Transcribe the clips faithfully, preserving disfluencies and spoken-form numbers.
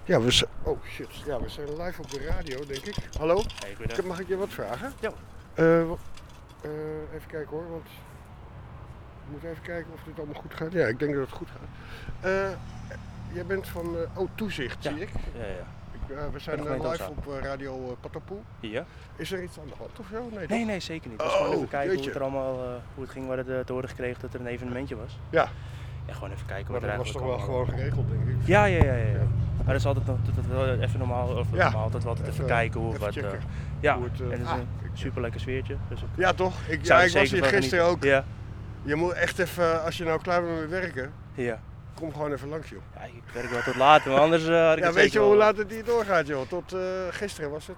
Ja, we zijn... Oh shit. Ja, we zijn live op de radio, denk ik. Hallo? Hey, goeiedag. Mag ik je wat vragen? Ja. Uh, uh, even kijken hoor, want... Ik moet even kijken of dit allemaal goed gaat. Ja, ik denk dat het goed gaat. Uh, jij bent van... Uh, oh, Toezicht, ja. zie ik. Ja, ja. Ik, uh, we zijn uh, live op uh, radio uh, Patapoe. Ja. Is er iets aan de hand of zo? Nee, nee, nee, zeker niet. Het was oh, gewoon even kijken jeetje. hoe het, er allemaal, uh, hoe het ging. We hadden te horen gekregen dat er een evenementje was. Ja. Ja, gewoon even kijken maar wat er dat was toch eigenlijk wel allemaal... gewoon geregeld, denk ik? Ja, ja, ja. ja, ja. ja. Maar dat is altijd nog dat, dat, dat, even normaal, of ja. normaal, altijd wel even, even kijken hoe wat... Uh, ja, hoe het, uh, en het is ah, een super lekker sfeertje. Dus het, ja, toch? Ik, ja, ik was hier gisteren ook. Ja. Je moet echt even, als je nou klaar bent met werken, ja. kom gewoon even langs, joh. Ja, ik werk wel tot laat, maar anders uh, had ik ja, het weet je wel... hoe laat het hier doorgaat, joh? Tot uh, gisteren was het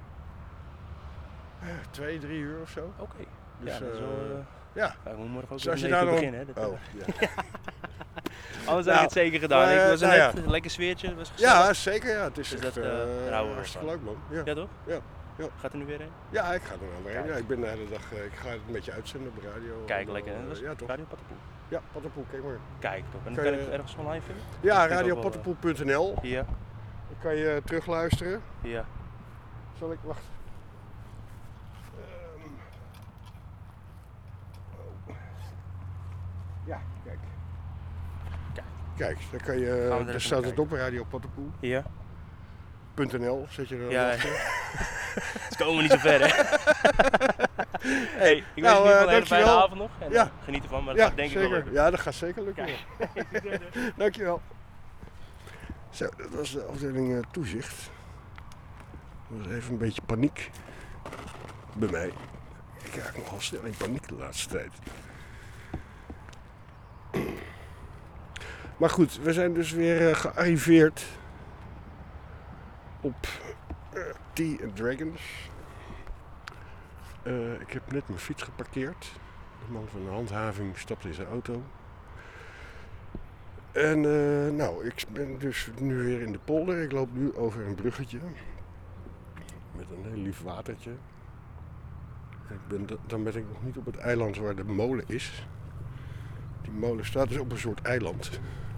uh, twee, drie uur of zo. Oké. Okay. Dus, ja, dat is wel... Uh, ja. ja, ik moet morgen ook dus als je even daar nog... beginnen. Hè, oh, ja. Anders nou, had ik het zeker gedaan. Uh, ik was nou, net ja. een lekker sfeertje. Was ja, zeker. Ja. Het is dus echt, dat, uh, uh, hartstikke leuk, man. Ja, ja toch? Ja. Ja. Gaat er nu weer heen? Ja, ik ga er nou weer heen. Ja, ik ben de hele dag, uh, ik ga het met je uitzenden op de radio. Kijk, lekker. Uh, Dat was ja, toch? Radio Patapoe. Ja, Patapoe, kijk maar. Kijk, toch. En kan kan je... ik ergens online vinden? Ja, radio patapoe punt n l. Ja. Dan kan je terugluisteren. Ja. Zal ik, wacht. Um... Oh. Ja, kijk. Kijk. Kijk, dan kan je, daar staat het op, Radio Patapoe. Ja. .nl, zet je er ja, achter. Ze komen niet zo ver, hè? Hey, ik wens nou, je een uh, hele fijne avond nog. En ja. geniet ervan, maar dat ja, gaat denk zeker. ik wel lukken. Ja, dat gaat zeker lukken. Dankjewel. Zo, dat was de afdeling uh, toezicht. Er was even een beetje paniek bij mij. Ik raak nogal snel in paniek de laatste tijd. Maar goed, we zijn dus weer uh, gearriveerd op uh, Tea and Dragons. Uh, ik heb net mijn fiets geparkeerd. De man van de handhaving stapte in zijn auto. En uh, nou, ik ben dus nu weer in de polder. Ik loop nu over een bruggetje. Met een heel lief watertje. Ik ben d- dan ben ik nog niet op het eiland waar de molen is. Die molen staat dus op een soort eiland.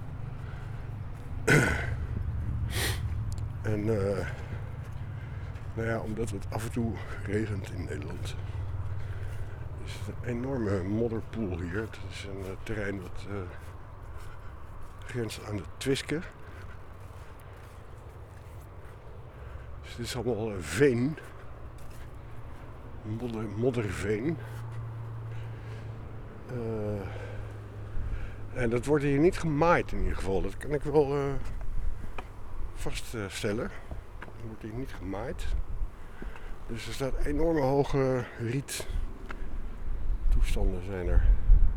En uh, nou ja, omdat het af en toe regent in Nederland, is het een enorme modderpoel hier. Het is een uh, terrein dat uh, grenst aan de Twiske. Dus dit is allemaal uh, veen. Modder, modderveen. Uh, en dat wordt hier niet gemaaid in ieder geval. Dat kan ik wel uh, vaststellen. Dat wordt hier niet gemaaid. Dus er staat enorme hoge riettoestanden zijn er.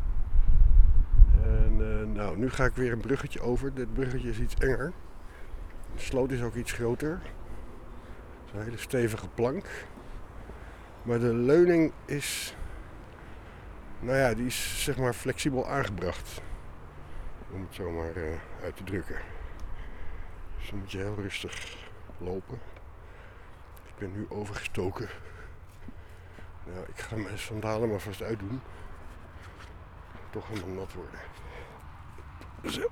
En uh, nou, nu ga ik weer een bruggetje over. Dit bruggetje is iets enger. De sloot is ook iets groter. Het is een hele stevige plank. Maar de leuning is, nou ja, die is zeg maar flexibel aangebracht. Om het zo maar uh, uit te drukken. Dus dan moet je heel rustig lopen. Ik ben nu overgestoken. Nou, ik ga mijn sandalen maar vast uitdoen. Toch helemaal nat worden. Zo.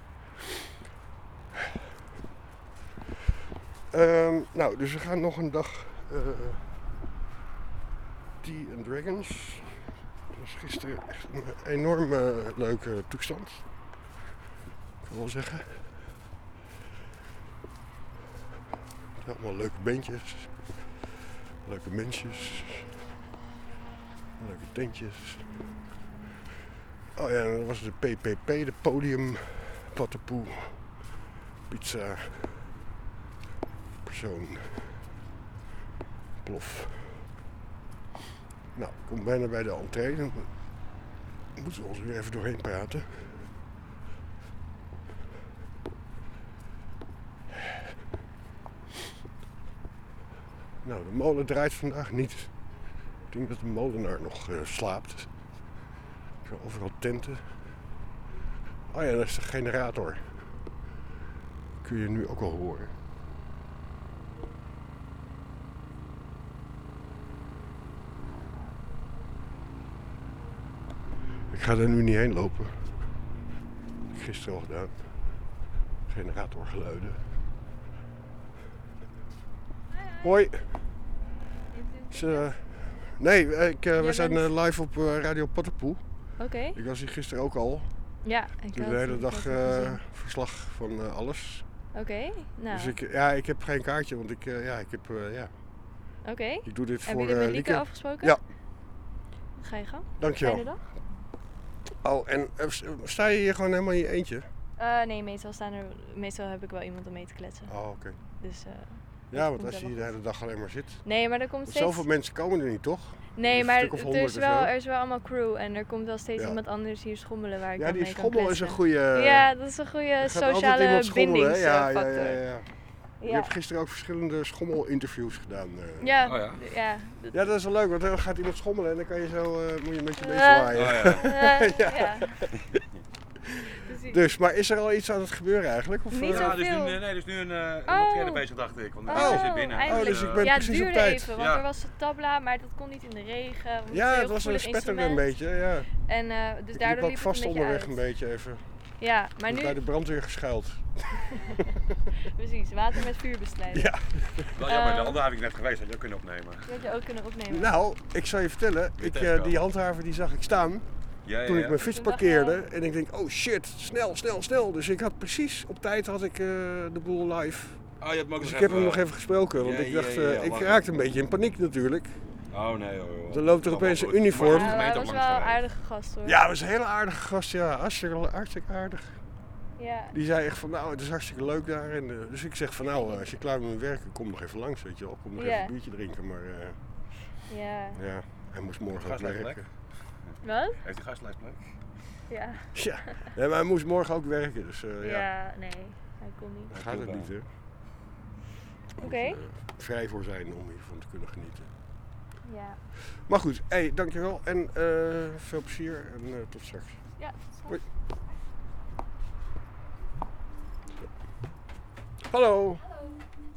Um, nou, dus we gaan nog een dag uh, Tea and Dragons. Dat was gisteren echt een enorme uh, leuke toestand. Ik wil wel zeggen. Allemaal leuke bandjes. Leuke mensjes. Leuke tentjes. Oh ja, dat was de P P P, de Podium Patapoe Pizza Persoon Plof. Nou, ik kom bijna bij de entree. Dan moeten we ons weer even doorheen praten. Nou, de molen draait vandaag niet. Ik denk dat de molenaar nog uh, slaapt. Er zijn overal tenten. Oh ja, dat is de generator. Kun je nu ook al horen. Ik ga er nu niet heen lopen. Dat heb ik gisteren al gedaan. Generatorgeluiden. Hoi. Is, uh, nee, ik, uh, we zijn uh, live op uh, Radio Potterpoel. Oké. Okay. Ik was hier gisteren ook al. Ja, ik doe de hele dag uh, verslag van uh, alles. Oké, okay, nou. Dus ik, ja, ik heb geen kaartje, want ik, uh, ja, ik heb, uh, ja. Oké. Okay. Ik doe dit heb voor je dit met uh, Lieke afgesproken? Ja. Ga je gang. Dankjewel. Fijne dag. Oh, en uh, sta je hier gewoon helemaal in je eentje? Uh, nee, meestal, staan er, meestal heb ik wel iemand om mee te kletsen. Oh, oké. Okay. Dus, uh, ja, want als je de hele dag alleen maar zit. Nee, maar er komt steeds... Zoveel mensen komen er niet, toch? Nee, maar er is, wel, er is wel allemaal crew en er komt wel steeds ja. iemand anders hier schommelen waar ik ja, dan mee kan kletsen. Ja, die schommel is een goede... Ja, dat is een goede sociale bindingsfactor. Ja, ja, ja, ja. Ja. Je hebt gisteren ook verschillende schommelinterviews gedaan. Uh. Ja, oh, ja. Ja. ja, dat is wel leuk, want dan gaat iemand schommelen en dan kan je zo uh, moet je met je mee zwaaien. Uh, oh, ja. Uh, ja. ja. Dus, maar is er al iets aan het gebeuren eigenlijk? Of, Niet ja, er is nu, nee, er is nu een, uh, een oh. optreden bezig, dacht ik. Want de oh, zit binnen. Oh, dus ik ben ja, precies op tijd. Ja, het duurde even, want ja. er was een tabla, maar dat kon niet in de regen. Ja, het was een spetterde een beetje, ja. En uh, dus ik daardoor liep ook liep vast het een onderweg uit. een beetje even. Ja, maar nu... bij de brandweer geschuild. Precies, water met vuur bestrijden. Ja. Wel jammer, de andere heb ik net geweest, had je ook kunnen opnemen. Die had je ook kunnen opnemen. Nou, ik zal je vertellen, ik, uh, die handhaver die zag ik staan. Ja, ja, toen ik mijn fiets parkeerde je... en ik denk, oh shit, snel, snel, snel. Dus ik had precies op tijd had ik uh, de boel live. Oh, je hebt me ook dus ik even... heb hem nog even gesproken, want ja, ik dacht, uh, ja, ja, ik raakte een beetje in paniek natuurlijk. Oh nee hoor. hoor. Dan loopt er opeens een uniform. Ja, hij was wel een aardige gast hoor. Ja, hij was een hele aardige gast, ja. Hartstikke, hartstikke aardig. Ja. Die zei echt van, nou, het is hartstikke leuk daar. En, uh, dus ik zeg van, nou, als je klaar bent met werken, kom nog even langs, weet je wel. Kom nog ja. even een biertje drinken, maar uh, ja. ja, hij moest morgen ook werken. Plek? Wat? Heeft hij gastlijstplek? Ja. Ja, nee, maar hij moest morgen ook werken, dus uh, ja. Ja, nee, hij kon niet. Dan gaat het niet, hè. Oké. Okay. Uh, vrij voor zijn om hiervan te kunnen genieten. Ja. Maar goed, hé, hey, dankjewel en uh, veel plezier en uh, tot straks. Ja, tot straks. Hoi. Hallo. Hallo.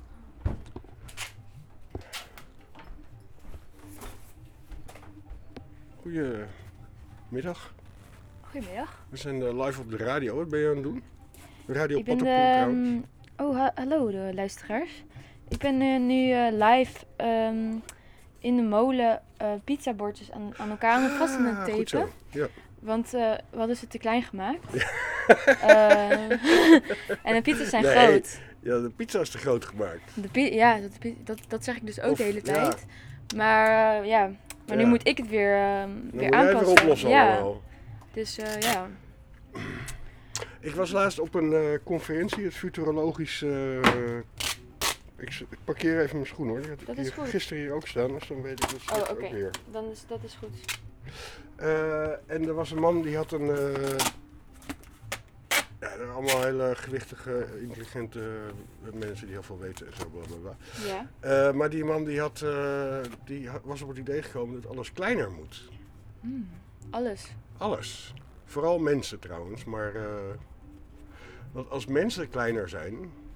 Goedemiddag. Goedemiddag. We zijn uh, live op de radio. Wat ben je aan het doen? Radio ik ben Potterpoel trouwens. Oh, ha hallo de luisteraars. Ik ben uh, nu uh, live um, in de molen uh, pizzabordjes aan, aan elkaar aan het vast aan het tapen. Zo. Ja. Want uh, we hadden ze te klein gemaakt. Ja. Uh, en de pizza's zijn nee, groot. Ja, de pizza is te groot gemaakt. De pi ja, dat, dat, dat zeg ik dus ook of, de hele tijd. Ja. Maar uh, ja, maar ja. nu moet ik het weer, uh, weer aanpassen. Dan moet jij oplossen ja. allemaal. Dus uh, ja. Ik was laatst op een uh, conferentie, het futurologisch... Uh, ik, ik parkeer even mijn schoen hoor. Dat heb ik hier, gisteren hier ook staan, dus dan weet ik dat oh, okay. ook weer. Dan is dat is goed. Uh, en er was een man die had een... Uh, ja, er waren allemaal hele gewichtige, intelligente mensen die heel veel weten en zo, blablabla. Ja. Uh, maar die man die, had, uh, die was op het idee gekomen dat alles kleiner moet. Mm, alles? Alles. Vooral mensen trouwens, maar... Uh, want als mensen kleiner zijn...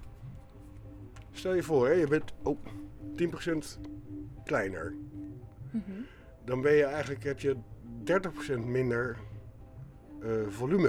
Stel je voor, hè, je bent oh, tien procent kleiner. Mm-hmm. Dan ben je eigenlijk, heb je dertig procent minder uh, volume.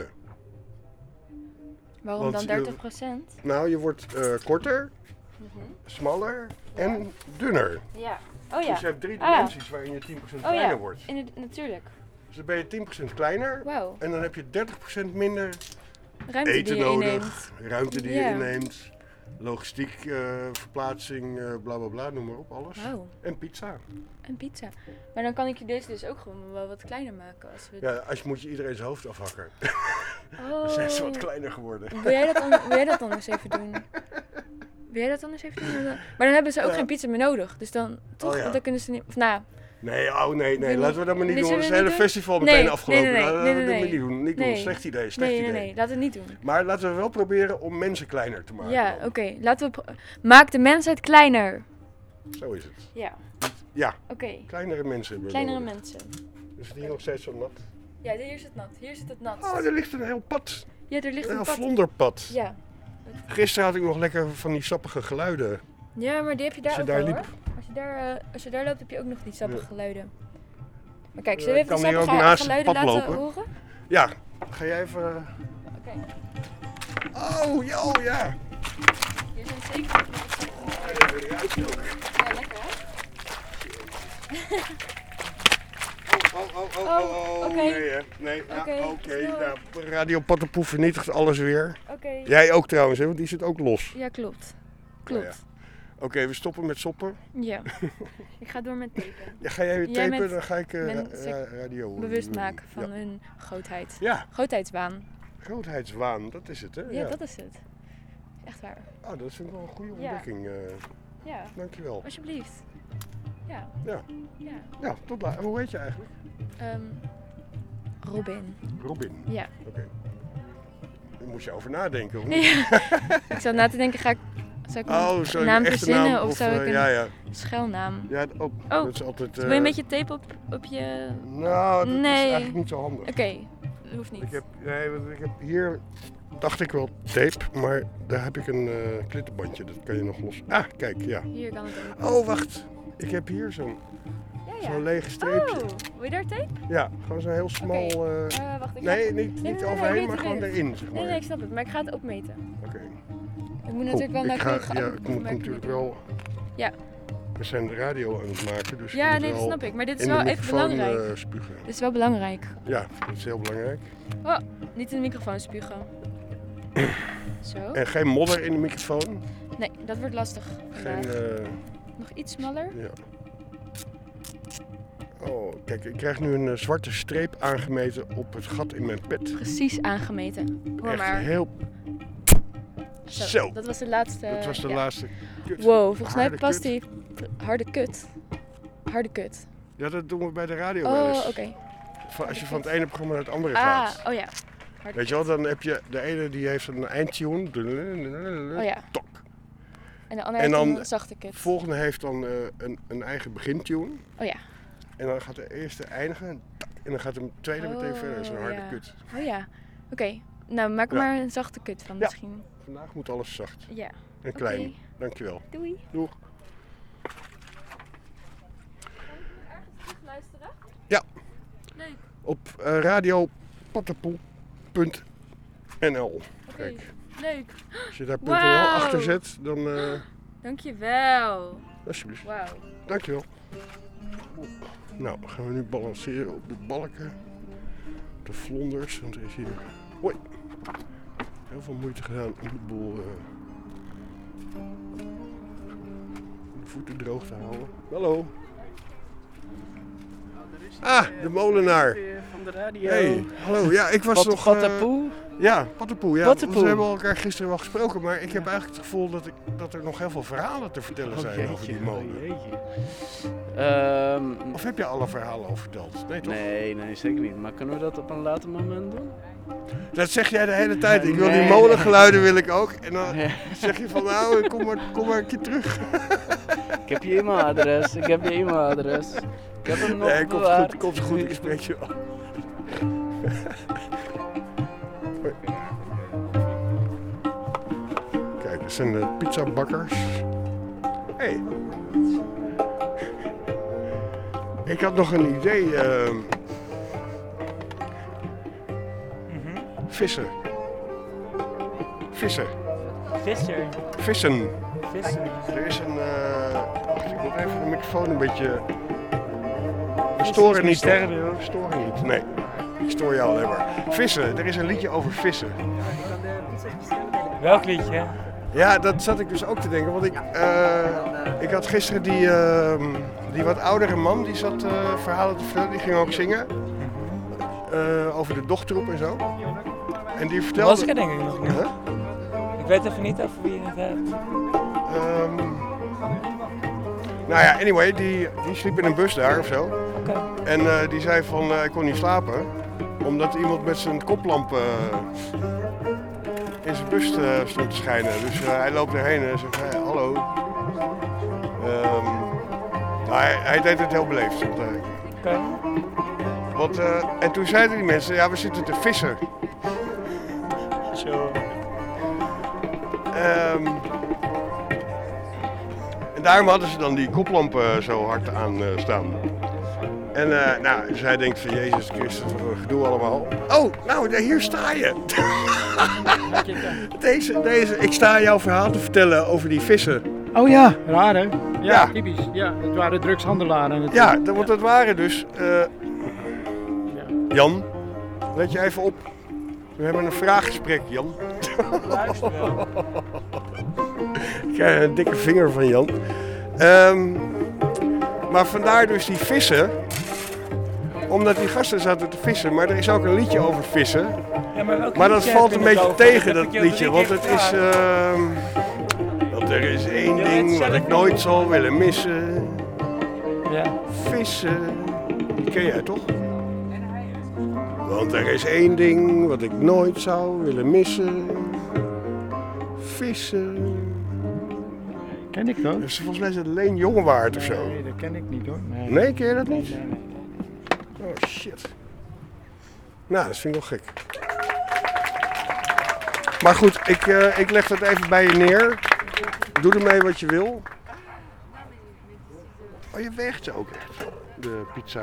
Waarom Want dan dertig procent? Je, nou, je wordt uh, korter, mm-hmm. smaller ja. en dunner. Ja. Oh ja. Dus je hebt drie dimensies ah. waarin je tien procent oh, kleiner ja. wordt. In de, natuurlijk. Dus dan ben je tien procent kleiner wow. en dan heb je dertig procent minder ruimte eten die je nodig, inneemt. ruimte die ja. je inneemt, logistiek, uh, verplaatsing, uh, bla bla bla, noem maar op, alles. Wow. En pizza. En pizza. Maar dan kan ik je deze dus ook gewoon wel wat kleiner maken. Als we ja, als je moet je iedereen zijn hoofd afhakken. Oh. Dan zijn ze wat kleiner geworden. Wil jij dat dan, wil jij dat dan eens even doen? Wil jij dat dan eens even doen? Maar dan hebben ze ook ja. geen pizza meer nodig. Dus dan toch, oh, ja. dan kunnen ze niet... Of nou... Nee, oh nee, nee, Wil laten we dat maar niet doen. doen. Het Het hele doen? festival meteen nee, afgelopen. Nee, nee, nee, nou, nee, dat nee, nee, nee. niet doen. Niet nee. doen. Slecht idee, slecht nee, idee. Nee, nee, laten we het niet doen. Maar laten we wel proberen om mensen kleiner te maken. Ja, oké. Okay. Laten we... Maak de mensheid kleiner. Zo is het. Ja. Ja. Oké. Okay. Kleinere mensen. Kleinere nodig. mensen. Is het hier nog steeds zo nat? Ja, hier is het nat. Hier zit het nat. Oh, er ligt een heel pad. Ja, er ligt een, een pad. vlonderpad. Ja. Gisteren had ik nog lekker van die sappige geluiden. Ja, maar die heb je daar als je ook daar wel, liep. hoor. Als je daar, uh, als je daar loopt heb je ook nog die sappige ja. geluiden. Maar kijk, uh, zullen we even de sappige geluiden laten lopen? horen? Ja, ga jij even... Oké. Okay. Oh, oh, ja. Hier zijn zeker nog ruikt ook. Ja, lekker hè? Oh, oh, oh, oh, oh. Oké. Nee, hè? Nee, Oké, okay, oké. Okay. snel. Nou, Radio Pattenpoe vernietigt alles weer. Oké. Okay. Jij ook trouwens, hè? Want die zit ook los. Ja, klopt. Klopt. Oh, ja. Oké, okay, we stoppen met soppen. Ja. Ik ga door met tapen. Ja, ga jij weer Jij tapen? met, Dan ga ik uh, ra zeg, radio... bewust maken van ja. hun grootheid. Ja. Grootheidswaan. Grootheidswaan, dat is het, hè? Ja, ja. dat is het. Echt waar. Oh, dat vind ik wel een goede ja. ontdekking. Uh, ja. Dankjewel. Alsjeblieft. Ja. Ja. Ja, ja tot later. Hoe heet je eigenlijk? Um, Robin. Robin? Ja. Oké. Okay. Daar moet je over nadenken, hoor. Ja. Ik zat na te denken, ga ik, zou ik oh, een naam verzinnen naam, of, of zou uh, ik een ja, ja. schuilnaam? Ja, oh, oh. dat is altijd... Uh, wil je een beetje tape op, op je... Nou, dat nee. is eigenlijk niet zo handig. Oké, okay. Dat hoeft niet. Ik heb, nee, want ik heb hier, dacht ik wel tape, maar daar heb ik een uh, klittenbandje, dat kan je nog los... Ah, kijk, ja. Hier kan het ook. Oh, wacht. Ik heb hier zo'n ja, ja. zo'n lege streepje. Oh, wil je daar tape? Ja, gewoon zo'n heel smal... Okay. Uh, uh, wacht, ik nee, ga... niet, nee, niet nee, overheen, nee, maar nee, gewoon nee. erin, zeg maar. Nee, nee, ik snap het, maar ik ga het opmeten. Oké. Okay. Ik moet natuurlijk wel naar ga, Ja, ik moet natuurlijk wel... Ja. We zijn de radio aan het maken, dus ja, ik nee, moet dat snap ik. Maar dit is in wel de even belangrijk. Uh, spugen. Dit is wel belangrijk. Ja, dat is heel belangrijk. Oh, niet in de microfoon spugen. Zo. En geen modder in de microfoon? Nee, dat wordt lastig. Geen... Uh... Nog iets smaller? Ja. Oh, kijk, ik krijg nu een uh, zwarte streep aangemeten op het gat in mijn pet. Precies aangemeten. Hoor Echt maar. heel... Zo, Zo. Dat was de laatste... Dat was de ja. laatste kut. Wow, volgens mij harde past kut. die harde kut. Harde kut. Ja, dat doen we bij de radio oh, wel eens. oké. Okay. Als je van het ene programma naar het andere ah, gaat. Oh ja. Harde Weet je wel, dan heb je de ene die heeft een eindtune. Oh ja. Tok. En de andere en heeft dan een zachte kut. De volgende heeft dan uh, een, een eigen begintune. Oh ja. En dan gaat de eerste eindigen. En dan gaat de tweede oh, meteen verder. Zo'n harde ja. kut. Oh ja. Oké. Okay. Nou, maak er ja. maar een zachte kut van ja. misschien. Vandaag moet alles zacht. Ja. En klein. Okay. Dankjewel. Doei. Doeg. Luisteren? Ja. Leuk. Op uh, radio pattenpoel punt n l. Okay. Kijk. Leuk. Als je daar wow. .nl achter zet, dan... Uh... Dankjewel. Alsjeblieft. Wauw. Dankjewel. Nou, gaan we nu balanceren op de balken. De vlonders, want er is hier... Hoi. Heel veel moeite gedaan om de boel... Uh... de voeten droog te houden. Hallo. Ah, de molenaar. Van de radio. Hey, hallo. Ja, ik was Pat, nog... Pattenpoe? Uh, ja, Pattenpoe. Ja. Pattenpoe. We hebben elkaar gisteren wel gesproken, maar ik heb eigenlijk het gevoel dat, ik, dat er nog heel veel verhalen te vertellen oh, zijn jeetje, over die molen. Oh, jeetje. Um, of heb je alle verhalen al verteld? Nee, toch? Nee, nee, zeker niet. Maar kunnen we dat op een later moment doen? Dat zeg jij de hele tijd. Ik wil nee, die molengeluiden wil ik ook. En dan ja. zeg je van nou, kom maar, kom maar een keer terug. Ik heb je e-mailadres. Ik heb je e-mailadres. Ik heb hem nog nee, komt bewaard. goed, komt goed. Ik spreek je al. Kijk, dit zijn de pizzabakkers. Hey. Ik had nog een idee. Uh... Mm-hmm. Vissen. Vissen. Vissen. Vissen. Vissen. Er is een... Uh... Wacht, ik moet even de microfoon een beetje... We storen niet. We storen niet. Nee. Ik stoor jou alleen maar. Vissen. Er is een liedje over vissen. Welk liedje? Ja, dat zat ik dus ook te denken. Want ik, uh, ik had gisteren die, uh, die wat oudere man, die zat uh, verhalen te vertellen. Die ging ook zingen. Uh, over de dochtroep en zo. En die vertelde... Was ik er denk ik nog niet. Huh? Ik weet even niet over wie je het hebt. Um, nou ja, anyway, die, die sliep in een bus daar of zo. Okay. En uh, die zei van, uh, ik kon niet slapen. Omdat iemand met zijn koplamp uh, in zijn bus uh, stond te schijnen. Dus uh, hij loopt erheen en zegt, hey, hallo. Um, nou, hij, hij deed het heel beleefd. Want, uh, okay. want, uh, en toen zeiden die mensen, ja, we zitten te vissen. Zo. Um, en daarom hadden ze dan die koplampen zo hard aan uh, staan. En uh, nou, zij denkt van Jezus Christus, wat een gedoe allemaal. Oh, nou, hier sta je. deze, deze, ik sta jouw verhaal te vertellen over die vissen. Oh ja, raar hè? Ja, Ja. typisch. Ja, het waren drugshandelaren natuurlijk. Ja, dat, want dat waren dus... Uh, Jan, let je even op. We hebben een vraaggesprek, Jan. Luister wel. Ik krijg een dikke vinger van Jan. Um, maar vandaar dus die vissen. Omdat die gasten zaten te vissen. Maar er is ook een liedje over vissen. Ja, maar maar dat valt een beetje tegen, dat dat liedje. Want het is... Uh, want er is één ding wat ik nooit zal willen missen. Ja. Vissen. Die ken jij toch? Want er is één ding wat ik nooit zou willen missen. Vissen. Ken ik dat? Dus volgens mij is het Leen Jongewaard of zo. Nee, dat ken ik niet hoor. Nee, nee ken je dat niet? Nee, nee. Oh shit. Nou, dat vind ik wel gek. Maar goed, ik, uh, ik leg dat even bij je neer. Doe ermee wat je wil. Oh, je weegt ze ook echt. De pizza.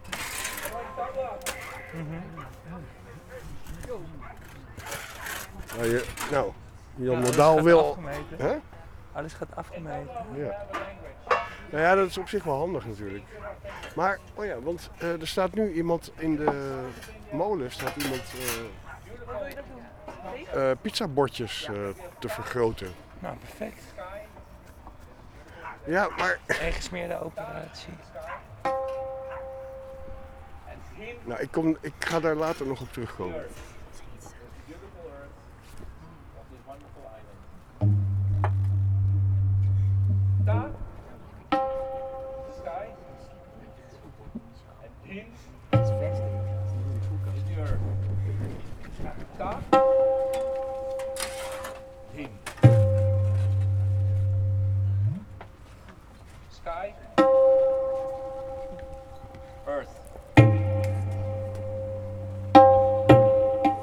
Mm-hmm. Nou, je, nou, Jan Modaal wil... Huh? Alles gaat afgemeten. Ja. Nou ja, dat is op zich wel handig natuurlijk. Maar, oh ja, want uh, er staat nu iemand in de molen, staat iemand uh, uh, pizzabordjes uh, te vergroten. Nou, perfect. Ja, maar... Een gesmeerde operatie. Nou, ik, kom, ik ga daar later nog op terugkomen. Daar. Sky. En in. In your. Daar. In. Sky. Earth.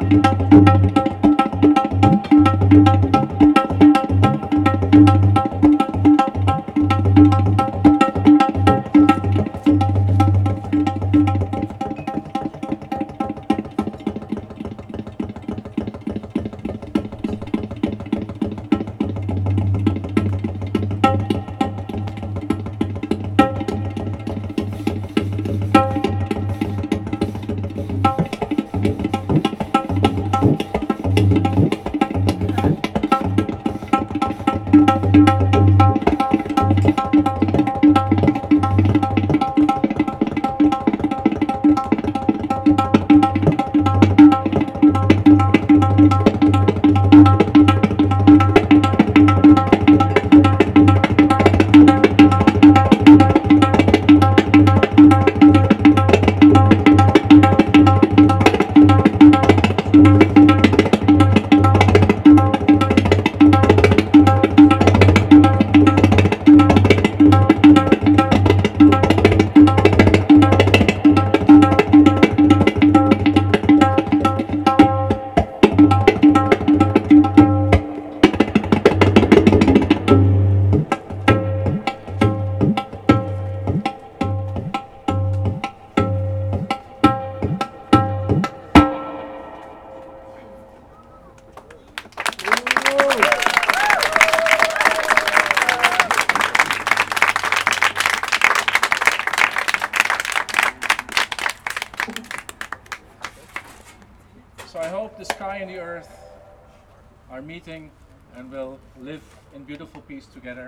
So I hope the sky and the earth are meeting and will live in beautiful peace together.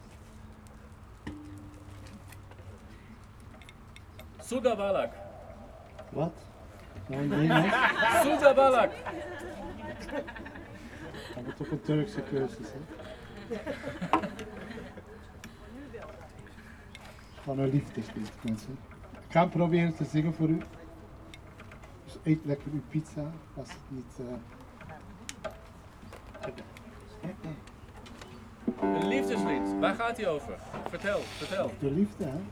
Suda Balak. Wat? Nou, nee, nee. Suda Balak. Dat wordt ook een Turkse cursus, hè? Gewoon een liefdeslied, mensen. Ik ga proberen te zingen voor u. Dus eet lekker uw pizza, als het niet... Uh... Een liefdeslied, waar gaat hij over? Vertel, vertel. De liefde, hè?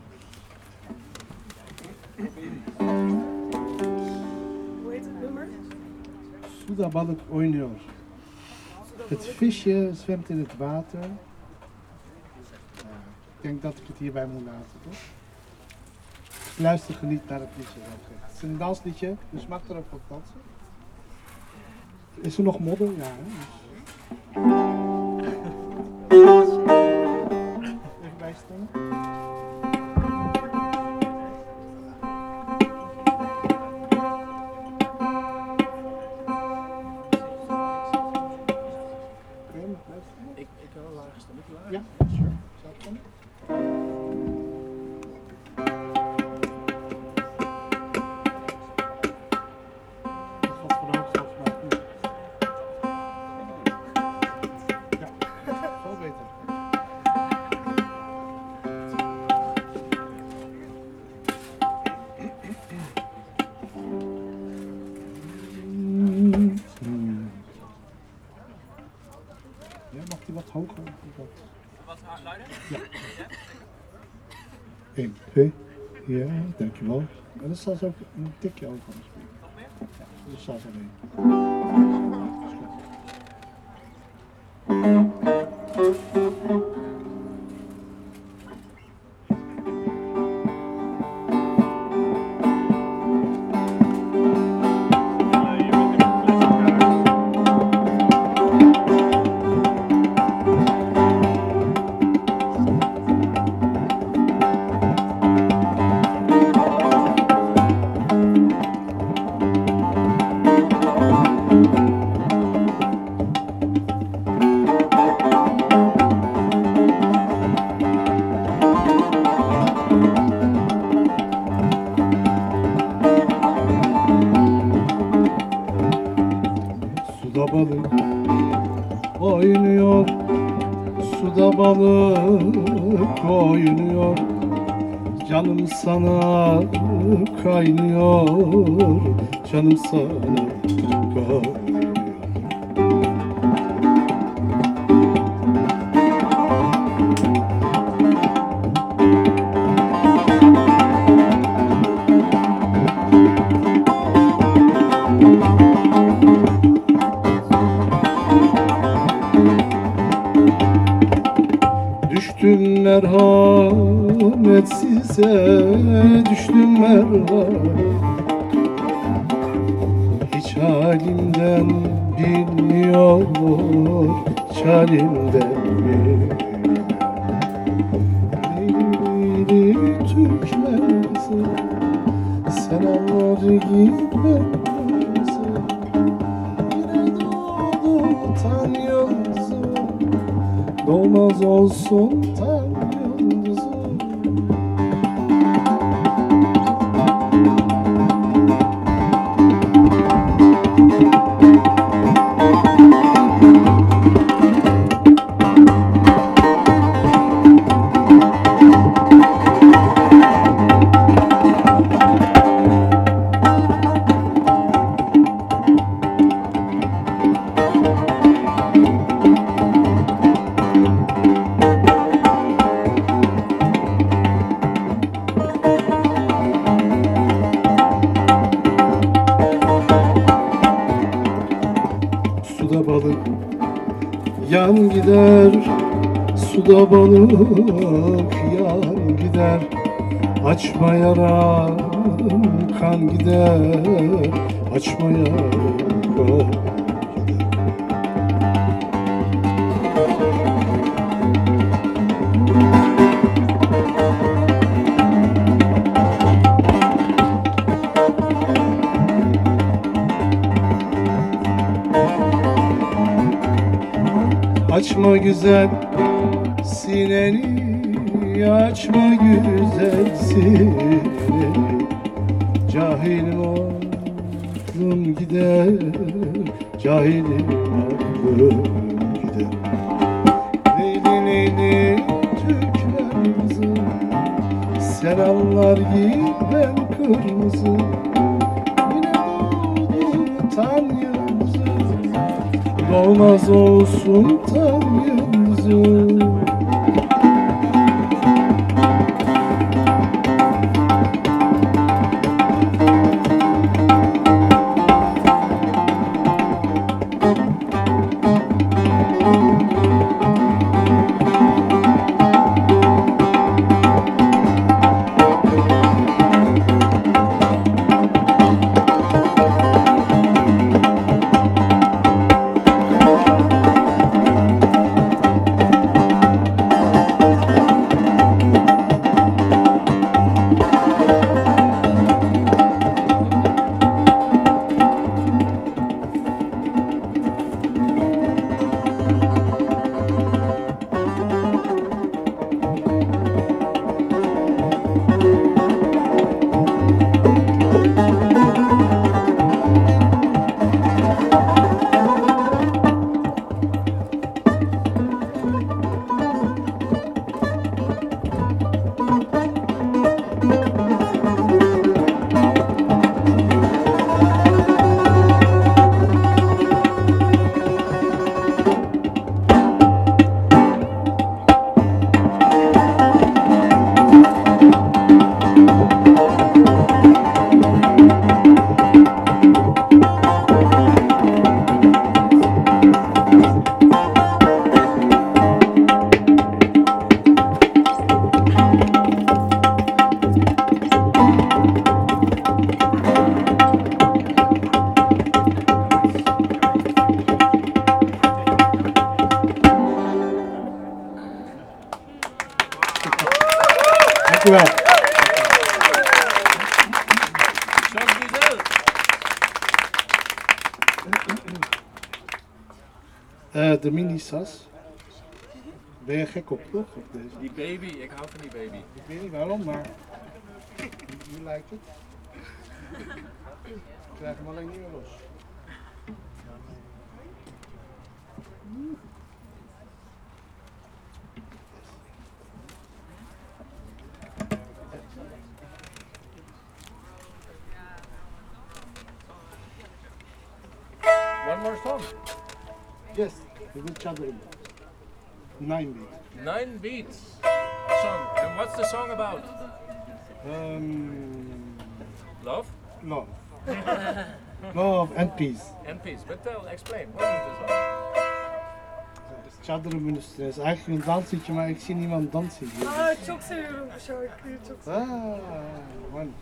Hoe heet het nummer? Suda Balak oynuyor. Het visje zwemt in het water. Uh, ik denk dat ik het hierbij moet laten, toch? Luister, geniet naar het liedje. Het is een dansliedje, dus maak erop op dansen. Is er nog modder? Ja, hè? Dus... Even bijstemmen. Ik, ik kan een laag stemmetje laag. Ja, sure. Zou het kunnen? Dat is wat voor de hoogte afspraak nu. Ja, zo beter. Ja, mag die wat hoger? Wat, wat luider? Ja. één, twee. Ja, dankjewel. En dat staat ook een tikje over. Nog meer? Ja, dat staat alleen. Suda balık oynuyor, suda balık oynuyor, canım sana kaynıyor, canım sana kaynıyor. merhamet size düştüm merhamet. Hiç halimden bilmiyor, hiç halimden bilmiyor. Leyli Türkmense, sen anlar gitmezse. Yine doğdu tan yıldızı, doğmaz olsun tan yıldızı. Suda balık yan gider, suda balık yan gider. Açma yaram kan gider, açma yaram kan gider. Açma güzel sineni, açma güzel sineni. Cahilim aklım gider, cahilim aklım gider. Leyli leyli Türkmen kızı, sen anlar gibi ben kırmızı. Yine doğdu tan yıldızı, doğmaz olsun tan yıldızı. Dankjewel. Çok güzel. Uh, de mini-sas. Ben je gek op, toch? Op deze? Die baby, ik hou van die baby. Ik weet niet waarom, maar nu lijkt het. Ik krijg hem alleen niet meer los. One more song. Yes, we will chat in. Nine beats. Nine beats song. And what's the song about? Um, Love? love. Love and peace. And peace. But tell, explain. What is the song? Çadırımın üstüne. Eigenlijk een dansliedje, maar ik zie niemand dansen hier. Aa çok seviyorum bu şarkıyı, çok seviyorum. Ah, man.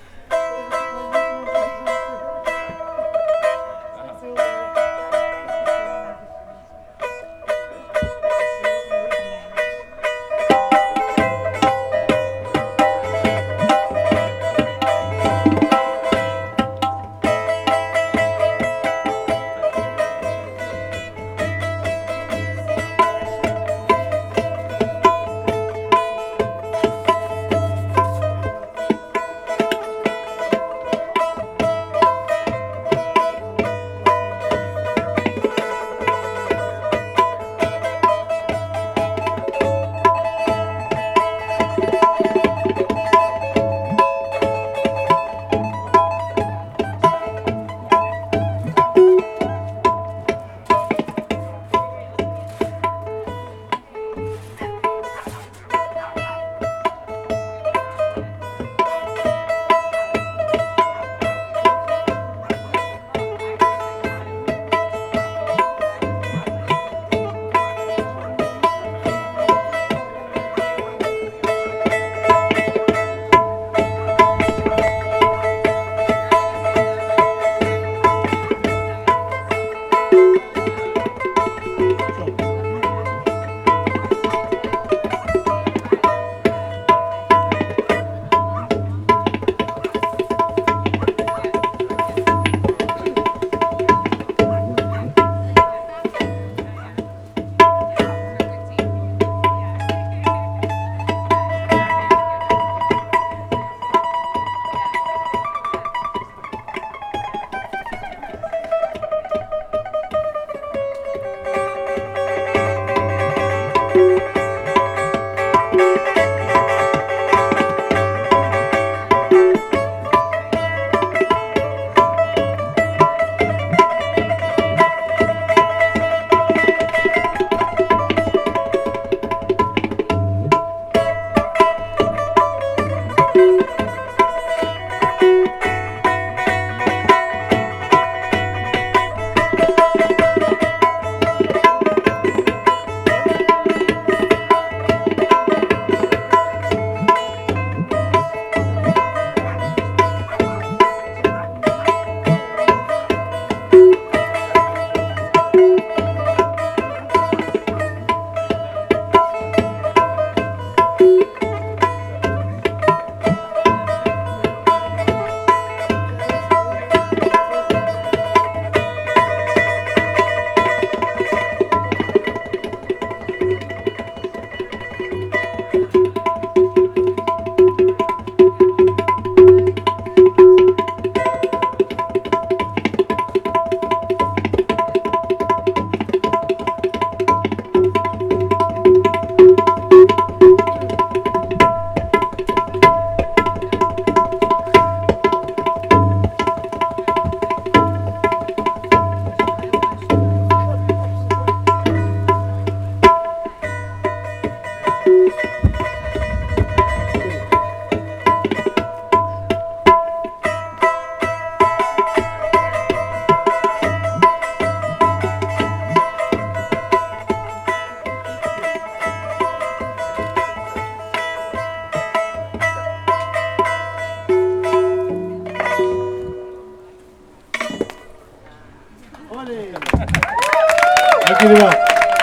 Dank jullie wel.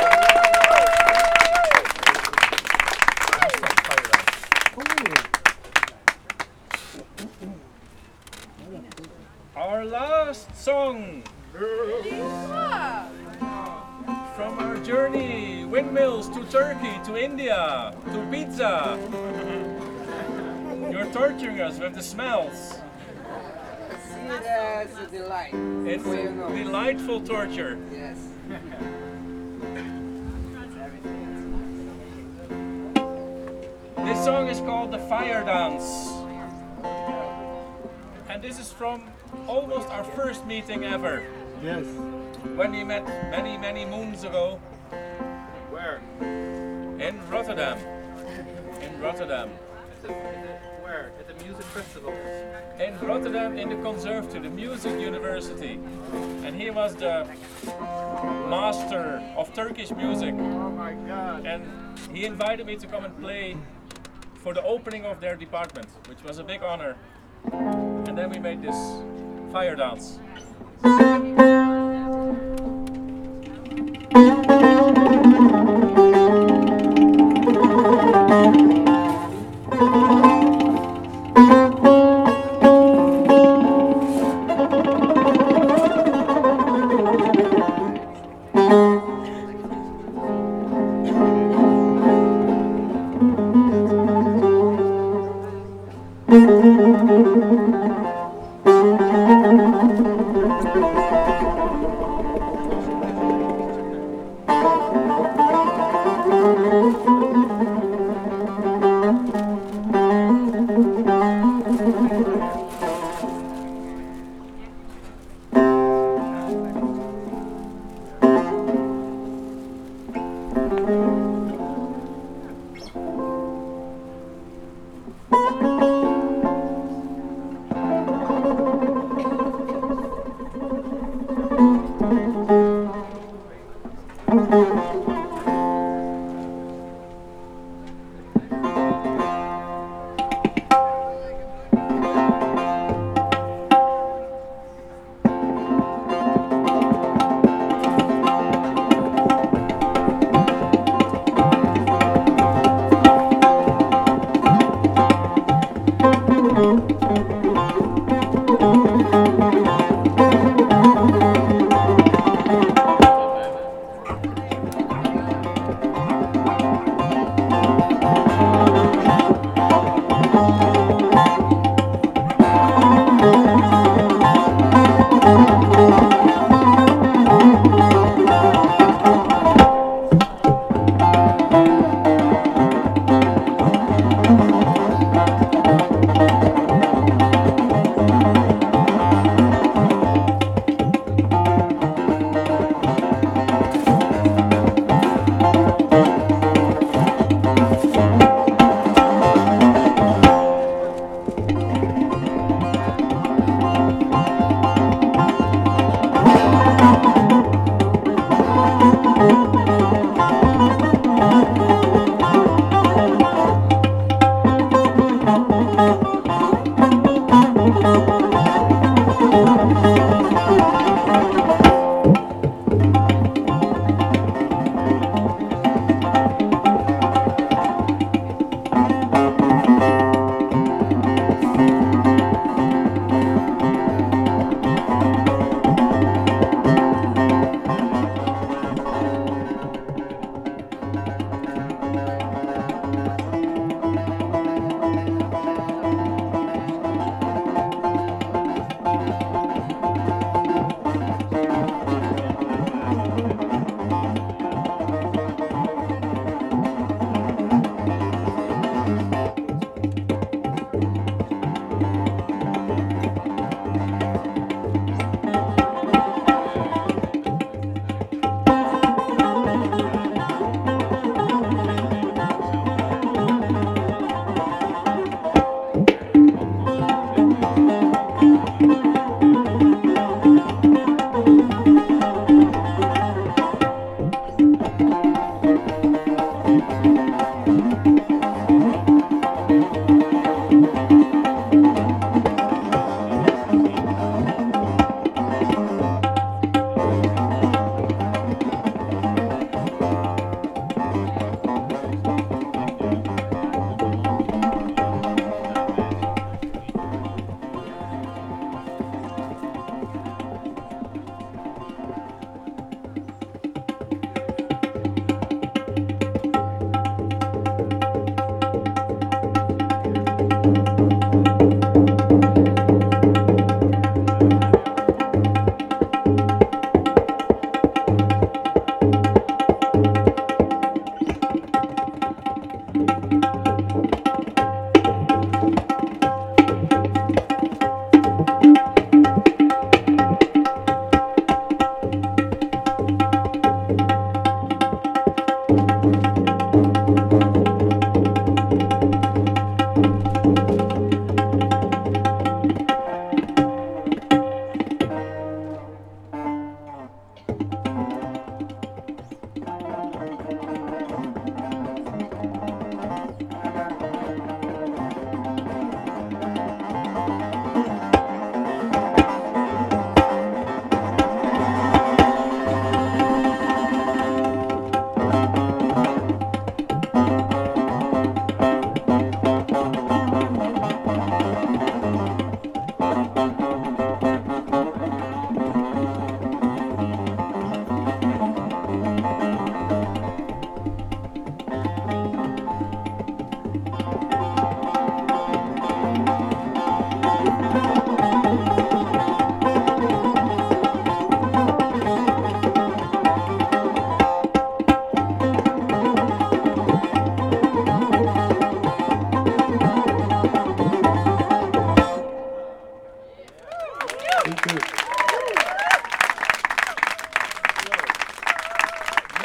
Our last song from our journey, windmills to Turkey, to India, to pizza. You're torturing us with the smells. That's a delight. It's Well, you know. delightful torture. Yes. This song is called The Fire Dance. And this is from almost our first meeting ever. Yes. When we met many, many moons ago. Where? In Rotterdam. In Rotterdam. Where? At the music festival. In Rotterdam, in the Conservatory, the music university. And he was the master of Turkish music. Oh my God. And he invited me to come and play for the opening of their department, which was a big honor. And then we made this fire dance. Thank you.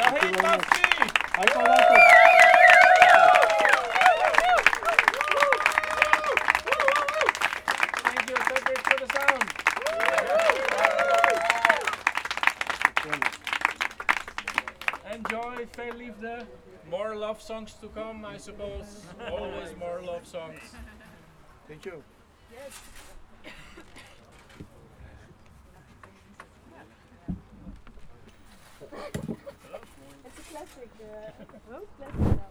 Wahid Mafti! Michael, welkom. Thank you, Cedric, for the sound. Enjoy, veel liefde. More love songs to come, I suppose. Always more love songs. Thank you. Yes. It's a classic. Uh, oh, classic now.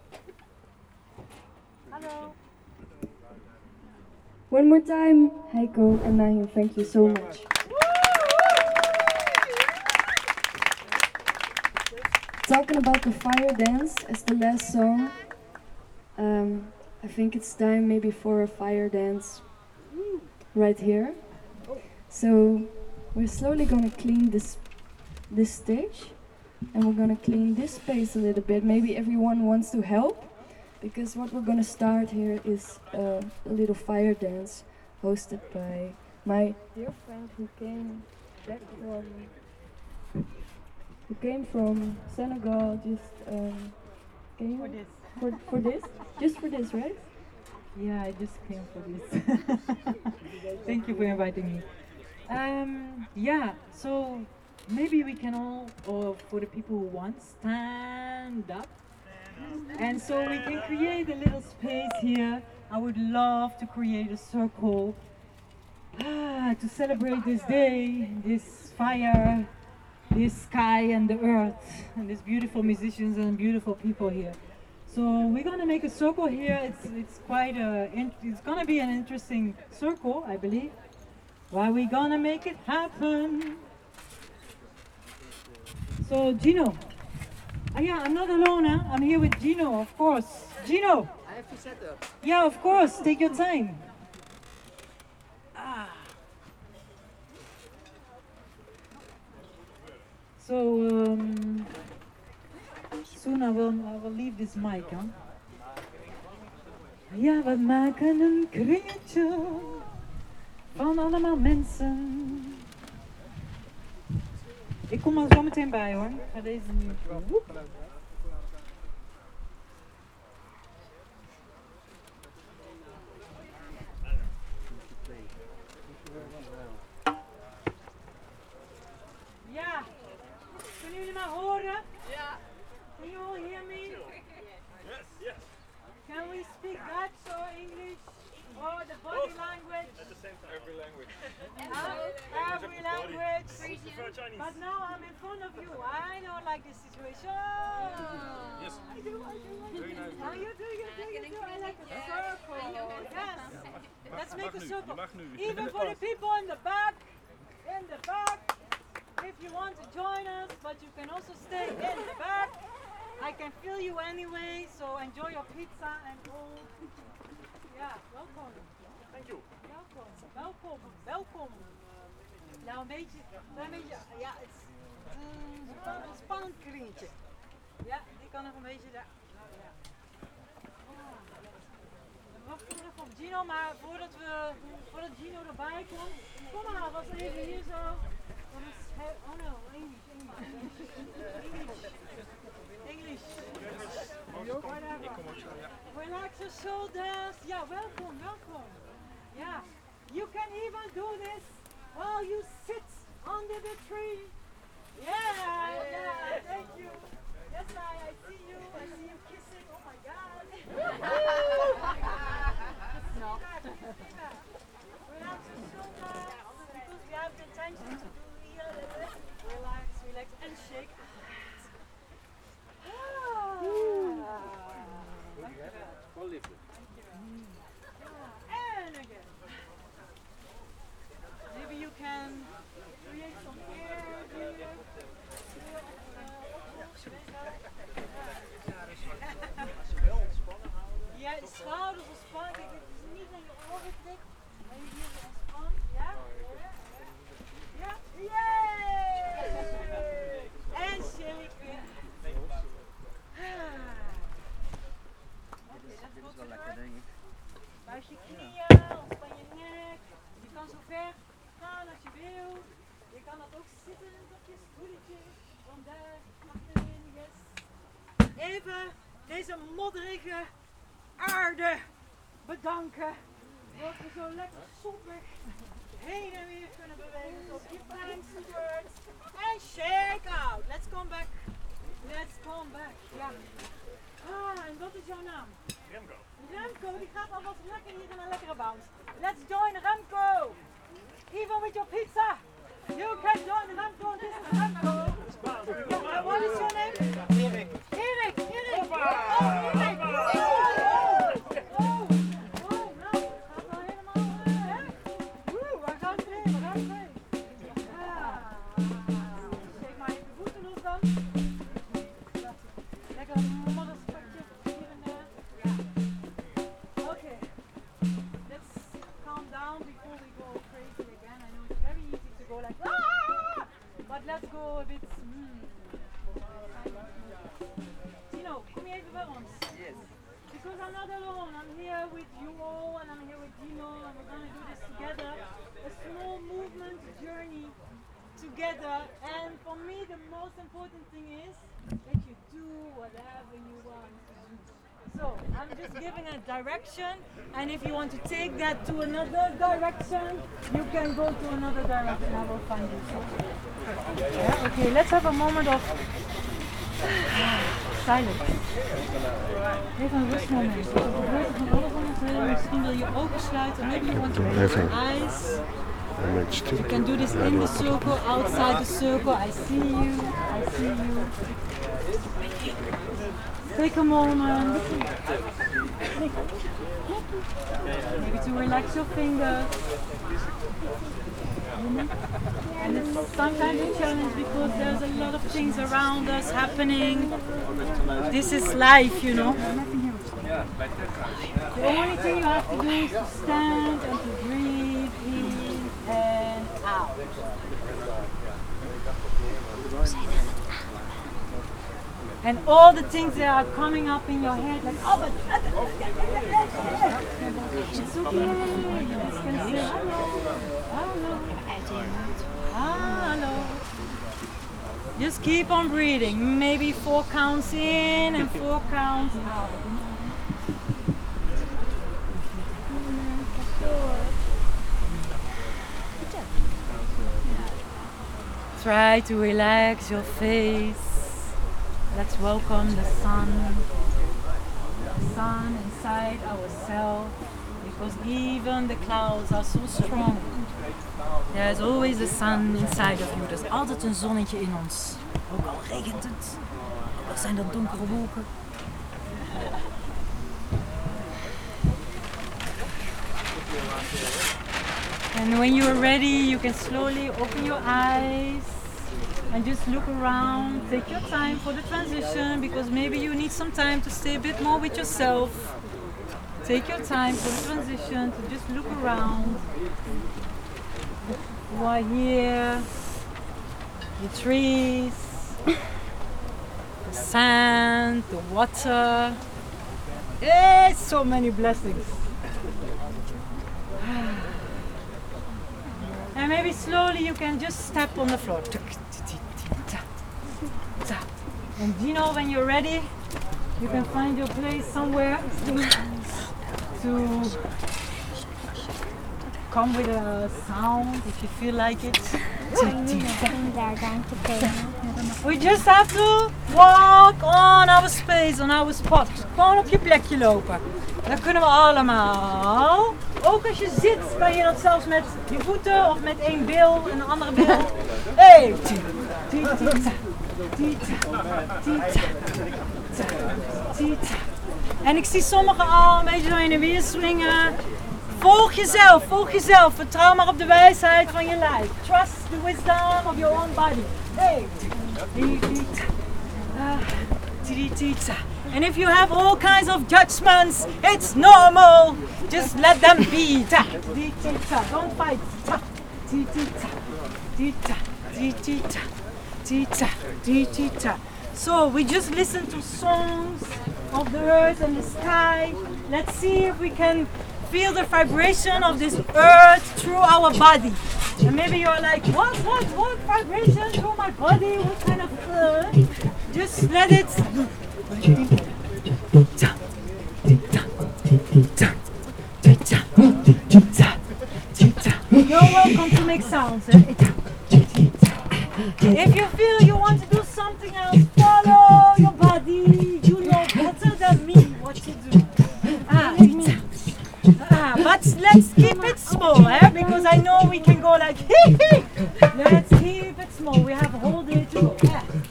Hello. One more time, Heiko and Nahin, thank you so much. Talking about the fire dance as the last song, um, I think it's time maybe for a fire dance right here. So we're slowly gonna clean this this stage, and we're gonna clean this space a little bit. Maybe everyone wants to help, because what we're gonna start here is uh, a little fire dance hosted by my dear friend who came back from who came from Senegal. Just um, came For this. for for this, just for this, right? Yeah, I just came for this. Thank you for inviting me. Um, yeah, so maybe we can all, or for the people who want, stand up. And so we can create a little space here. I would love to create a circle ah, to celebrate this day, this fire, this sky and the earth, and these beautiful musicians and beautiful people here. So we're gonna make a circle here. It's it's quite a it's gonna be an interesting circle, I believe. Why we gonna make it happen? So Gino, oh yeah, I'm not alone. Huh? I'm here with Gino, of course. Gino. I have to set up. Yeah, of course. Take your time. Ah. So um, soon I will I will leave this mic, huh? Ja, we maken een kringetje van allemaal mensen. Ik kom er zo meteen bij, hoor. Ik ga deze nu. Woep. Ja, kunnen jullie me horen? Ja. Can you all hear me? Yes, yes. Can we speak Dutch or English or the body language? At the same time. Every language. Huh? Every language. But now I'm in front of you. I don't like this situation. Yes. I do, I do, I do. Very nice. Oh, you do, you do, you do. I like a circle. Yes. Let's make a circle. Even for the people in the back. In the back. If you want to join us, but you can also stay in the back. I can feel you anyway, so enjoy your pizza and all. Ja, welkom. Thank you. Welkom, welkom, welkom. Nou, een beetje, een beetje, ja, het is een spannend, spannend kringetje. Ja, die kan nog een beetje daar. Ja. We wachten nog op Gino, maar voordat, we, voordat Gino erbij komt, kom maar, was even hier zo. Oh no, English, English. English. Whatever. Relax your shoulders. Yeah, welcome, welcome. Yeah, you can even do this while you sit under the tree. Yeah, yeah, thank you. Yes, I, I see you. I see you kissing. Oh my God. No. Relax your shoulders because we have the intention to do here. Relax, relax, and shake. And again. Maybe you can create some air here. Ja, de schouders ontspannen. Kijk, het is niet aan je oren trekt. Maar je hier zo ontspannen. Ja? Ja? Yay! En shake weer. Dit is wel lekker, denk ik. Buig je knieën, ontspan je nek. Je kan zo ver gaan als je wil. Je kan dat ook zitten op je stoeltje. Van daar achterin, yes. even deze modderige aarde bedanken. Dat we zo lekker soepig heen en weer kunnen bewegen. So give thanks to words and shake out. Let's come back. Let's come back. Ja. Ah, en wat is jouw naam? Remco. Remco, die gaat alvast lekker hier in een lekkere bounce. Let's join Remco. Even with your pizza. You can join Remco. This is Remco. Yeah, what is your name? Erik. Erik, Erik. Oh, Erik. Oh, oh, oh, nou, gaat wel helemaal, hè? Woe, waar gaan we heen? Waar gaan we heen? Ah, steek maar even de voeten los dan. Lekker een modderspatje hier en daar. Ja. Okay, let's calm down before we go crazy again. I know it's very easy to go like, ah! But let's go a bit. Mm. Tino, kom je even bij ons? Yes. Because I'm not alone. I'm here with you all and I'm here with Dino and we're gonna do this together. A small movement journey together. And for me the most important thing is that you do whatever you want to do. So I'm just giving a direction and if you want to take that to another direction, you can go to another direction. I will find you. Yeah, okay, let's have a moment of silence. Even een rustmoment. Er gebeurt van alles om ons heen. Misschien wil je ogen sluiten. Maybe you want to close your eyes. You can do this in the circle, outside the circle. I see you. I see you. Take a moment. Maybe to relax your fingers. And it's sometimes a challenge because there's a lot of things around us happening. This is life, you know. The only thing you have to do is to stand and to breathe in and out. And all the things that are coming up in your head, like, oh, but it's okay. You just can say hello, hello, hello. Just keep on breathing. Maybe four counts in and four counts out. Try to relax your face. Let's welcome the sun. The sun inside ourselves. Because even the clouds are so strong. There's always the sun inside of you. Er is altijd een zonnetje in ons. Ook al regent het. Ook al zijn er donkere wolken. And when you are ready, you can slowly open your eyes and just look around. Take your time for the transition because maybe you need some time to stay a bit more with yourself. Take your time for the transition to just look around. You are here, the trees, the sand, the water. Hey, so many blessings. And maybe slowly you can just step on the floor. And Dino, when you're ready, you can find your place somewhere to come with a sound if you feel like it. We just have to walk on our space, on our spot. Gewoon op je plekje lopen. Dat kunnen we allemaal. Ook als je zit, kan je dat zelfs met je voeten of met één bil en een andere bil. Hey! En ik zie sommigen al een beetje zo in de weer swingen. Volg jezelf, volg jezelf. Vertrouw maar op de wijsheid van je lijf. Trust the wisdom of your own body. Hey! And if you have all kinds of judgments, it's normal. Just let them be. Don't fight. So we just listen to songs of the earth and the sky. Let's see if we can feel the vibration of this earth through our body. And maybe you're like, what, what, what vibration through my body? What kind of... Uh? Just let it You're welcome to make sounds. Eh? If you feel you want to do something else, follow your body. You know better than me what to do. Ah, ah, but let's keep it small, eh? Because I know we can go like hee hee. Let's keep it small. We have a whole day to go.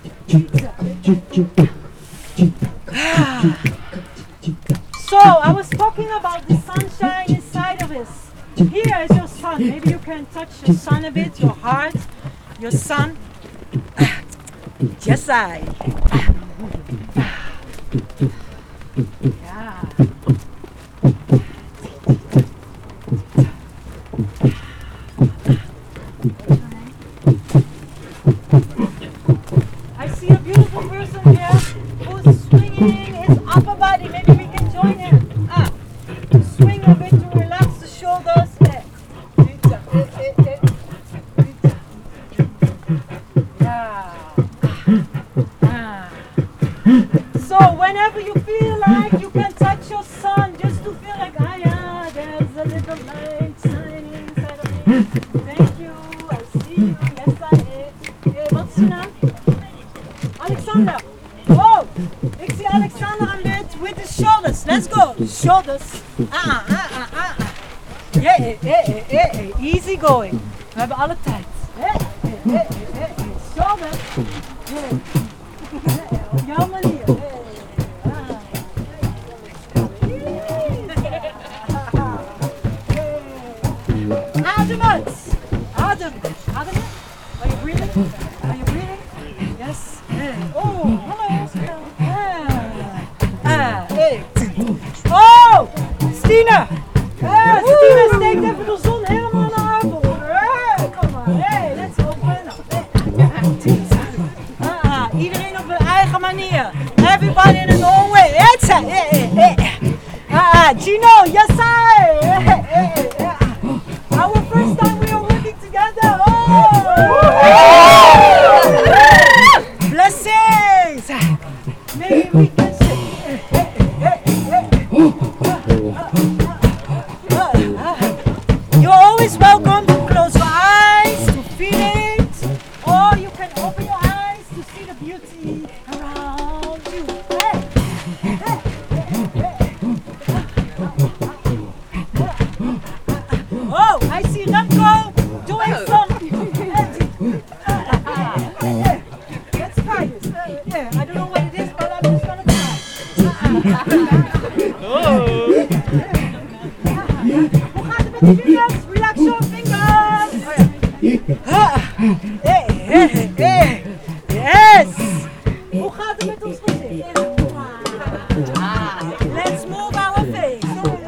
Ah. So I was talking about the sunshine inside of us. Here is your sun. Maybe you can touch your sun a bit, your heart, your sun. Yes, I. Yeah. I see a beautiful person here who's swinging his upper body. Maybe we can join him. Ah, swing a bit to relax the shoulders. So whenever you feel like you can touch your sun, just to feel like, ah yeah, there's a little light shining inside of me. Thank you, I see you, yes I am. Hey, wat is je naam? Alexander. Oh, ik zie Alexander een beetje with the shoulders. Let's go, shoulders. Ah, ah, ah, ah, ah. Yeah, yeah, yeah, yeah, yeah. Easy going. We hebben alle tijd. Yeah, yeah, yeah, yeah, yeah. Shoulders. Yeah. Op jouw manier. Adem uit. Adem. Adem. Are you breathing? Are you breathing? Yes. Oh, hallo. Ah, hey. Oh, Stina. Ah, Stina steekt even de zon helemaal naar haar voor. Hey, kom maar. Hey, let's open up. Ah, iedereen op hun eigen manier. Everybody in their own way. It's a, hey, hey, hey. Ah, Gino, yes I. Hey, hey, hey. Our first time we are working together. Oh! Blessings. Maybe we can say. You're always welcome to close your eyes to feel it, or you can open your eyes to see the beauty around you. Oh, I see Remco doing some. Let's try this. Uh, yeah, I don't know what it is, but I'm just gonna try. Oh. Hoe gaat het met de fingers? Relax your fingers. Hey, hey, hey. Yes. Hoe gaat het met ons gezicht? Let's move our face.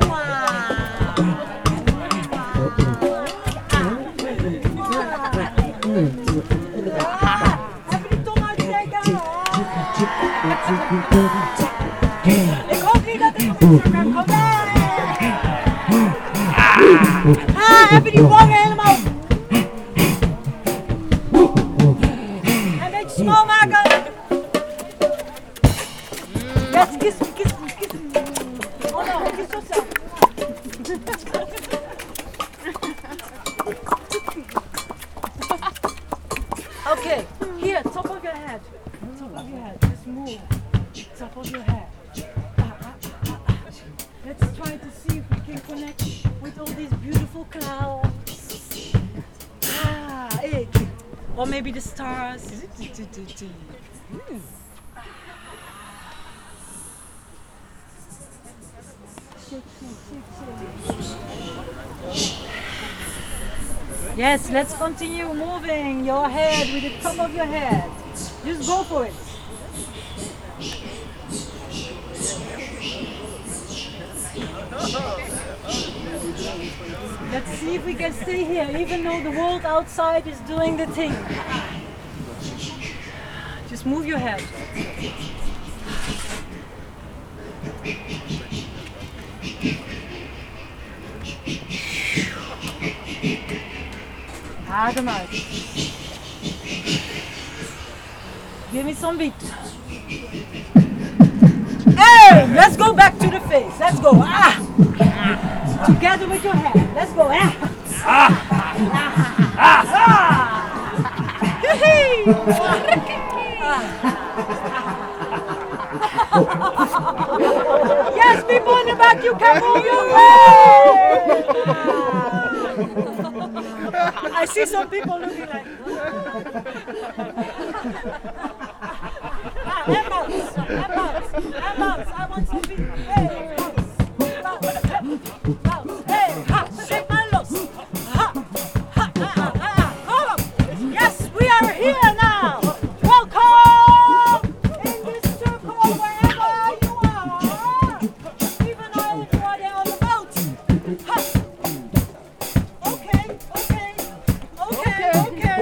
Ik hoop niet dat ik op de kan komen. Ah, even die wangen helemaal. Een beetje schoonmaken. Yes, kiss me, kiss me, kiss me. Oh no, kiss yourself. Okay, here, top of your head. Top of your head, just move. Top of your head. Ah, ah, ah, ah. Let's try to see if we can connect with all these beautiful clouds. Ah, hey. Or maybe the stars. Mm. Shake, shake, shake, shake. Yes, let's continue moving your head with the top of your head. Just go for it. Let's see if we can stay here, even though the world outside is doing the thing. Just move your head. Adem uit. Give me some beat. Let's go back to the face. Let's go. Ah. Together with your hand. Let's go. Ah. Ah. Ah. Ah. Yes, people in the back, you can move your way. I see some people looking like. Ah, Emma's, Emma's, Emma's, I want some people. Hey, bounce, bounce, hey, ha, shake my loss. Ha, ha, ha, ha, ha. Hold up. Yes, we are here now. Welcome in this circle wherever you are. Even though you are there on the boat. Ha. Okay, okay, okay, okay.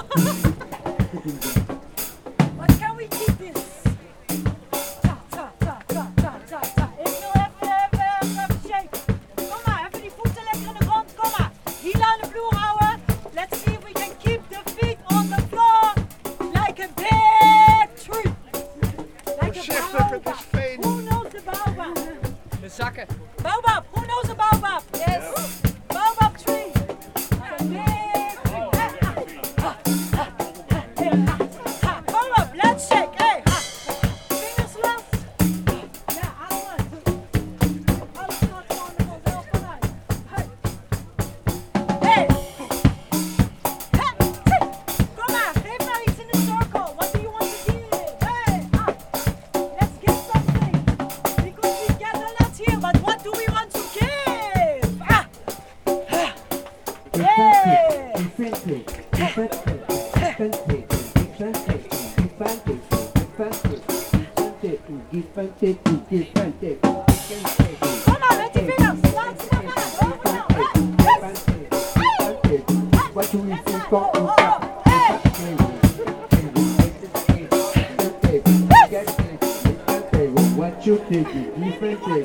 But can we keep this? Ta, ta, ta, ta, ta, ta, ta. Ik wil even, even, even, even shake. Kom maar, even die voeten lekker in de grond. Kom maar. Hielen aan de vloer houden. Let's see if we can keep the feet on the floor. Like a big tree. Like a baobab. Who knows the baobab? De zakken. Baobab. Who knows the baobab? Yes. Baobab tree. Like a big tree. Ha, ha, ha, ha, ha, ha. Come up, let's shake. Hey, ha. Fingers los. Ja, alles. Alles gaat gewoon er vanzelf vanuit. Hey. Hey. Hey. Hey. Kom maar, geef maar iets in de circle. What do you want to give? Hey, ha. Let's give something. Because we gather a lot here, but what do we want to give? Ah. Yeah. Kom maar, met die vingers. Laat ze maar gaan. Over nou. Hey. What do we think of? Oh, oh. Hey. What you think is different thing.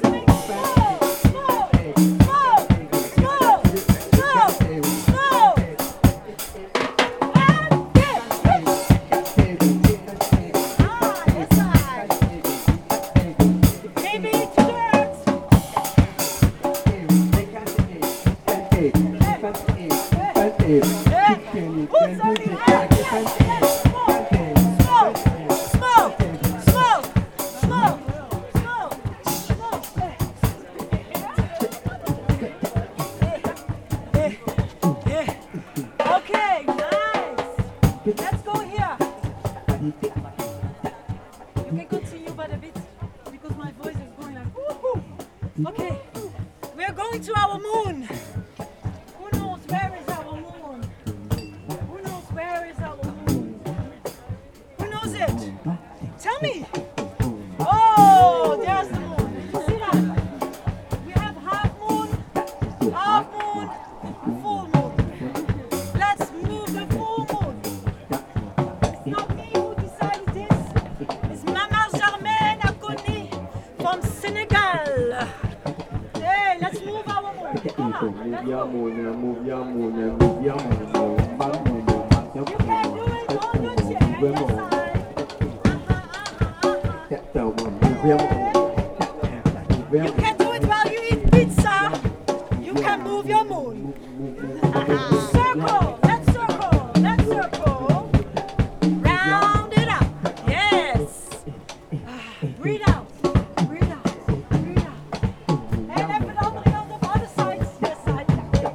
Okay, nice. Let's go here. You can continue but a bit because my voice is going like woohoo. Okay, we are going to our moon. Who knows where is our moon? Who knows where is our moon? Who knows it? Tell me. Oh, there's the moon. You see that? We have half moon, half moon, full moon. Let's move the full moon. It's not me who decided this. It's Mama Germaine Akoni from Senegal. Hey, let's move our moon. Come on, let's go. You can do it on your chair. Yes, I. You can do it while you eat pizza. You can move your moon. Circle, let's circle, let's circle. Round it up. Yes. Breathe out, breathe out, breathe out. And even on the other side, yes, side.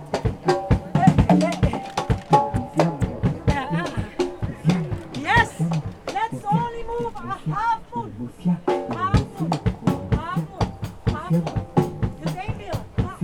Yes. Let's only move a half moon. Half moon. Half moon. Half moon. Dus één wiel.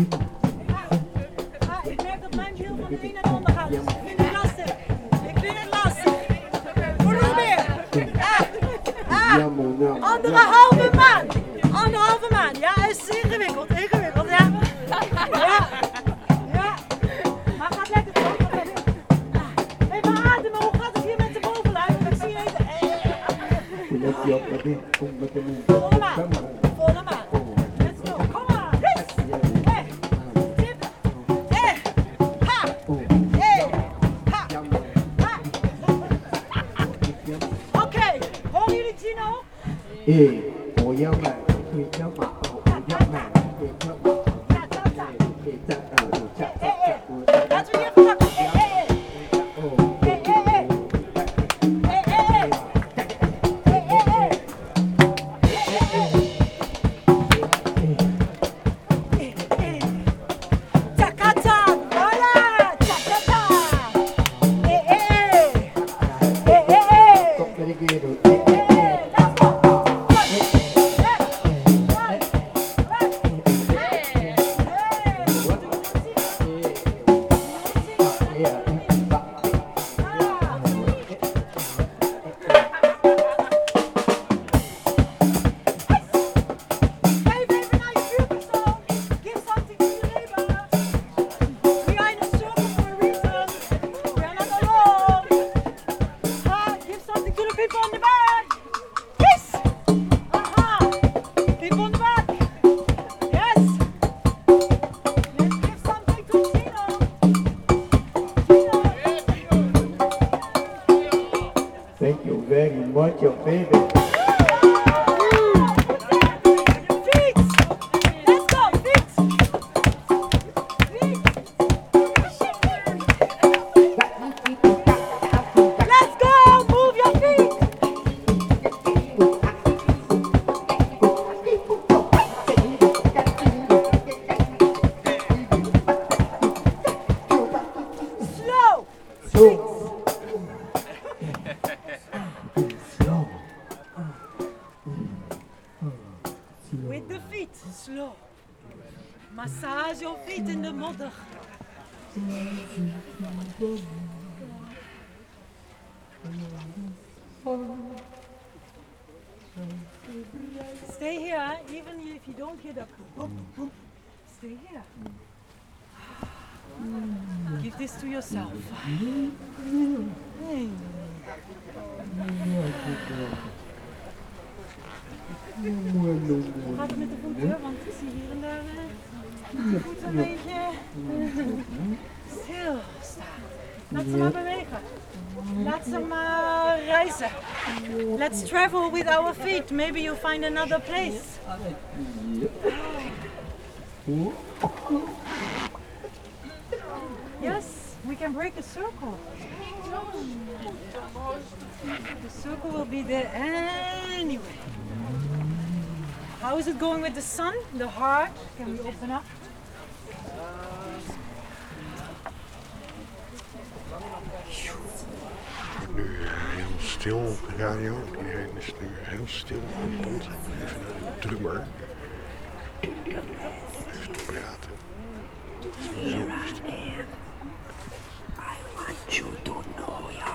Ah, ik merk dat mijn wiel van de een naar de ander gaat. Dus ik vind het lastig. Ik vind het lastig. Hoe nog meer? Ah. Ah. Andere halve maan. Anderhalve maan. Ja, is ingewikkeld. Ingewikkeld, ja. Ja. Ja. Maar gaat lekker toch? Hé, maar ademen. Hoe gaat het hier met de bovenluik? Ik zie je eten. Volle maan. Volle maan. Let's go. Kom maar. Yes. Hey. Tip. Hey. Ha. Hey. Ha. Ha. Oké. Horen jullie Gino? Hey, hoor jou mij? Stay here, even if you don't hear the boom, boom. Stay here. Give this to yourself. Hey. Gaat het met de voeten? Want ik zie hier en daar de voeten een beetje stilstaan. Laat ze maar bewegen. Laat ze maar reizen. Let's travel with our feet. Maybe you'll find another place. Yes, we can break a circle. The circle will be there anyway. How is it going with the sun? The heart? Can we open up? Nu heel stil op de radio. Iedereen is nu heel stil op het pand. Even naar de drummer. Even te praten. Zo stil. I want you to know ya.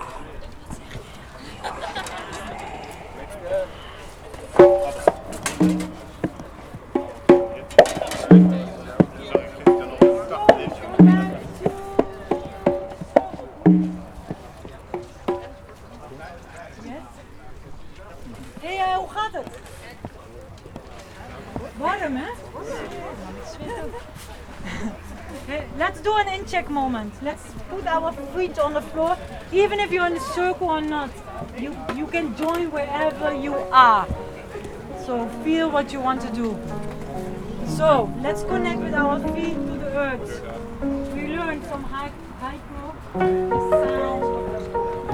Let's do an in-check moment. Let's put our feet on the floor. Even if you're in a circle or not, you, you can join wherever you are. So feel what you want to do. So let's connect with our feet to the earth. We learned from Heiko the sound of the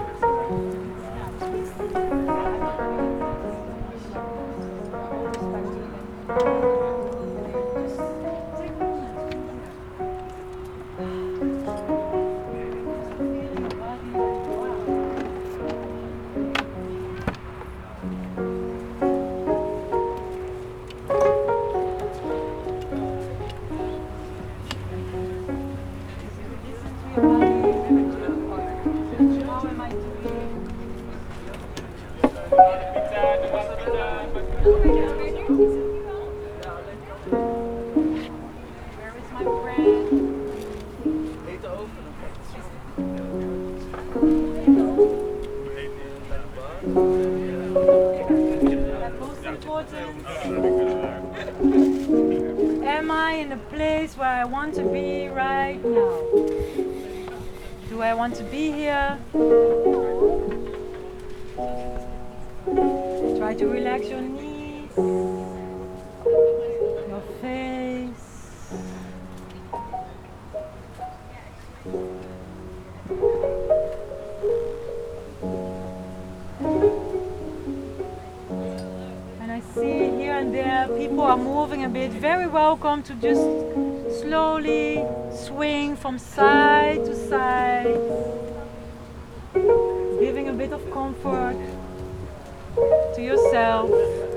Am I in the place where I want to be right now? Do I want to be here? Try to relax your knees. face. And I see here and there people are moving a bit. Very welcome to just slowly swing from side to side, giving a bit of comfort to yourself.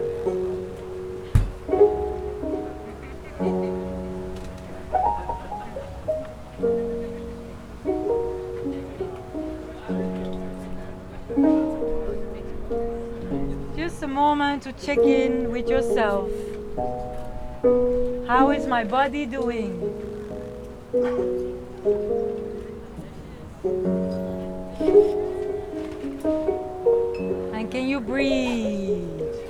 Just a moment to check in with yourself. How is my body doing? And can you breathe?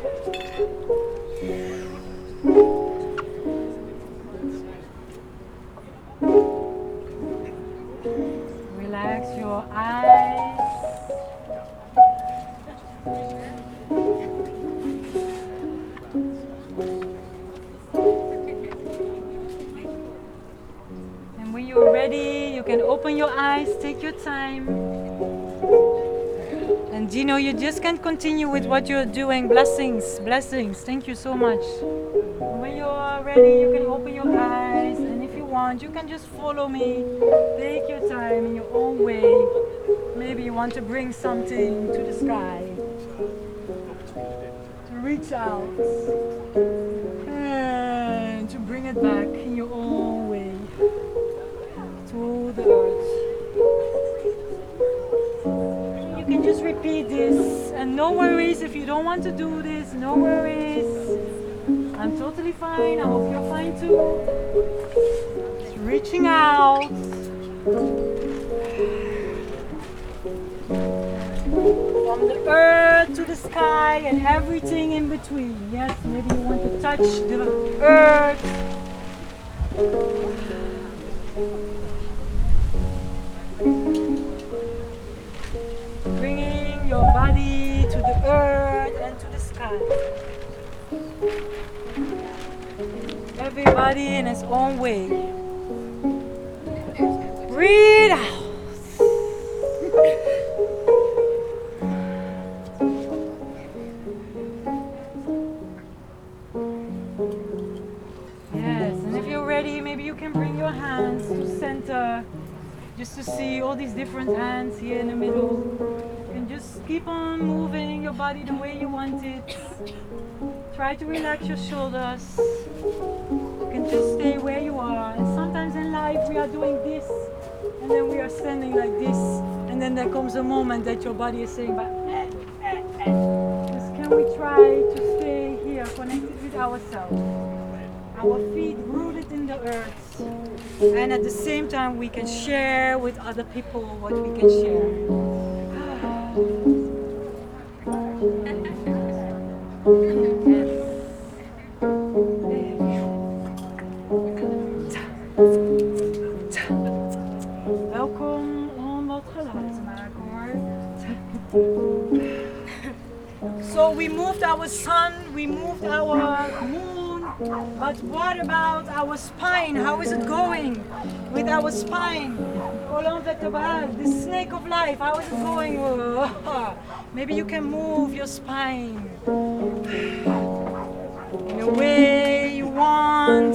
Relax your eyes. And when you're ready, you can open your eyes, take your time. And Gino, you just can't continue with what you're doing. Blessings, blessings. Thank you so much. When you're ready, you can open your eyes. And if you want, you can just follow me. Take your time in your own way. Maybe you want to bring something to the sky. To reach out. And to bring it back in your own way. To the earth. You can just repeat this. And no worries if you don't want to do this. No worries. I'm totally fine. I hope you're fine too. Just reaching out. From the earth to the sky and everything in between. Yes, maybe you want to touch the earth. Bringing your body to the earth and to the sky. Everybody in his own way. Breathe out. Yes, and if you're ready, maybe you can bring your hands to center, just to see all these different hands here in the middle. You can just keep on moving your body the way you want it. Try to relax your shoulders. You can just stay where you are. And sometimes in life we are doing this, and then we are standing like this, and then there comes a moment that your body is saying, but eh, eh, eh. Just can we try to stay here, connected with ourselves, our feet rooted in the earth, and at the same time we can share with other people what we can share. Welkom om wat geluid te maken hoor. So we moved our sun, we moved our moon, but what about our spine? How is it going with our spine? Colonne vertebrale, the snake of life, how is it going? Maybe you can move your spine in a way you want.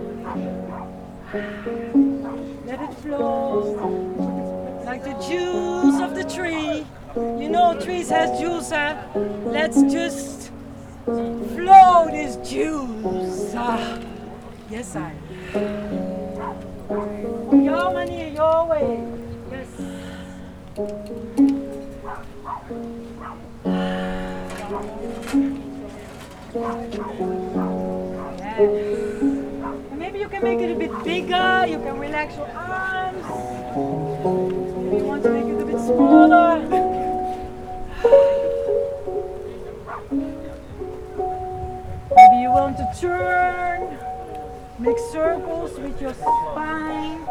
Let it flow like the juice of the tree. You know trees has juice, huh? Let's just flow this juice. Ah, yes, I. Your money, your way. Yes. Yes. Maybe you can make it a bit bigger. You can relax your arms. Maybe you want to make it a bit smaller. Maybe you want to turn, make circles with your spine.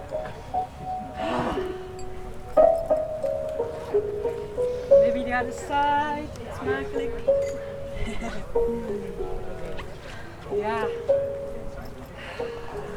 Maybe the other side, it's makkelijk. Yeah.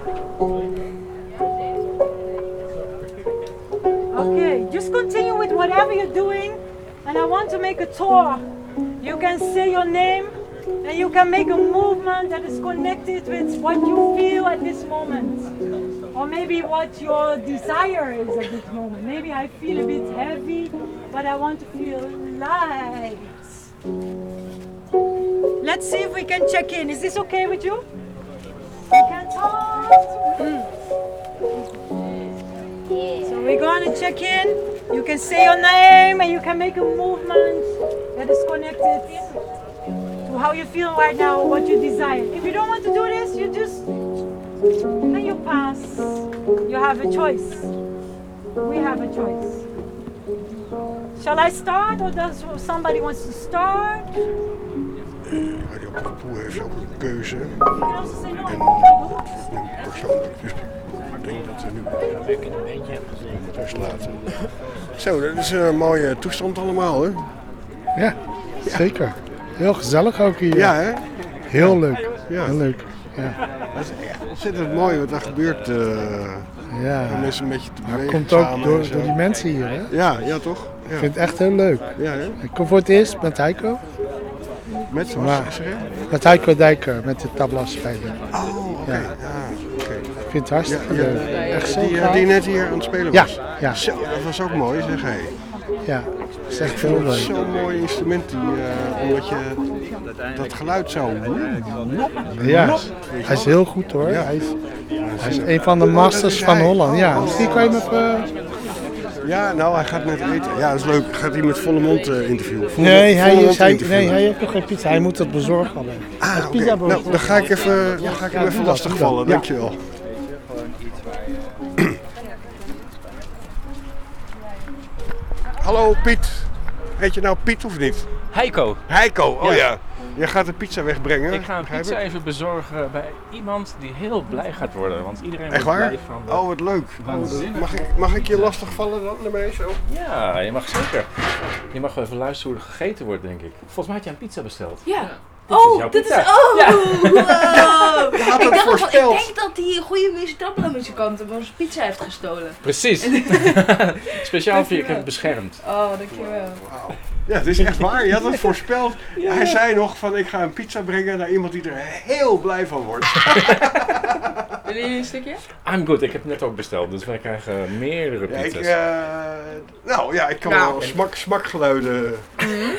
Okay, just continue with whatever you're doing, and I want to make a tour. You can say your name, and you can make a movement that is connected with what you feel at this moment. Or maybe what your desire is at this moment. Maybe I feel a bit heavy, but I want to feel light. Let's see if we can check in. Is this okay with you? We can talk. Mm. So we're going to check in. You can say your name and you can make a movement that is connected to how you feel right now, what you desire. If you don't want to do this, you just, then you pass. You have a choice. We have a choice. Shall I start or does somebody wants to start? Radio Patapoe heeft ook een keuze. En nu persoonlijk. Dus ik denk dat we nu het rust laten. Zo, dat is een mooie toestand allemaal, hè? Ja, zeker. Heel gezellig ook hier. Ja, hè? Heel leuk. Ja. Heel leuk. Ja. Dat is echt ontzettend mooi wat daar gebeurt. Uh, ja. Om mensen een beetje te bewegen. Dat komt ook door, door die mensen hier, hè? Ja, ja toch? Ja. Ik vind het echt heel leuk. Ja, hè? Ik kom voor het eerst met Heiko. Met wat? Maar, met Heiko Dijker, met de tabla spelen. Oh, oké. Okay. Ja. Ah, okay. Ik vind het hartstikke ja, ja. leuk. Echt zo die, gaaf. die net hier aan het spelen ja, was? Ja. Zo, dat was ook mooi, zeg hé. Ja, dat is echt heel leuk. Zo'n mooi instrument, die, uh, omdat je dat geluid zo... Ja, hij is heel goed hoor. Ja. Hij, is, hij is een van de masters van Holland. Ja, misschien kan je hem even... Ja, nou hij gaat net eten. Ja, dat is leuk. Gaat hij met volle mond uh, interviewen? Volle, nee, hij volle is, hij, interviewen. nee, hij heeft nog geen pizza. Hij moet het bezorgen alleen. Ah, oké. Okay. Nou, dan ga ik even, dan ga ik hem even lastigvallen. Ja. Dankjewel. Hallo Piet. Heet je nou Piet of niet? Heiko. Heiko, oh ja. ja. Je gaat een pizza wegbrengen. Ik ga een pizza even bezorgen bij iemand die heel blij gaat worden. Want iedereen Echt wordt waar? blij van de... Oh, wat leuk. Oh, mag, ik, mag ik je lastigvallen dan ermee zo? Ja, je mag zeker. Je mag wel even luisteren hoe er gegeten wordt, denk ik. Volgens mij had jij een pizza besteld. Ja. Dit oh, is dit is... Ja. Oh, ja. wow. Je had ik, het dacht voorspeld. Al, ik denk dat die goede muzikanten onze pizza heeft gestolen. Precies. Speciaal voor je, ik heb het beschermd. Oh, dankjewel. Wow. Ja, het is echt waar. Je had het voorspeld. Ja. Hij zei nog van ik ga een pizza brengen naar iemand die er heel blij van wordt. Willen jullie een stukje? I'm good. Ik heb het net ook besteld. Dus wij krijgen meerdere pizza's. Ja, ik, uh, nou ja, ik kan nou. wel smak, smakgeluiden... Mm.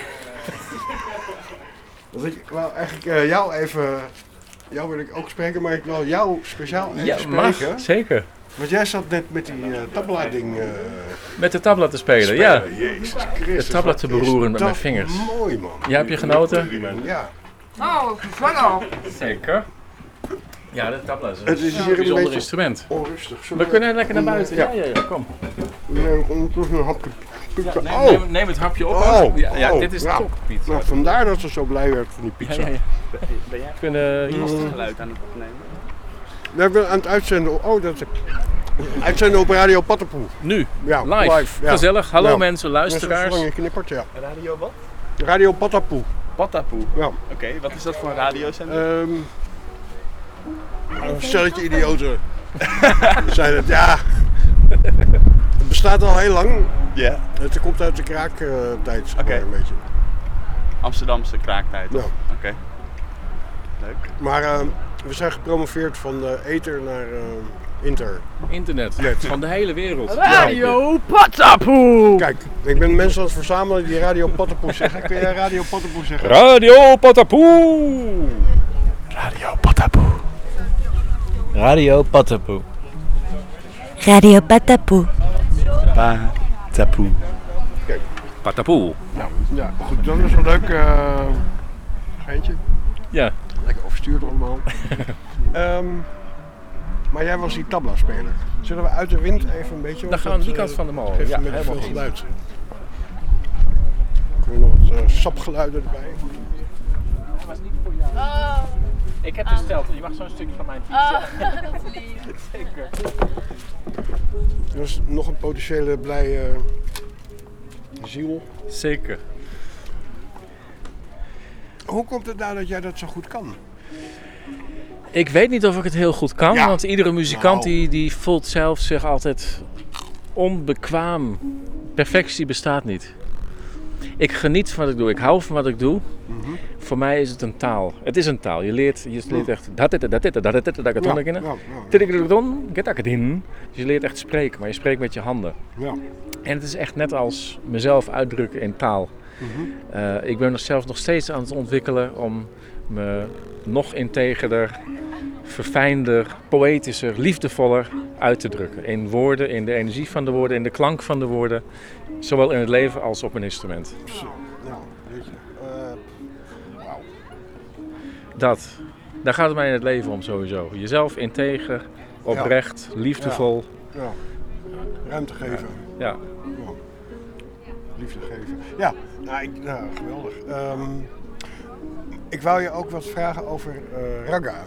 Dat ik wil eigenlijk uh, jou even... Jou wil ik ook spreken, maar ik wil jou speciaal even ja, spreken. Mag, zeker. Want jij zat net met die uh, tabla ding... Uh, met de tabla te spelen, spelen. ja. Jezus Christus. De tabla te beroeren met mijn vingers. Mooi man. Ja, heb je genoten? Ja. Oh, gevangen. Zeker. Ja, de tabla is een, het is een hier bijzonder een instrument. Onrustig. We kunnen lekker naar buiten. Ja, ja, ja, ja kom. Neem ondertussen een hapje pizza. Ja, neem, neem, neem het hapje op. Oh, ja, ja, oh, dit is ja. top pizza. Nou, vandaar dat ze zo blij werd van die pizza. Ja, ja, ja. Ben jij kunnen hier het geluid aan het opnemen? We zijn aan het uitzenden. Oh, dat is uitzenden op Radio Patapoe. Nu, ja, live. live ja. Gezellig. Hallo ja. mensen, luisteraars. Zolang je knippert, ja. Radio wat? Radio Patapoe. Patapoe? Ja. Oké, okay, wat is dat voor een radiozender? Um, een stelletje idioten. Zijn het, ja. Het bestaat al heel lang. Ja. Yeah. Het komt uit de kraaktijd, uh, okay. een beetje. Amsterdamse kraaktijd. Ja. Oké. Okay. Leuk. Maar uh, we zijn gepromoveerd van de ether naar uh, inter. Internet. Net. Van de hele wereld. Radio Patapoe! Kijk, ik ben mensen aan het verzamelen die Radio Patapoe zeggen. Kun jij Radio Patapoe zeggen? Radio Patapoe! Radio Patapoe. Radio Patapoe. Radio Patapoe. Patapoe. Kijk. Patapoe. Nou, ja, goed, dat is een leuk uh, geintje. Ja. Lekker overstuurd allemaal. um, maar jij was die tabla speler. Zullen we uit de wind even een beetje... Dan gaan we aan die kant van de mal. Geef ja, met helemaal veel geluid. Kunnen we nog wat uh, sapgeluiden erbij? Dat was niet voor jou. Oh. Ik heb besteld. Je mag zo'n stukje van mijn pizza. Oh, dat is lief. Zeker. Dat is nog een potentiële blije uh, ziel. Zeker. Hoe komt het nou dat jij dat zo goed kan? Ik weet niet of ik het heel goed kan, Ja. want iedere muzikant Nou. die, die voelt zelf zich altijd onbekwaam. Perfectie bestaat niet. Ik geniet van wat ik doe, ik hou van wat ik doe. Mhm. Voor mij is het een taal. Het is een taal. Je leert, je leert echt dat dit, dat dit, dat dit, dat dit, dat Ja, dit, ja, dat dit. Dus je leert echt spreken, maar je spreekt met je handen. Ja. En het is echt net als mezelf uitdrukken in taal. Mhm. Uh, ik ben nog zelf nog steeds aan het ontwikkelen om me nog integerder, verfijnder, poëtischer, liefdevoller uit te drukken. In woorden, in de energie van de woorden, in de klank van de woorden. Zowel in het leven als op een instrument. Zo, nou, weet je. Uh, wauw. Dat. Daar gaat het mij in het leven om sowieso. Jezelf integer, oprecht, ja. liefdevol. Ja. Ja. Ruimte geven. Ja. ja. Liefde geven. Ja, nou, ik, nou geweldig. Um, ik wou je ook wat vragen over uh, raga.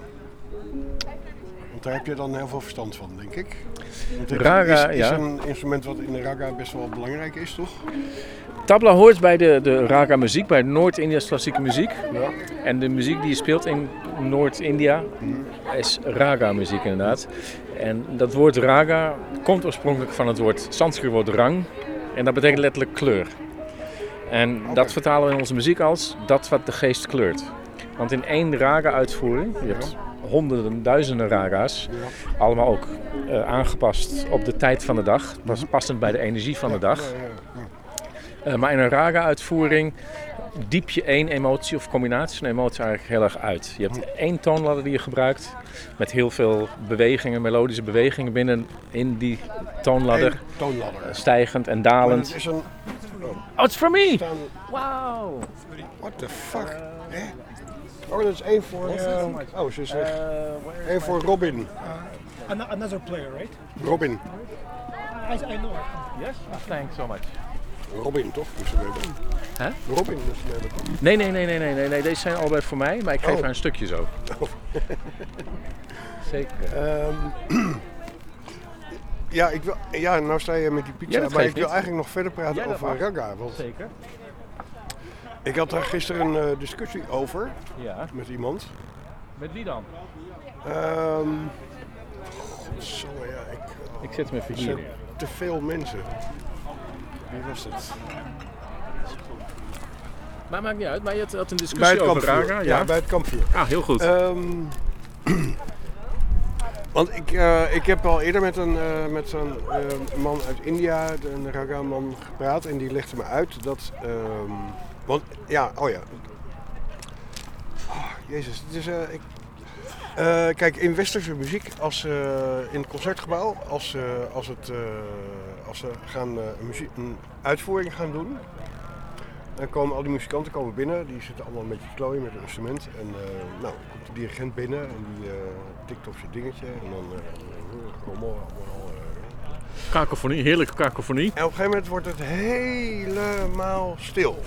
Want daar heb je dan heel veel verstand van, denk ik. Want het raga, is, is ja. een instrument wat in de raga best wel belangrijk is, toch? Tabla hoort bij de, de raga muziek, bij Noord-India's klassieke muziek. Ja. En de muziek die je speelt in Noord-India mm. is raga muziek inderdaad. En dat woord raga komt oorspronkelijk van het woord Sanskriet woord rang. En dat betekent letterlijk kleur. En okay. dat vertalen we in onze muziek als dat wat de geest kleurt. Want in één raga-uitvoering, je hebt honderden, duizenden raga's, ja. allemaal ook uh, aangepast op de tijd van de dag, passend bij de energie van de dag. Ja, ja, ja. Uh, maar in een raga-uitvoering diep je één emotie of combinatie van emoties eigenlijk heel erg uit. Je hebt één toonladder die je gebruikt met heel veel bewegingen, melodische bewegingen binnen in die toonladder. Eén toonladder. Stijgend en dalend. Het is een... Oh, it's for me! Staan... Wow! What the fuck? Uh, eh? Oh, dat is één voor... Uh... Oh, ze zegt... Uh, één voor Robin. Uh, another player, right? Robin. I, I know. Yes? Thanks so much. Robin, toch? Hè? Huh? Robin moest we hebben. Nee, nee, nee, nee, nee, nee, nee. Deze zijn allebei voor mij, maar ik geef oh. haar een stukje zo. Oh. Zeker. Um, ja, ik wil, ja, nou sta je met die pizza, ja, maar ik wil niet. eigenlijk nog verder praten ja, over raga. Want Zeker. Ik had daar gisteren een uh, discussie over ja. met iemand. Met wie dan? Um, Godsamme, ja. Ik, oh, ik zit me even hier. Te veel mensen. Wie was het? Maar maakt niet uit, maar je had, had een discussie over raga. Ja? ja, bij het kampvuur. Ah, heel goed. Um, want ik, uh, ik heb al eerder met een uh, met zo'n uh, man uit India, een raga man, gepraat. En die legde me uit dat... Um, want, ja, oh ja. Oh, jezus, het is... Uh, ik, uh, kijk, in westerse muziek, als uh, in het concertgebouw, als, uh, als, het, uh, als ze gaan, uh, muziek, een uitvoering gaan doen, dan komen al die muzikanten komen binnen, die zitten allemaal een beetje te klooien met een instrument. En uh, nou, dan komt de dirigent binnen en die uh, tikt op zijn dingetje en dan uh, rommel allemaal. Uh, Kakofonie, heerlijke kakofonie. En op een gegeven moment wordt het helemaal stil.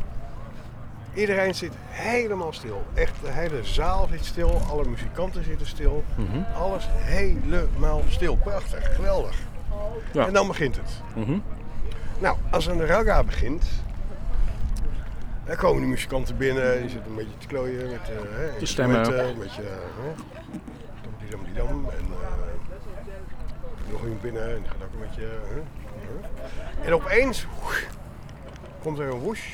Iedereen zit helemaal stil. Echt, de hele zaal zit stil, alle muzikanten zitten stil. Mm-hmm. Alles helemaal stil. Prachtig, geweldig. Ja. En dan begint het. Mm-hmm. Nou, als een raga begint, dan komen die muzikanten binnen, die zitten een beetje te klooien met uh, de stemmen. Een beetje, dam die dam en uh, nog iemand binnen en die gaat ook een beetje. Uh, uh. En opeens woesh, komt er een woesh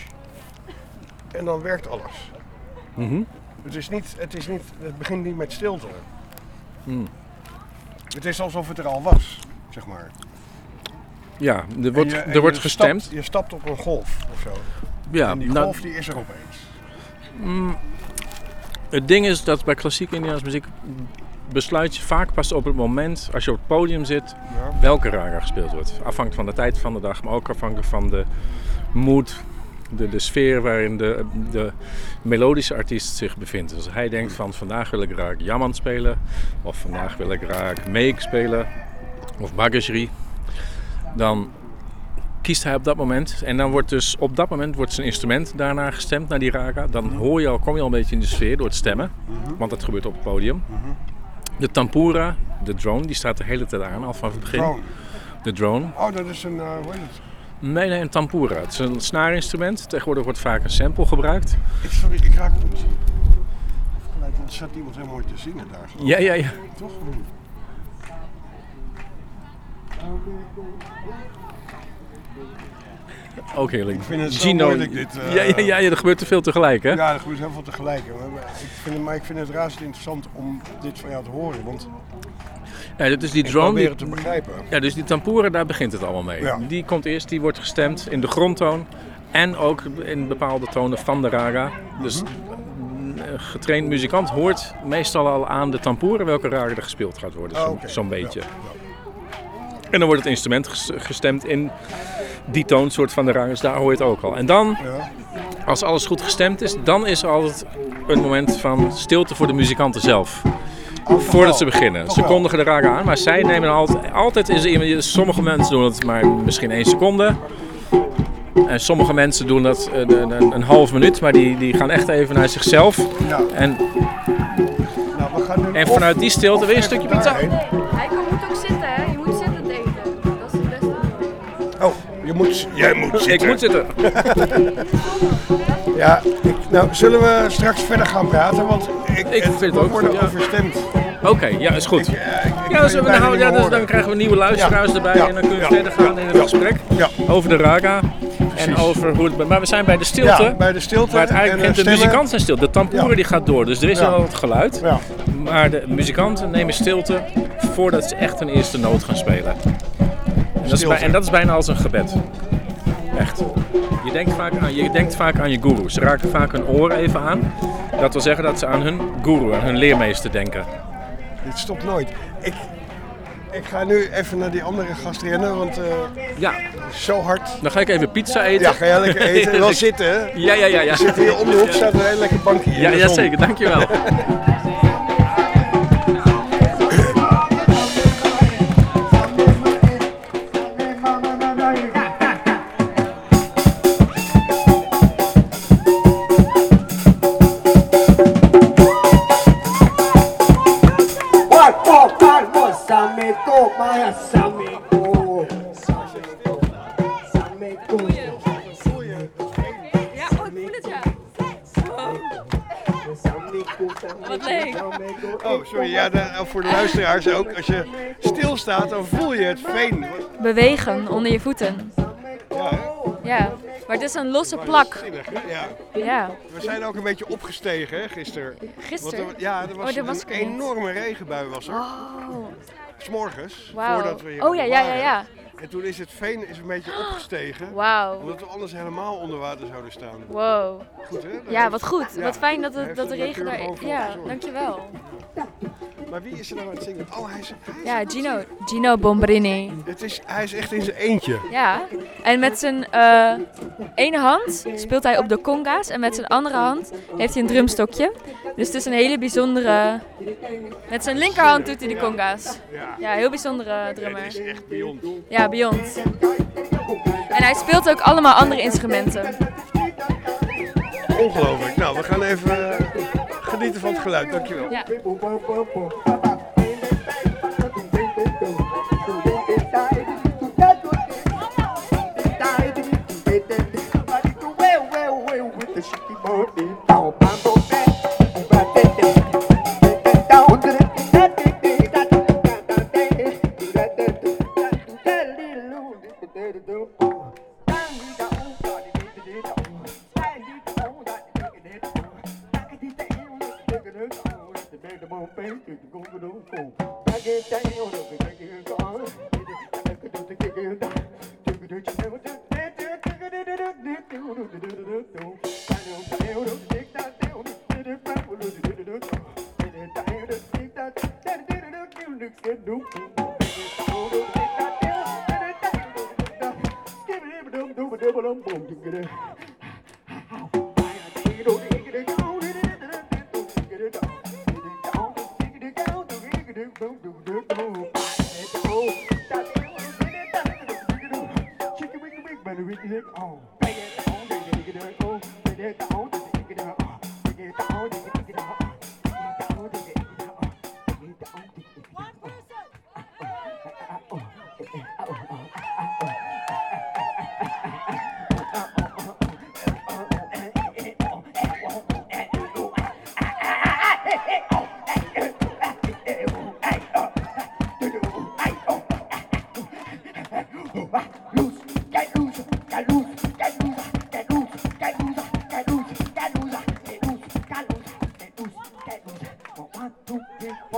en dan werkt alles. Mm-hmm. Het is niet, het is niet, het begint niet met stilte. Mm. Het is alsof het er al was, zeg maar. Ja, er wordt, je, er wordt je gestemd. Stapt, je stapt op een golf of zo. Ja, en die nou, golf die is er opeens. Mm, het ding is dat bij klassieke Indiaanse muziek besluit je vaak pas op het moment, als je op het podium zit, ja. welke raga gespeeld wordt. Afhankelijk van de tijd van de dag, maar ook afhankelijk van de mood, de, de sfeer waarin de, de melodische artiest zich bevindt. Dus als hij denkt van vandaag wil ik raag Yaman spelen, of vandaag wil ik raag Meek spelen, of Bagajri, dan kiest hij op dat moment. En dan wordt dus op dat moment wordt zijn instrument daarna gestemd naar die raga. Dan hoor je al, kom je al een beetje in de sfeer door het stemmen. Mm-hmm. Want dat gebeurt op het podium. Mm-hmm. De tampura, de drone, die staat de hele tijd aan, al vanaf het begin. Drone. De drone. Oh, dat is een, uh, hoe heet het? Nee, nee, een tampura. Het is een snaarinstrument. Tegenwoordig wordt vaak een sample gebruikt. Ik, sorry, ik raak het niet. geluid, want er staat iemand heel mooi te zingen daar. Ja, ja, ja. Toch? Ook heerlijk. Ik vind het zo Gino. moeilijk dit. Uh, ja, ja, ja, ja, er gebeurt te veel tegelijk, hè? Ja, er gebeurt heel veel tegelijk. Maar ik vind, het, maar ik vind het razend interessant om dit van jou te horen, want ja, dit is die ik drone. probeer Die, het te begrijpen. Ja, dus die tamboeren, daar begint het allemaal mee. Ja. Die komt eerst, die wordt gestemd in de grondtoon en ook in bepaalde tonen van de raga. Dus een getraind muzikant hoort meestal al aan de tamboeren welke raga er gespeeld gaat worden, zo, Oh, okay. zo'n beetje. Ja, ja. En dan wordt het instrument gestemd in die toonsoort van de ragas, daar hoor je het ook al. En dan, Ja. als alles goed gestemd is, dan is er altijd een moment van stilte voor de muzikanten zelf. Oh, Voordat ze wel. beginnen. Toch Ze wel. kondigen de raga aan, maar zij nemen altijd, altijd is er iemand, sommige mensen doen het maar misschien één seconde. En sommige mensen doen dat een, een, een half minuut, maar die, die gaan echt even naar zichzelf. Ja. En, Nou, we gaan nu en of- vanuit die stilte weer een stukje pizza. daarheen. Hij moet ook zitten, hè? Je moet zittend eten. Dat is het beste. Oh, je moet, jij moet zitten. Ik moet zitten. Ja, ik, nou zullen we straks verder gaan praten, want ik, Ik vind het we ook worden goed, ja. overstemd. Oké, okay, ja, is goed. Ik, uh, ik, ik Ja, dus, kan je we bijna nou, niet ja, meer dus horen. dan krijgen we nieuwe luisteraars Ja. erbij Ja. en dan kunnen we Ja. verder gaan in het Ja. gesprek Ja. over de raga. En over hoe het, maar we zijn bij de stilte, Ja, bij de stilte waar het eigenlijk en, begint. De uh, muzikant zijn stil, de tamboeren Ja. die gaat door, dus er is Ja. wel het geluid. Ja. Maar de muzikanten nemen stilte voordat ze echt hun eerste noot gaan spelen. En dat, is bij, en dat is bijna als een gebed. Echt. Je denkt, vaak aan, je denkt vaak aan je guru. Ze raken vaak hun oren even aan. Dat wil zeggen dat ze aan hun guru, aan hun leermeester denken. Dit stopt nooit. Ik, ik ga nu even naar die andere gast rennen, want uh, ja. zo hard. Dan ga ik even pizza eten. Ja, ga jij lekker eten. Wel zitten, hè? Ja, ja, ja. ja. We zitten hier om de hoek, staat een heel lekker bankje in Ja, de ja zon. zeker. Dankjewel. Wat leuk. Oh, sorry. Ja, de, voor de luisteraars ook. Als je stilstaat, dan voel je het veen. Bewegen onder je voeten. Ja, hè? Ja, maar het is een losse plak. Ja. Ja. We zijn ook een beetje opgestegen, hè, gisteren. Gisteren? Want er, ja, er was, Oh, dat was ik een er niet. enorme regenbui was er. Oh. 's Morgens, Wauw. voordat we hier Oh ja, ja, ja, waren. ja. En toen is het veen is een beetje opgestegen. Wauw. Omdat we anders helemaal onder water zouden staan. Wow. Goed, hè? Daar Ja, heeft- wat goed. ja, Wat fijn dat, daar het, heeft dat de regen natuur daar... gewoon voor Ja, gezorgd. dankjewel. Maar wie is er nou aan het zingen? Oh, hij is, hij is Ja, Gino. Gino Bombrini. Het is, hij is echt in zijn eentje. Ja, en met zijn eh, ene hand speelt hij op de conga's en met zijn andere hand heeft hij een drumstokje. Dus het is een hele bijzondere... Met zijn linkerhand doet hij de conga's. Ja, heel bijzondere drummer. Het is echt beyond. Ja, beyond. En hij speelt ook allemaal andere instrumenten. Ongelooflijk. Nou, we gaan even eh, genieten van het geluid. Dankjewel. Ja.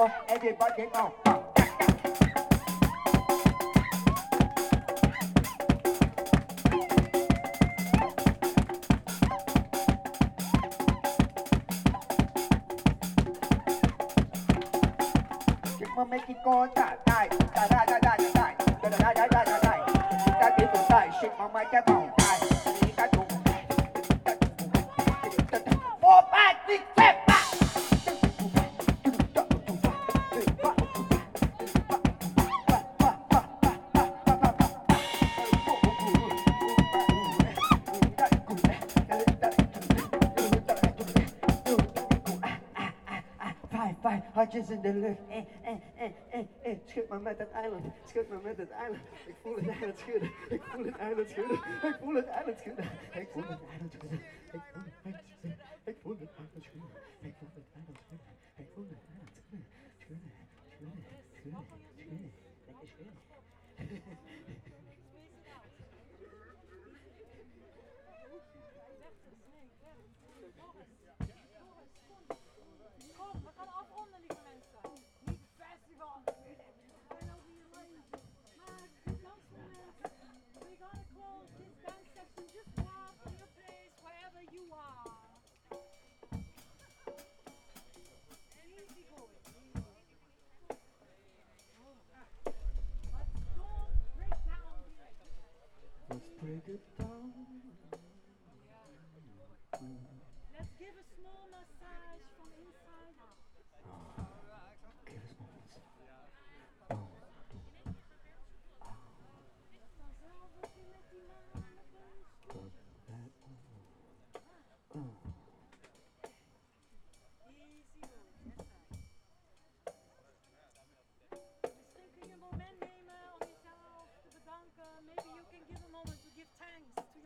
go, everybody go. Make it go die, die, die, die, die, die, die, die, die, die, die, die. That people die, shake my mic down, die. Four, five, six, seven, five, five, hunches in the lift. Eh, eh, eh, eh, eh. Schud maar met het eiland, schud maar met het eiland. Ik voel het eiland schudden, ik voel het eiland schudden, ik voel het eiland schudden, ik voel het eiland schudden, ik voel het eiland schudden, ik voel het eiland schudden, ik voel het eiland schudden, ik voel het eiland schudden, schudden, schudden, schudden, schudden, lekker schudden. Kom, we gaan afronden, lieve mensen. Niet festival. I know we like. Maar dansmomenten. We're gonna close this dance session. Just walk from your place wherever you are. Easy going. Let's go break down. Let's break it down. Let's give a small massage from inside out. Give us more massage. Misschien kun je een moment nemen om jezelf te bedanken. Maybe you can give a moment to give thanks to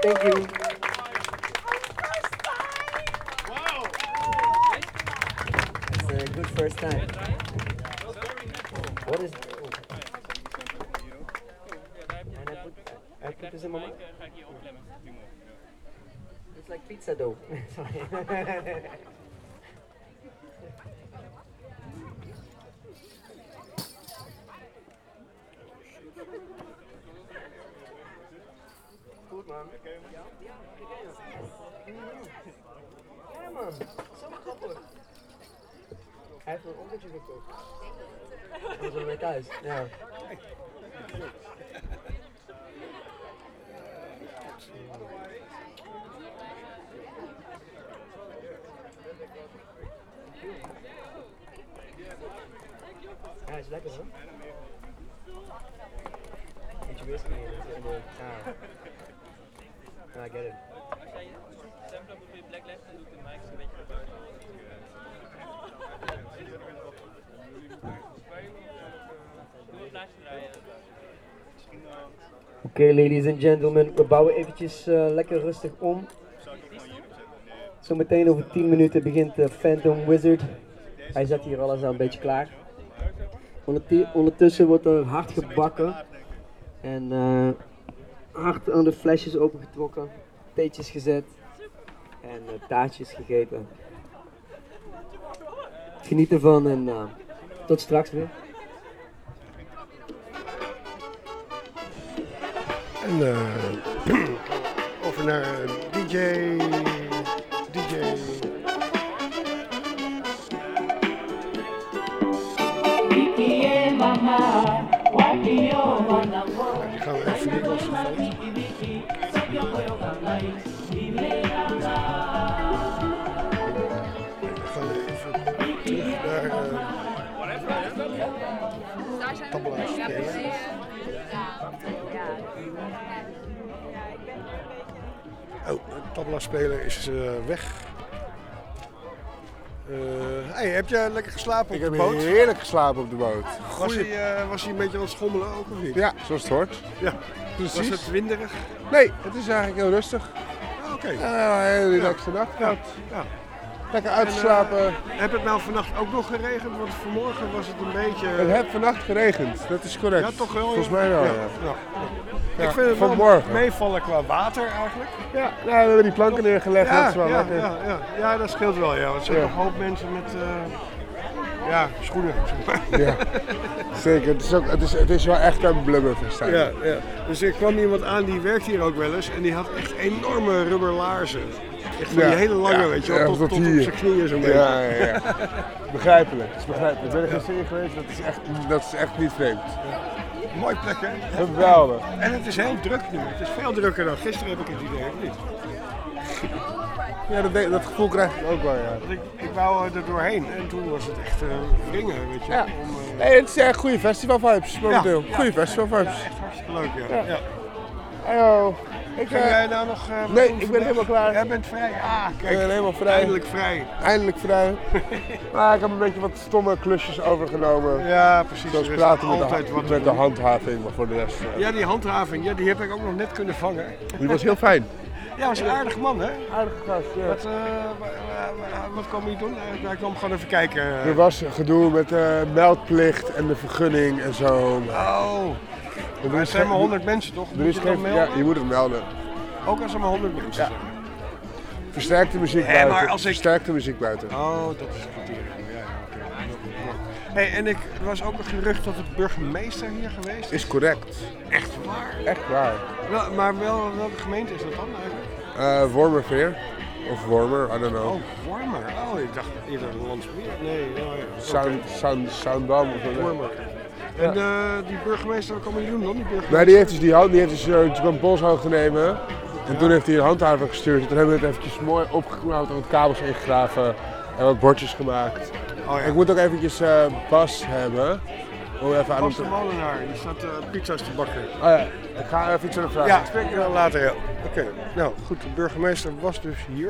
Thank you. It's a good first time. What is... Oh. En hij put, hij put this in my mouth. It's like pizza dough. Sorry. Goed man. Ja man, zo grappig. Hij heeft een ontdekje gekocht. Dat was weer thuis. Ja. Ja, is lekker hoor. Beetje whisky in de... Ja. Ja, I get it. Als jij sampler op je plek legt, dan doet de mic een beetje naar buiten. Doe een plaatje draaien. Oké, okay, ladies and gentlemen, we bouwen eventjes uh, lekker rustig om. Zometeen over tien minuten begint de Phantom Wizard. Hij zet hier alles al een beetje klaar. Ondertussen wordt er hard gebakken en uh, hard aan de flesjes opengetrokken, theetjes gezet en uh, taartjes gegeten. Geniet ervan en uh, tot straks weer. En uh, over naar D J. D J. Die gaan we even niet los. We gaan even terug naar uh, tabla spelen. Oh, de tabla speler is uh, weg. Uh, hey, heb je lekker geslapen op ik de boot? Ik heb heerlijk geslapen op de boot. Was hij, uh, was hij een beetje aan het schommelen ook of niet? Ja, zoals het hoort. Ja. Precies. Was het winderig? Nee, het is eigenlijk heel rustig. Ah, Oké. Okay. Ja, een hele relaxte nacht gehad. Ja. Ja. Lekker uitgeslapen. En, uh, heb het nou vannacht ook nog geregend? Want vanmorgen was het een beetje... Het heeft vannacht geregend, dat is correct. Ja, toch wel? Volgens mij wel, ja. ja. ja. ja. Ik vind het vanmorgen wel meevallen qua water eigenlijk. Ja, nou, we hebben die planken neergelegd. Ja, dat is wel ja, lekker. ja, ja. ja, dat scheelt wel. Ja. Want er zijn ja. nog een hoop mensen met uh, ja, schoenen. Zeg maar. Ja, zeker. Het is, ook, het, is, het is wel echt een blubberfestijn. Ja, ja. Dus er kwam iemand aan die werkt hier ook wel eens en die had echt enorme rubber laarzen. Echt van ja. die hele lange, ja. weet je wel, ja, tot, tot, tot hier. op zijn knieën zo'n beetje. Ja, ja, ja. Begrijpelijk. Het is begrijpelijk. Ik ben er gisteren geweest, dat is echt, dat is echt niet vreemd. Ja. Mooi plek, hè? Geweldig. En het is heel druk nu. Het is veel drukker dan gisteren, heb ik het idee, of niet? Ja, dat, dat gevoel krijg ik ook wel, ja. Ik, ik wou er doorheen en toen was het echt uh, wringen, weet je. Ja. Om, uh... nee, het is echt goede festivalvibes momenteel. Ja. Goede festivalvibes. Ja, echt hartstikke leuk, ja. ja. ja. Hallo. Ik, Ga jij nou nog... Uh, nee, ik ben helemaal klaar. Jij bent vrij. Ah, kijk. Ik ben helemaal vrij. Eindelijk vrij. Eindelijk vrij. Maar ik heb een beetje wat stomme klusjes overgenomen. Ja, precies. Zoals er praten met, altijd de, wat met de handhaving, maar voor de rest... Uh... Ja, die handhaving, ja, die heb ik ook nog net kunnen vangen. Die was heel fijn. Ja, was een aardig man, hè? Aardige gast, ja. Wat, uh, wat kwam hij doen? Uh, ik kwam gewoon even kijken. Er was gedoe met de uh, meldplicht en de vergunning en zo. Oh, maar er zijn maar honderd mensen, toch? Er is geen, ja, je moet het melden. Ook als er maar honderd mensen ja. zijn? Versterkte muziek hey, buiten. Maar als ik... Versterkte muziek buiten. Oh, dat is kwartier. Ja, ja, oké. Okay. Hey, en ik, er was ook een gerucht dat de burgemeester hier geweest is. Is correct. Echt waar? Echt waar. Wel, maar wel, welke gemeente is dat dan eigenlijk? Uh, Wormerveer. Of Wormer, I don't know. Oh, Wormer. Oh, ik dacht eerder Landsmeer. Nee, oh, ja. Sound, Sound, Soundam of zo. Wormer. En uh, die burgemeester, wat kan hij doen dan? Die burgemeester? Nou, die heeft dus die hand, die heeft dus uh, John Polshoog genomen. En ja. toen heeft hij een handhaver gestuurd. En toen hebben we het eventjes mooi opgeknauwd en wat kabels ingegraven. En wat bordjes gemaakt. Oh, ja. Ik moet ook eventjes uh, Bas hebben. Om even aan Bas de Molenaar, die staat uh, pizza's te bakken. Oh ja, ik ga even iets aan de vraag. Ja, spreek je wel later, ja. Oké, okay. Nou goed, de burgemeester was dus hier.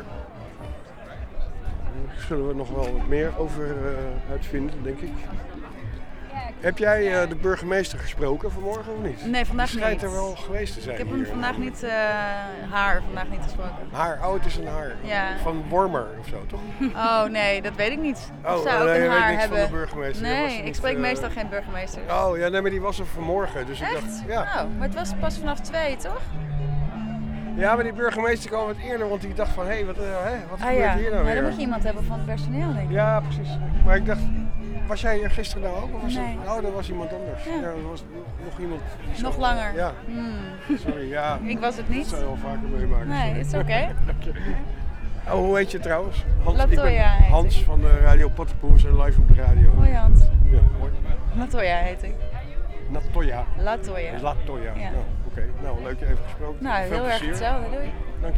Daar zullen we nog wel wat meer over uh, uitvinden, denk ik. Heb jij uh, de burgemeester gesproken vanmorgen of niet? Nee, vandaag niet. Schijnt niet. er wel geweest te zijn. Ik heb hier. hem vandaag niet, uh, haar vandaag niet gesproken. Haar? Oh, het is een haar. Ja. Van Wormer of zo, toch? Oh nee, dat weet ik niet. Oh, ik zou ook nee, een je weet haar niks hebben. van de burgemeester. Nee, niet, ik spreek uh... meestal geen burgemeester. Oh ja, nee, maar die was er vanmorgen. Dus Echt? ik dacht, ja. Oh, maar het was pas vanaf twee, toch? Ja, maar die burgemeester kwam wat eerder, want die dacht van, hé, hey, wat, uh, hè, wat ah, gebeurt ja. hier nou ja, weer? dan moet je iemand hebben van het personeel, denk ik. Ja, precies. Maar ik dacht, was jij hier gisteren nou ook? Of was nee. het... Oh, dat was iemand anders. Ja. Ja, er was nog iemand. Nog zo... langer? Ja. Hmm. Sorry, ja. Ik was het niet. Dat zou je wel vaker meemaken. Nee, het is oké. Okay. Oh, hoe heet je trouwens? Hans, Latoya ik ben Hans ik. van de Radio Pattenpoel. We zijn live op de radio. Hoi Hans. Ja, hoi. Latoya heet ik. Latoya. Latoya. Latoya. Ja. Nou, oké. Okay. Nou, leuk je even gesproken. Nou, Veel heel plezier. erg hetzelfde. Doei. Dank je.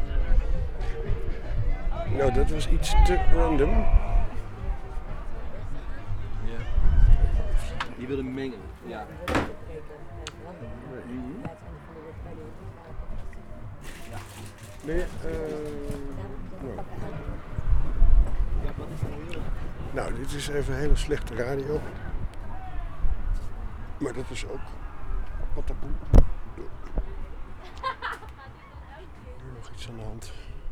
Nou, dat was iets te random. Ja. Die willen mengen. Ja. Nee, uh, nou. nou, dit is even hele slechte radio. Maar dat is ook Patapoe. Er nog iets aan de hand.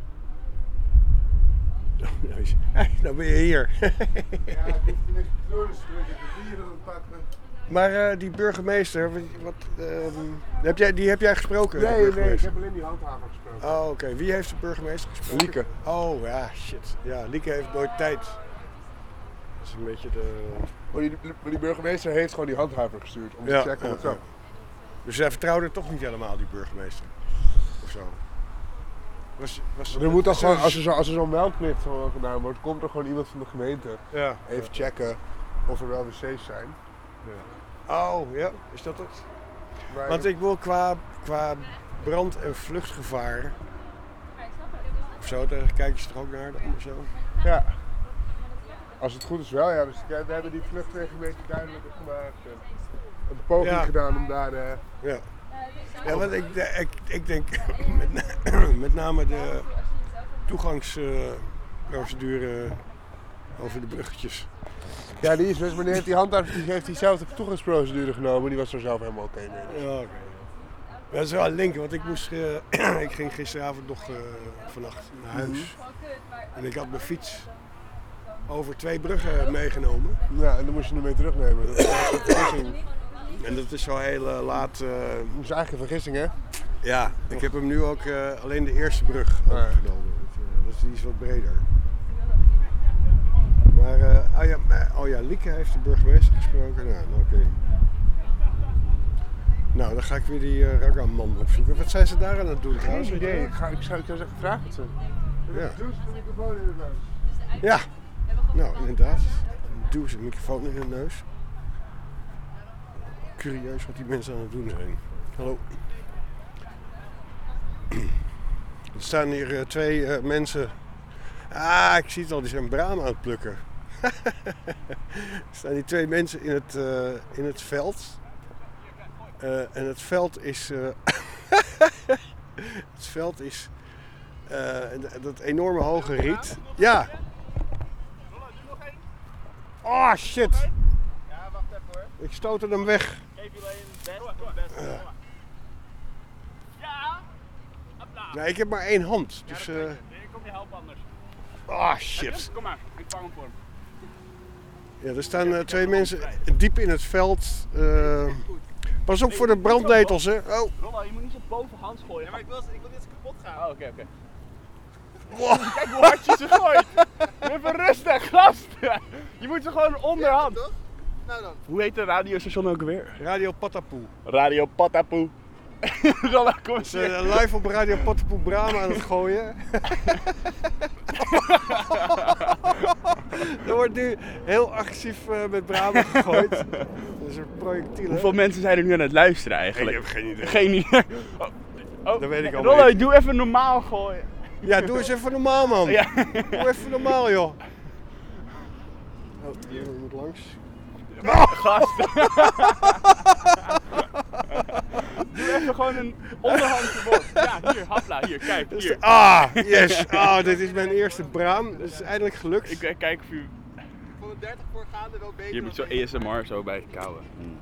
Hey, nou ben je hier. Ja, ik hoef niks te doen, dus ik heb bieren pakken. Maar uh, die burgemeester, wat, uh, heb jij, die heb jij gesproken? Nee, nee, ik heb alleen die handhaver gesproken. Oh, oké. Okay. Wie heeft de burgemeester gesproken? Lieke. Oh, ja, shit. Ja, Lieke heeft nooit tijd. Dat is een beetje de... Maar die, die burgemeester heeft gewoon die handhaver gestuurd om ja, te checken ja, wat zo. Ja. Dus zij vertrouwde toch niet helemaal, die burgemeester? Of zo? Was, was, er moet toch gewoon, als er, zo, als er zo'n meldplicht gedaan wordt, komt er gewoon iemand van de gemeente ja. even checken of er wel wc's zijn. Ja. Oh, ja, is dat het? Maar Want ik wil qua, qua brand- en vluchtgevaar, of zo, daar kijk je toch ook naar dan, of zo? Ja. Als het goed is wel, ja. Dus we hebben die vluchtweg een beetje duidelijker gemaakt. En een poging ja. gedaan om daar... Uh, ja. Ja, want ik, ik, ik denk met, met name de toegangsprocedure uh, over de bruggetjes. Ja, die is dus, maar die heeft die handhaver die heeft diezelfde toegangsprocedure genomen, die was er zelf helemaal oké mee. Dus. Ja, oké. Okay. Dat is wel een link, want ik moest, uh, ik ging gisteravond nog uh, vannacht naar huis. Mm-hmm. En ik had mijn fiets over twee bruggen meegenomen. Ja, en dan moest je hem mee terugnemen. Dat is een vergissing. En dat is zo heel uh, laat... Uh, dat is eigenlijk een vergissing, hè? Ja, ik heb hem nu ook uh, alleen de eerste brug overgenomen. Dat, uh, dat is iets wat breder. Maar, uh, oh, ja, oh ja, Lieke heeft de burgemeester gesproken. Nou, oké. Okay. Nou, dan ga ik weer die uh, Ragga-man opzoeken. Wat zijn ze daar aan het doen trouwens? Geen idee. Ik, ga, ik zou ik zou zeggen, vraag het ze. Ja. Doe ze de microfoon in de neus. Ja, nou inderdaad. Doe ze de microfoon in de neus. Curieus wat die mensen aan het doen zijn. Hallo. Er staan hier uh, twee uh, mensen. Ah, ik zie het al, die zijn braam aan het plukken. Er staan die twee mensen in het, uh, in het veld. Uh, en het veld is... Uh, het veld is... Uh, dat enorme hoge riet. Ja! Oh shit! Ja, wacht even hoor. Ik stootte hem weg. Geef jullie een best. Uh. Ja! Hopla. Nee, ik heb maar één hand. Dus, ja, uh... ik kom je helpen anders. Ah, shit. Kom maar, ik vang hem voor hem. Ja, er staan uh, twee mensen diep in het veld. Uh... Pas op voor de brandnetels, hè. Oh. Rollo, je moet niet zo bovenhands gooien. Ja, maar ik wil, ik wil dit kapot gaan. Oh, oké, okay, oké. Okay. Wow. Kijk hoe hard je ze gooit. Even rustig, gast. Je moet ze gewoon onderhand. Ja, nou dan. Hoe heet de radiostation ook weer? Radio Pattenpoel. Radio Pattenpoel. Rollo, kom eens hier. Ze live op Radio Pattenpoel Brama aan het gooien. Er wordt nu heel agressief uh, met Brama gegooid. Dat is een projectiel. Hoeveel mensen zijn er nu aan het luisteren eigenlijk? Ik heb geen idee. Geen idee. Oh. Oh. Dat weet ik al. Rollo, doe even normaal gooien. Ja, doe eens even normaal, man. Ja. Doe even normaal, joh. Oh, hier moet langs. Oh, gast. Doe even gewoon een onderhandje bot. Ja, hier, hapla, hier, kijk, hier. Ah, yes. Ah, dit is mijn eerste braam. Dat is eindelijk gelukt. Ik uh, kijk of u... dertig voor gaande wel beter. Hier moet zo A S M R zo bij kauwen. Mm.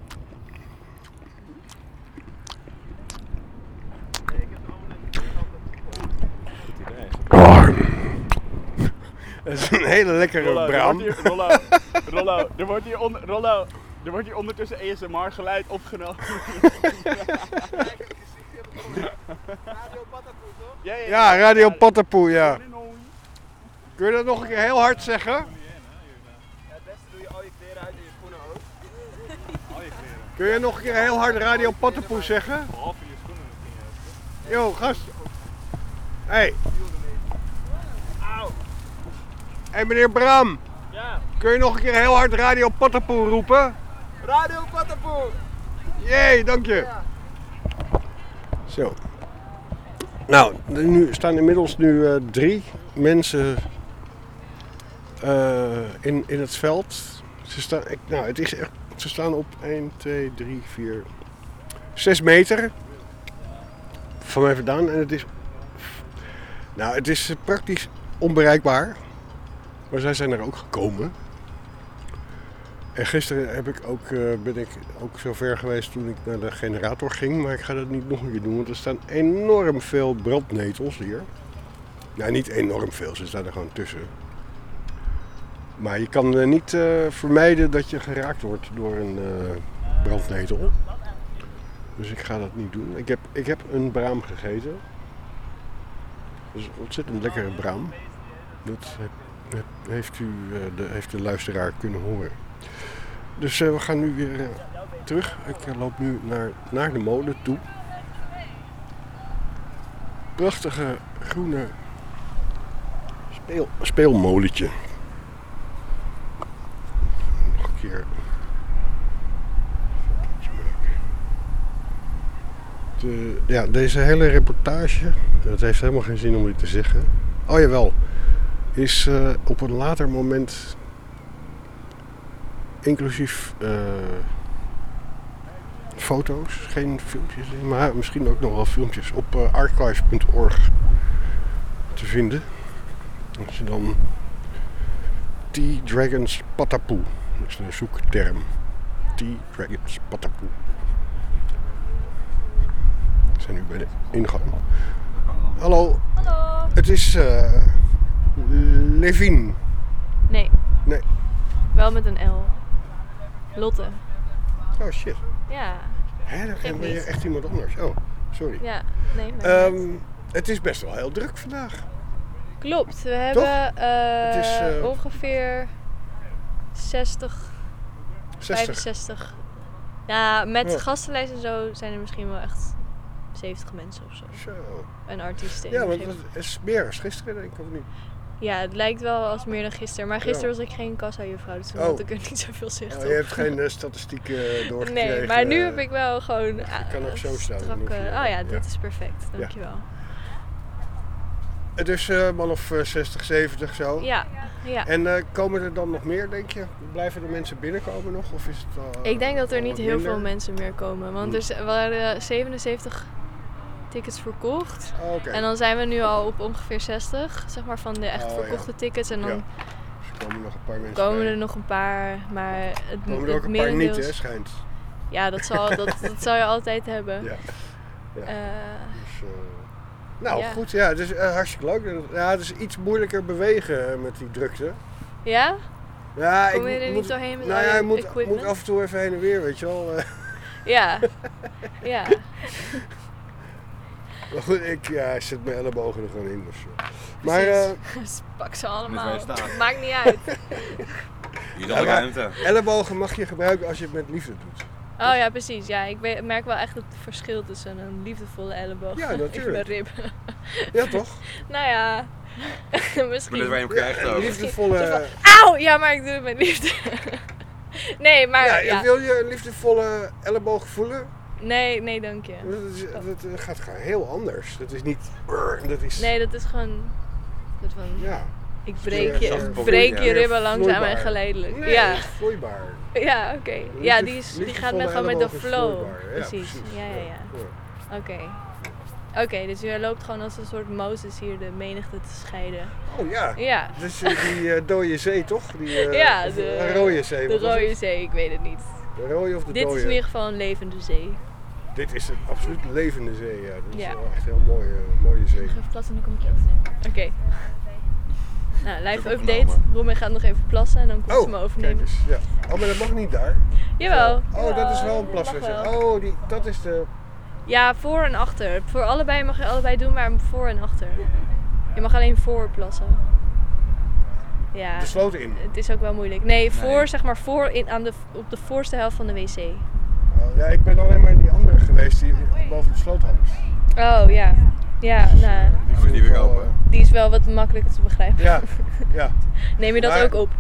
Oh. Dat is een hele lekkere Rollo, braam. Er wordt hier, Rollo, Rollo, er wordt hier, on, Rollo, er wordt hier ondertussen A S M R geluid opgenomen. Radio Patapoe, toch? Ja, ja, ja. ja, Radio Patapoe, ja. Kun je dat nog een keer heel hard zeggen? Ja, het beste doe je al je kleren uit en je schoenen ook. Al je kleren. Kun je nog een keer heel hard Radio Patapoe zeggen? Behalve je schoenen misschien. Yo, gast. Hey. Auw. Hey meneer Bram. Ja. Kun je nog een keer heel hard Radio Patapoe roepen? Radio Patapoe. Jee, dank je. Ja. Zo. Nou, nu staan inmiddels nu uh, drie mensen uh, in, in het veld. Ze staan, ik, nou, het is echt, ze staan op één, twee, drie, vier, zes meter van mij vandaan. En het is, nou, het is praktisch onbereikbaar. Maar zij zijn er ook gekomen. En gisteren heb ik ook, uh, ben ik ook zo ver geweest toen ik naar de generator ging. Maar ik ga dat niet nog een keer doen, want er staan enorm veel brandnetels hier. Nou, niet enorm veel, ze staan er gewoon tussen. Maar je kan uh, niet uh, vermijden dat je geraakt wordt door een uh, brandnetel. Dus ik ga dat niet doen. Ik heb, ik heb een braam gegeten. Dat is een ontzettend lekkere braam. Dat heb, heb, heeft, u, uh, de, heeft de luisteraar kunnen horen. Dus uh, we gaan nu weer uh, terug. Ik uh, loop nu naar, naar de molen toe. Prachtige groene speel, speelmolentje. Nog een keer. De, ja, deze hele reportage, het heeft helemaal geen zin om dit te zeggen. Oh jawel, is uh, op een later moment inclusief uh, foto's, geen filmpjes, maar misschien ook nog wel filmpjes op uh, archive punt org te vinden. Als je dan T-Dragons Patapoe, dat is een zoekterm. T-Dragons Patapoe. We zijn nu bij de ingang. Hallo. Hallo. Het is uh, Levin. Nee. Nee. Wel met een L. Lotte. Oh shit. Ja. Hè, dan ben je echt iemand anders. Oh, sorry. Ja, nee. Maar um, het is best wel heel druk vandaag. Klopt. We hebben uh, het is, uh, ongeveer zestig, zestig, vijfenzestig. Ja, met ja. gastenlijst en zo zijn er misschien wel echt zeventig mensen of zo. Zo. En artiesten. Ja, want het is meer als gisteren, denk ik, of niet? Ja, het lijkt wel als meer dan gisteren. Maar gisteren ja. was ik geen kassa-juffrouw, dus toen oh. had ik er niet zoveel zicht oh, op. Je hebt geen uh, statistieken uh, doorgekregen? Nee, maar nu heb ik wel gewoon... Uh, kan ook zo staan. Strakke, je, oh ja, dit ja. is perfect. Dankjewel. Ja. Het is uh, man of uh, zestig, zeventig zo. Ja, ja. En uh, komen er dan nog meer, denk je? Blijven er mensen binnenkomen nog? Of is het al, ik denk dat er niet heel minder? veel mensen meer komen. Want er waren zevenenzeventig tickets verkocht. Oh, okay. En dan zijn we nu al op ongeveer zestig, zeg maar, van de echt oh, verkochte ja. tickets. En dan ja. dus er komen nog een paar mensen komen bij. er nog een paar, maar het komen er ook een paar niet, hè, schijnt. Ja, dat zal, dat, dat zal je altijd hebben. Ja. ja. Uh, dus, uh, nou, ja. goed. Ja, het is uh, hartstikke leuk. Ja, het is iets moeilijker bewegen uh, met die drukte. Ja? Ja, Kom je ik er moet, niet doorheen met nou al ja, je ik moet, equipment? moet af en toe even heen en weer, weet je wel. Ja. Ja. Maar goed, ik ja, zet mijn ellebogen er gewoon in. Dus. Maar uh, pak ze allemaal. Maakt niet uit. Hier alle ruimte. Ellebogen mag je gebruiken als je het met liefde doet. Oh ja, precies. Ja, ik weet, merk wel echt het verschil tussen een liefdevolle elleboog ja, natuurlijk. en mijn rib. Ja, toch? Nou ja, misschien. Maar dat waar je hem krijgt ook. Liefdevolle... Auw! Ja, maar ik doe het met liefde. Nee, maar ja, ja. Wil je een liefdevolle elleboog voelen? Nee, nee, dank je. Dat, is, dat gaat gewoon heel anders. Dat is niet... Dat is... Nee, dat is gewoon... Dat van, ja. Ik breek je, ja, breek je ribben langzaam vloeibaar. En geleidelijk. Nee, ja. dat is vloeibaar. Ja, oké. Okay. Ja, die, is, die gaat met, gewoon met de flow. Ja, precies. precies. Ja, ja, ja. ja. Oké. Okay. Oké, okay, dus je loopt gewoon als een soort Mozes hier de menigte te scheiden. Oh ja. Ja. Dus uh, die uh, dode zee toch? Die, uh, ja, de, de rode zee. De rode zee, ik weet het niet. De rode of de Dit dode? is in ieder geval een levende zee. Dit is een absoluut levende zee, ja. Dit is ja. wel echt een heel mooie, mooie zee. Ik ga even plassen en dan kom ik je overnemen. Oké. Okay. Nou, live update. Roemeen gaat nog even plassen en dan komt oh, ze me overnemen. Kijk eens, ja. Oh, maar dat mag niet daar. Jawel. Oh, jawel, dat is wel een plaswc. Oh, die, dat is de... Ja, voor en achter. Voor allebei mag je allebei doen, maar voor en achter. Je mag alleen voor plassen. Ja. De sloot in? Het is ook wel moeilijk. Nee, voor, nee. zeg maar voor in, aan de, op de voorste helft van de wc. Oh, ja, ik ben alleen maar in die andere geweest die boven de sloot hangt. Oh, ja. Ja, nou. Die vind ik weer open. Die is wel wat makkelijker te begrijpen. Ja, ja. Neem je dat maar, ook op?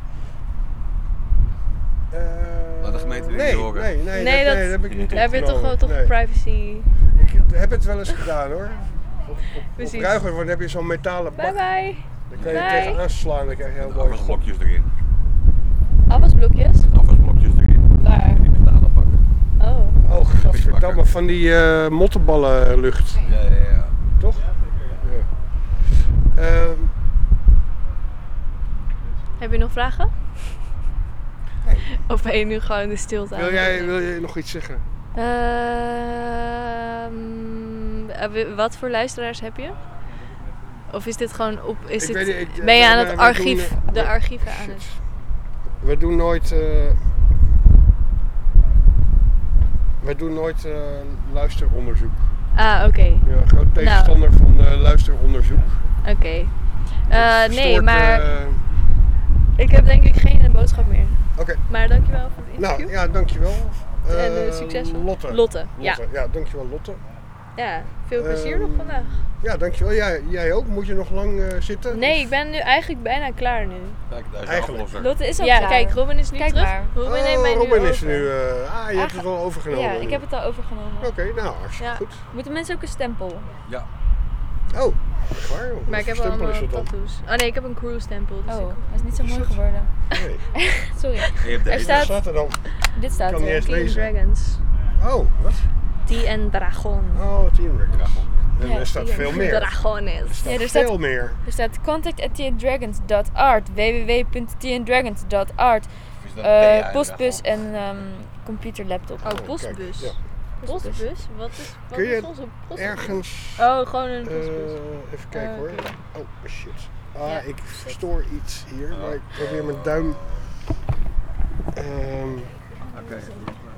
Uh, Laat de gemeente niet nee, horen. Nee, nee, nee, dat, dat, nee, dat heb ik niet. Daar heb je toch wel toch nee. privacy. Ik heb het wel eens gedaan hoor. Op, op, op Ruiger heb je zo'n metalen bak. Bye bye. Dan kan je bye. tegenaan slaan, dan krijg je heel mooi afwasblokjes erin. Afwasblokjes? Afwasblokjes erin. Waar? Die metalen bakken. Oh. Oh, gadverdamme, van die uh, mottenballenlucht. Ja, ja, ja. Toch? Ja. Um, Heb je nog vragen? Nee. Of ben je nu gewoon de stilte aan? Wil jij, wil jij nog iets zeggen? Uh, wat voor luisteraars heb je? Of is dit gewoon op... Is ik dit, weet, ik, ben je aan we, het we archief, doen, de we, archieven aan shit. het... We doen nooit... Uh, we doen nooit uh, luisteronderzoek. Ah, oké. Okay. Ja, groot tegenstander nou. van uh, luisteronderzoek. Oké. Okay. Uh, nee, maar... Uh, ik heb denk ik geen boodschap meer. Oké. Okay. Maar dankjewel voor het interview. Nou, ja, dankjewel. Uh, en uh, succes. Lotte. Lotte. Lotte. Ja. Ja, dankjewel Lotte. Ja, veel plezier uh, nog vandaag. Ja, dankjewel. Jij, jij ook? Moet je nog lang uh, zitten? Nee, of? Ik ben nu eigenlijk bijna klaar nu. Kijk, daar is eigenlijk. Lotte is al ja, klaar. Kijk, Robin is nu Kijk terug. Maar. Robin oh, neemt mij nu Robin over. is nu... Uh, ah, je hebt het al overgenomen. Ja, ik heb het al overgenomen. Oké, okay, nou, hartstikke ja. goed. Moeten mensen ook een stempel? Ja. Oh, echt waar joh. Maar ik heb al allemaal tattoos. Oh nee, ik heb een crew stempel. Dus oh, ik... hij is niet zo mooi geworden. Nee. Sorry. Er staat... staat er dan? Dit staat kan er. Team Dragons. Oh, wat? Team Dragon. Oh, Team Dragons. En ja, er staat veel meer. Dragones. Er staat ja, er veel staat, meer. Er staat contact at t n dragons dot art, w w w punt t n dragons dot art, uh, postbus en um, computerlaptop. Oh, postbus. Ja. Postbus? Wat is, wat kun je is onze postbus? Ergens... Oh, gewoon een postbus. Uh, even kijken uh, hoor. Okay. Oh, shit. Ah, ja, ik shit. verstoor iets hier, maar ik probeer mijn duim... Um, Oké. Okay.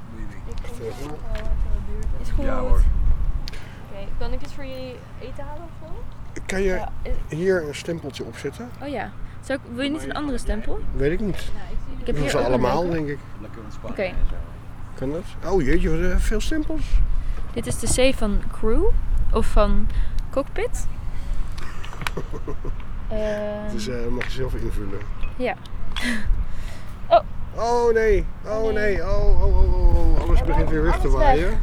Is goed. Ja hoor. Oké, okay. Kan ik iets voor jullie eten halen of zo? Kan je ja, hier een stempeltje opzetten? Oh ja. Zou ik, wil je niet een andere stempel? Weet ik niet. Ik heb doen hier ze allemaal, denk ik. Oké. Okay. Kan dat? Oh jeetje, wat veel stempels. Dit is de C van crew of van cockpit. uh, dus uh, mag je zelf invullen. Ja. Oh. Oh nee, oh nee, oh, oh, oh, oh. Alles oh, begint weer weg te waaien.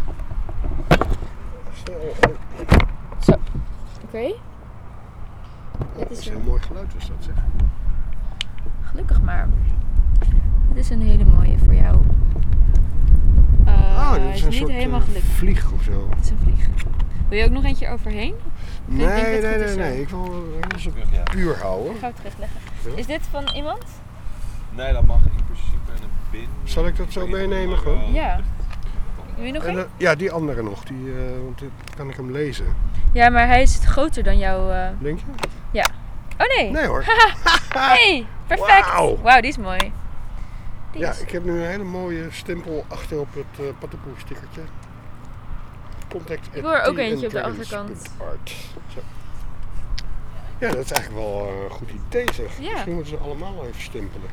Zo. Oké. Okay. Oh, dat is een heel mooi geluid was dat zeg. Gelukkig maar. Dit is een hele mooie voor jou. Uh, oh, dit is, is een niet soort helemaal gelukkig. vlieg of zo. Het is een vlieg. Wil je ook nog eentje overheen? Nee, nee, nee, nee, nee. Ik wil het zo puur houden. Ik ga het terugleggen. Ja. Is dit van iemand? Nee, dat mag in principe een bin. Zal ik dat zo meenemen gewoon? Ja. Wil je nog een? Uh, ja, die andere nog. Die, uh, want dan kan ik hem lezen. Ja, maar hij is groter dan jouw... Uh... Denk je? Ja. Oh nee. Nee hoor. Hey, perfect. Wauw, wow, die is mooi. Die ja, is... ik heb nu een hele mooie stempel achter op het uh, Patapoe stickertje. Contact ik hoor ook eentje op de achterkant. Art. Zo. Ja, dat is eigenlijk wel uh, een goed idee zeg. Ja. Misschien moeten ze allemaal even stempelen.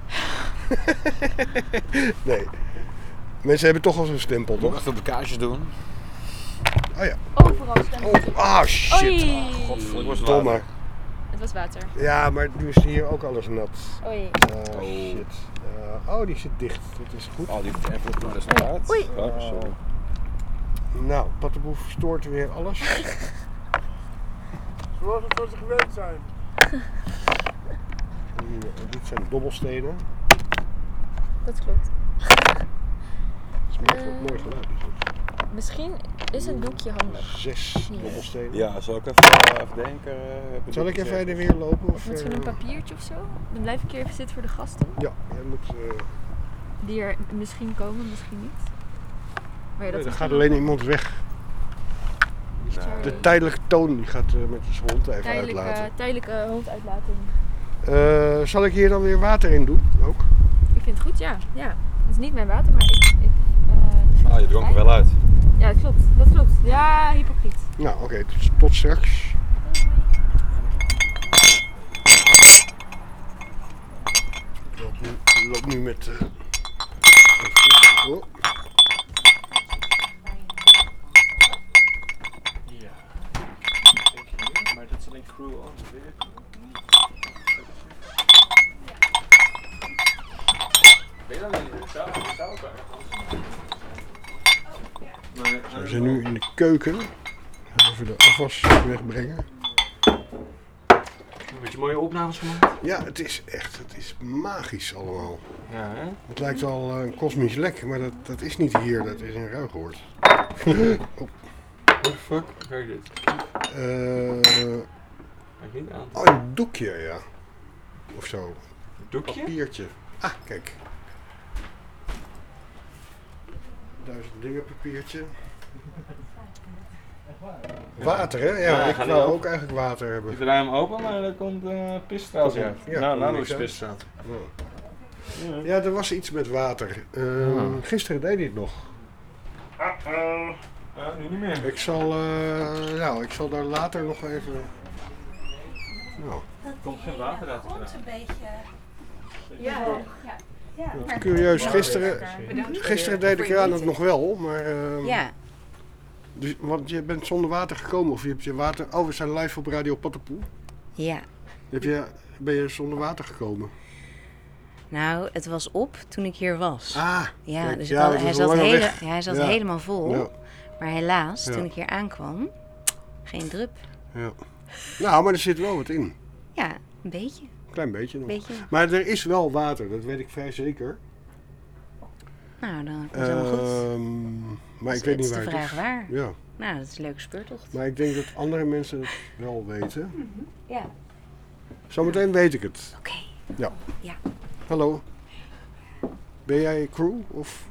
Nee. Mensen hebben toch al zo'n stempel, toch? Moet ik even op de kaarsjes doen? Oh ja. Overal stempeltjes. Oh, ah, shit. Oei. Oh, godverdomme. Het was water. Ja, maar nu is hier ook alles nat. Oei. Uh, shit. Uh, oh, die zit dicht. Dat is goed. Oh, die heeft even naar de straat. Oei. Oh, sorry. Nou, Patapoe verstoort weer alles. Zoals het zoals ze gewend zijn. Hier, dit zijn dobbelstenen. Dat klopt. Dat is uh, mooi geluid. Is het. Misschien is een doekje handig. Zes dobbelstenen. Ja, zal ik even, uh, even denken? Uh, Zal ik even heen en weer lopen? Of, Of misschien een uh, papiertje of zo? Dan blijf ik hier even zitten voor de gasten. Ja, jij moet... Uh... Die er misschien komen, misschien niet. Maar ja, dat nee, er is gaat dan- alleen iemand weg. Nee. De tijdelijke toon die gaat uh, met zijn hond even Tijdelijke, uitlaten. tijdelijke honduitlating. Uh, zal ik hier dan weer water in doen? Ook? Ik vind het goed, ja. ja. Het is niet mijn water, maar ik... ik uh, Ah, je dronk er wel uit. Ja, dat klopt. Dat klopt. Ja, hypocriet. Nou, oké. Okay, tot, tot straks. Ik loop nu, ik loop nu met... Uh, oh. Ja. Maar dat is alleen crew on the vehicle. Ben je dan niet? Ik zou ik zou ook wel. Zo, we zijn nu in de keuken. Even de afwas wegbrengen. Een beetje mooie opnames gemaakt. Ja, het is echt, het is magisch allemaal. Ja, hè? Het lijkt wel uh, een kosmisch lek, maar dat, dat is niet hier, dat is in Ruigoord. oh. What the fuck? Kijk dit. Uh, Kijk niet aan. oh, een doekje, ja. Of zo. Een doekje? Papiertje. Ah, kijk. Duizend dingen papiertje. Water, hè? Ja, Ja, ik ga wou die ook eigenlijk water hebben. Ik draai hem open, maar er komt uh, pisstraat uit. Ja, nou, nou niks is uit. pisstraat. Ja. Ja, er was iets met water. Uh, Ah. Gisteren deed hij het nog. Uh-oh. Ja, nu niet meer. Ik zal, uh, nou, ik zal daar later nog even... Nou. Er komt geen water uit. Komt een beetje. Ja. Ja. Ja. Curieus, gisteren, gisteren deed ik eraan het nog wel, maar... Uh, Ja. Dus, want je bent zonder water gekomen, of je hebt je water... Oh, we zijn live op Radio Patapoe. Ja. Heb je, ben je zonder water gekomen? Nou, het was op toen ik hier was. Ah, ja, kijk, dus ja, had, dat hij, is zat een lange hele, weg. hij zat Ja. helemaal vol. Ja. Maar helaas, Ja. toen ik hier aankwam, geen drup. Ja. Nou, maar er zit wel wat in. Ja, een beetje. Klein beetje nog. Beetje. Maar er is wel water, dat weet ik vrij zeker. Nou, dan is het helemaal goed. Ehm, maar Dus ik weet het niet is waar de het is. vraag waar. Ja. Nou, dat is een leuke speurtocht. Maar ik denk dat andere mensen het wel weten. Ja. Zometeen weet ik het. Oké. Ja. Ja. Hallo. Ben jij crew of?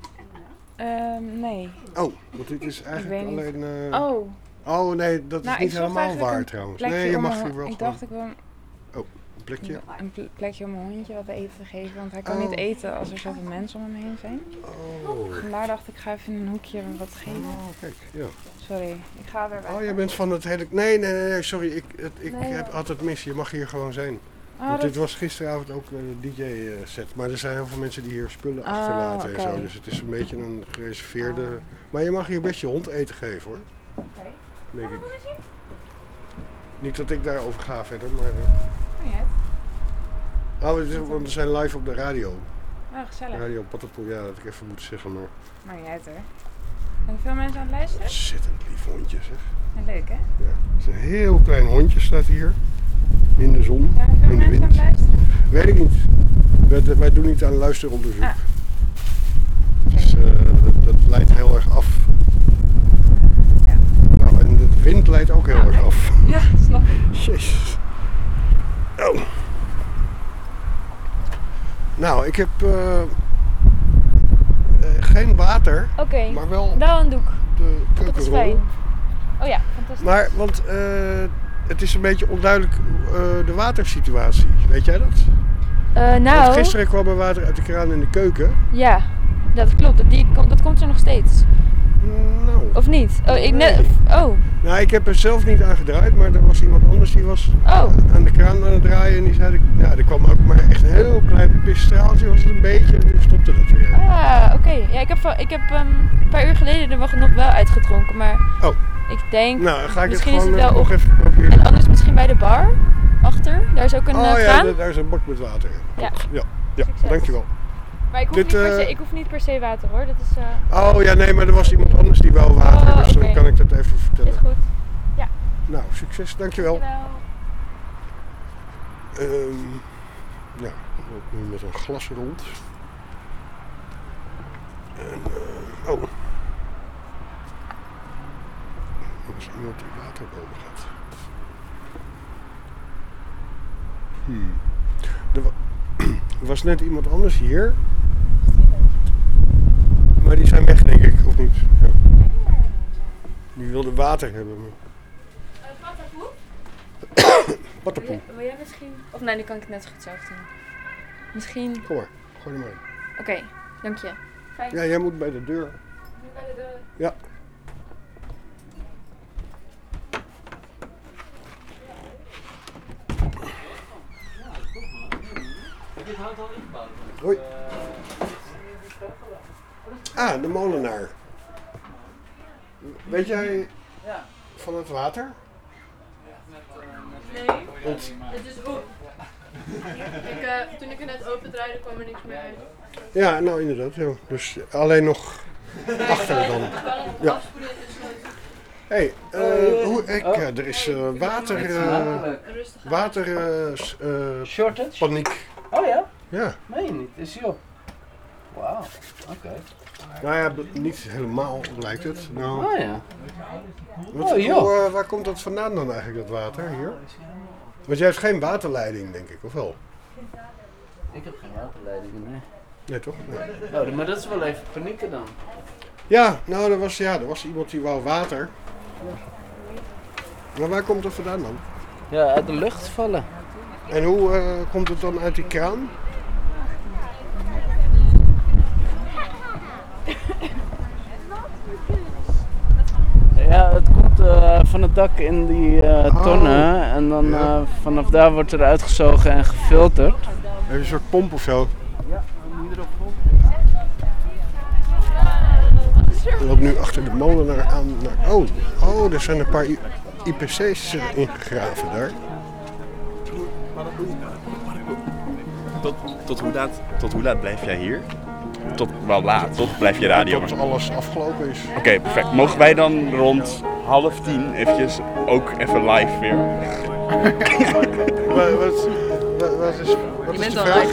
Um, nee. Oh, want dit is eigenlijk Ik weet niet. alleen... Uh... Oh. Oh nee, dat Nou, is niet ik zocht helemaal eigenlijk waar een trouwens. plekje Nee, je om mag mijn hier ho- wel Ik gewoon... dacht ik wil Oh, een plekje? een pl- plekje om mijn hondje wat eten te geven, want hij kan Oh. niet eten als er zoveel mensen om hem heen zijn. Oh. Vandaar dacht ik, ga even in een hoekje wat geven. Oh, kijk, ja. Sorry, ik ga weer weg. Oh, jij bent van het hele... Nee, nee, nee, nee, sorry, ik, het, ik Nee, heb joh. altijd mis. Je mag hier gewoon zijn. Oh, Want dat- dit was gisteravond ook een D J-set. Maar er zijn heel veel mensen die hier spullen Ah, achterlaten en oké. zo. Dus het is een beetje een gereserveerde... Maar je mag hier best je hond eten geven hoor. Oké. Denk ik. Niet dat ik daarover ga verder, maar... uh, Niet uit. Oh, het is- want we zijn live op de radio. Oh, gezellig. Radio Patapoe, ja, dat had ik even moeten zeggen, maar... Maar niet uit hoor. Zijn er veel mensen aan het luisteren? Ontzettend lief hondje zeg. Ja, leuk hè? Ja, het is een heel klein hondje staat hier. In de zon, Zijn er veel in de mensen aan wind. het luisteren? Weet ik niet. Wij, wij doen niet aan luisteronderzoek. Ah. Dus uh, dat, dat leidt heel erg af. Ja. Nou, en de wind leidt ook heel Ah, erg nee. af. Ja, snap ik. Jezus. Oh. Nou, ik heb uh, uh, geen water, Oké, maar wel wel een doek. de Dat is keukenrol. fijn. Oh ja, fantastisch. Maar, want uh, het is een beetje onduidelijk uh, de watersituatie. Weet jij dat? Uh, nou, Want gisteren kwam er water uit de kraan in de keuken. ja, dat klopt. Die, kom- dat komt er nog steeds. Nou. Of niet? Oh, ik net. Nee. Oh. Nou, ik heb er zelf niet aan gedraaid, maar er was iemand anders die was Oh. aan de kraan aan het draaien. En die zei, dat- nou, er kwam ook maar echt een heel klein pisstraaltje, was het een beetje, en nu stopte dat weer. Ah, oké. Ja, ik heb, van- ik heb um, een paar uur geleden er nog nog wel uitgedronken, maar Oh. ik denk, Nou, dan ga ik het misschien is gewoon het wel eh, nog op. even proberen. En anders misschien bij de bar, achter. Daar is ook een oh uh, ja, kraan. da- daar is een bak met water. Ja. Ja, ja, Succes. dankjewel. Maar ik hoef, Dit, niet per se, eh, ik hoef niet per se water hoor. Dat is, uh, Oh ja, nee, maar er was iemand anders die wel water, Oh, dus dan oké. kan ik dat even vertellen. Is goed. Ja. Nou, succes, dankjewel. Dankjewel. Ehm ja, ik loop nu met een glas rond. En, eh, oh. water boven gaat. Hmm. Er, wa er was net iemand anders hier. Maar die zijn weg, denk ik, of niet? Ja. Die wilden water hebben. Patapoe. Wil, wil jij misschien... Of nee, nu kan ik het net zo goed zelf doen. Misschien... Kom maar, gooi die maar in. Oké, okay, dank je. Fijn. Ja, jij moet bij de deur. Moet bij de deur? Ja. Dit houdt al ingebouwd. Hoi. Ah, de molenaar. Weet jij van het water? Nee, Want... het is op. ik, uh, toen ik het net opendraaide kwam er niks meer uit. Ja, nou inderdaad. Ja. Dus alleen nog achter dan. Ja. Hé, hey, uh, hoe ik, uh, er is uh, water, uh, water, uh, uh, shortage? Paniek. Oh ja? Ja. Meen je niet? Is joh. Wauw, oké. Okay. Nou ja, niet helemaal lijkt het. Nou, oh ja. Wat, oh joh. Hoe, uh, waar komt dat vandaan dan eigenlijk, dat water hier? Want jij hebt geen waterleiding, denk ik, of wel? Ik heb geen waterleiding, nee. Nee, toch? Nee. Oh, maar dat is wel even panieken dan. Ja, nou, er was, ja, er was iemand die wou water. Maar waar komt dat vandaan dan? Ja, uit de lucht vallen. En hoe uh, komt het dan uit die kraan? Ja, het komt uh, van het dak in die uh, tonnen oh, en dan ja. uh, vanaf daar wordt er uitgezogen en gefilterd. Heb je een soort pomp of zo? Ja, dan moet je erop volgen. Ik loop nu achter de molenaar aan naar... Oh, oh, er zijn een paar I P C's ingegraven daar. Tot, tot, hoe laat, tot hoe laat blijf jij hier? Tot wel laat, tot blijf je radio. Tot alles afgelopen is. Oké, okay, perfect. Mogen wij dan rond half tien eventjes ook even live weer? wat, wat, wat, wat is, wat je is bent de al vraag?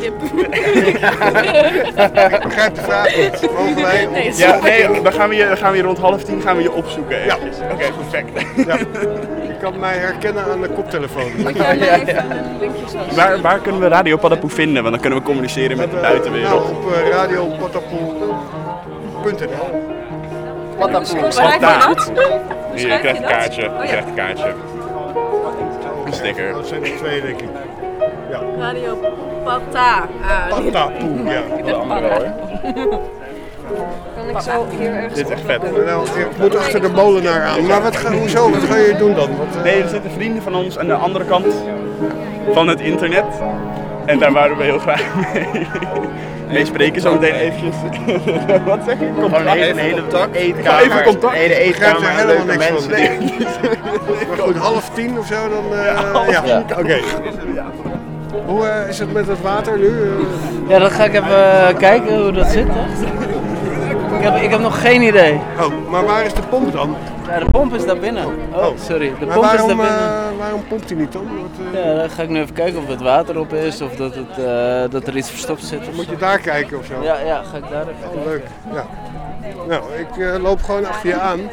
Ik begrijp de vraag niet. Mogen wij... Nee, ja, nee, dan gaan we je, dan gaan we je rond half tien gaan we je opzoeken. Ja. Oké, okay, perfect. Ja. Je kan mij herkennen aan de koptelefoon. Ja, ja, ja. Waar, waar kunnen we Radio Patapoe vinden? Want dan kunnen we communiceren met de buitenwereld. Nou, op uh, radio patapoe punt n l. Patapoe. Hier, je krijgt een kaartje. Je krijgt een kaartje. Een sticker. Dat zijn er twee, denk ik. Ja. Radio Pata. Ah, Patapoe, ja. Dat andere hoor. Kan ik zo hier ergens... Dit is echt vet. Nou, je moet achter de molenaar aan. Maar wat ga, hoezo? Wat ga je doen dan? Wat, uh... Nee, er zitten vrienden van ons aan de andere kant van het internet. En daar waren we heel graag mee. mee spreken zo meteen eventjes. Wat zeg je? Gewoon even een hele eetkamer. Even contact. Hele eetkamer. Ik begrijp er helemaal niks van. Nee. Maar goed, half tien of zo dan... Uh, ja, ja. ja. Oké. Okay. Hoe uh, is het met het water nu? Uh... Ja, dan ga ik even uh, kijken hoe dat zit. Hè. Ik, heb, ik heb nog geen idee. Oh, maar waar is de pomp dan? Ja, de pomp is daar binnen. Oh, sorry. De maar pomp waarom, is daar binnen. Uh, waarom pompt hij niet dan? Wat, uh... Ja, dan ga ik nu even kijken of het water op is of dat, het, uh, dat er iets verstopt zit. Moet je daar kijken of zo? Ja, ja, ga ik daar even oh, kijken. Leuk. Ja. Nou, ik uh, loop gewoon achter je aan.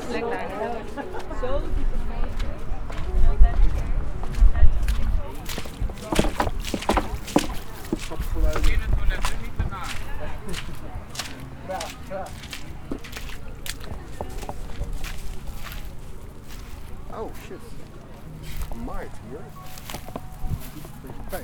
Oh shit. Gemaaid hier. Beetje pijn.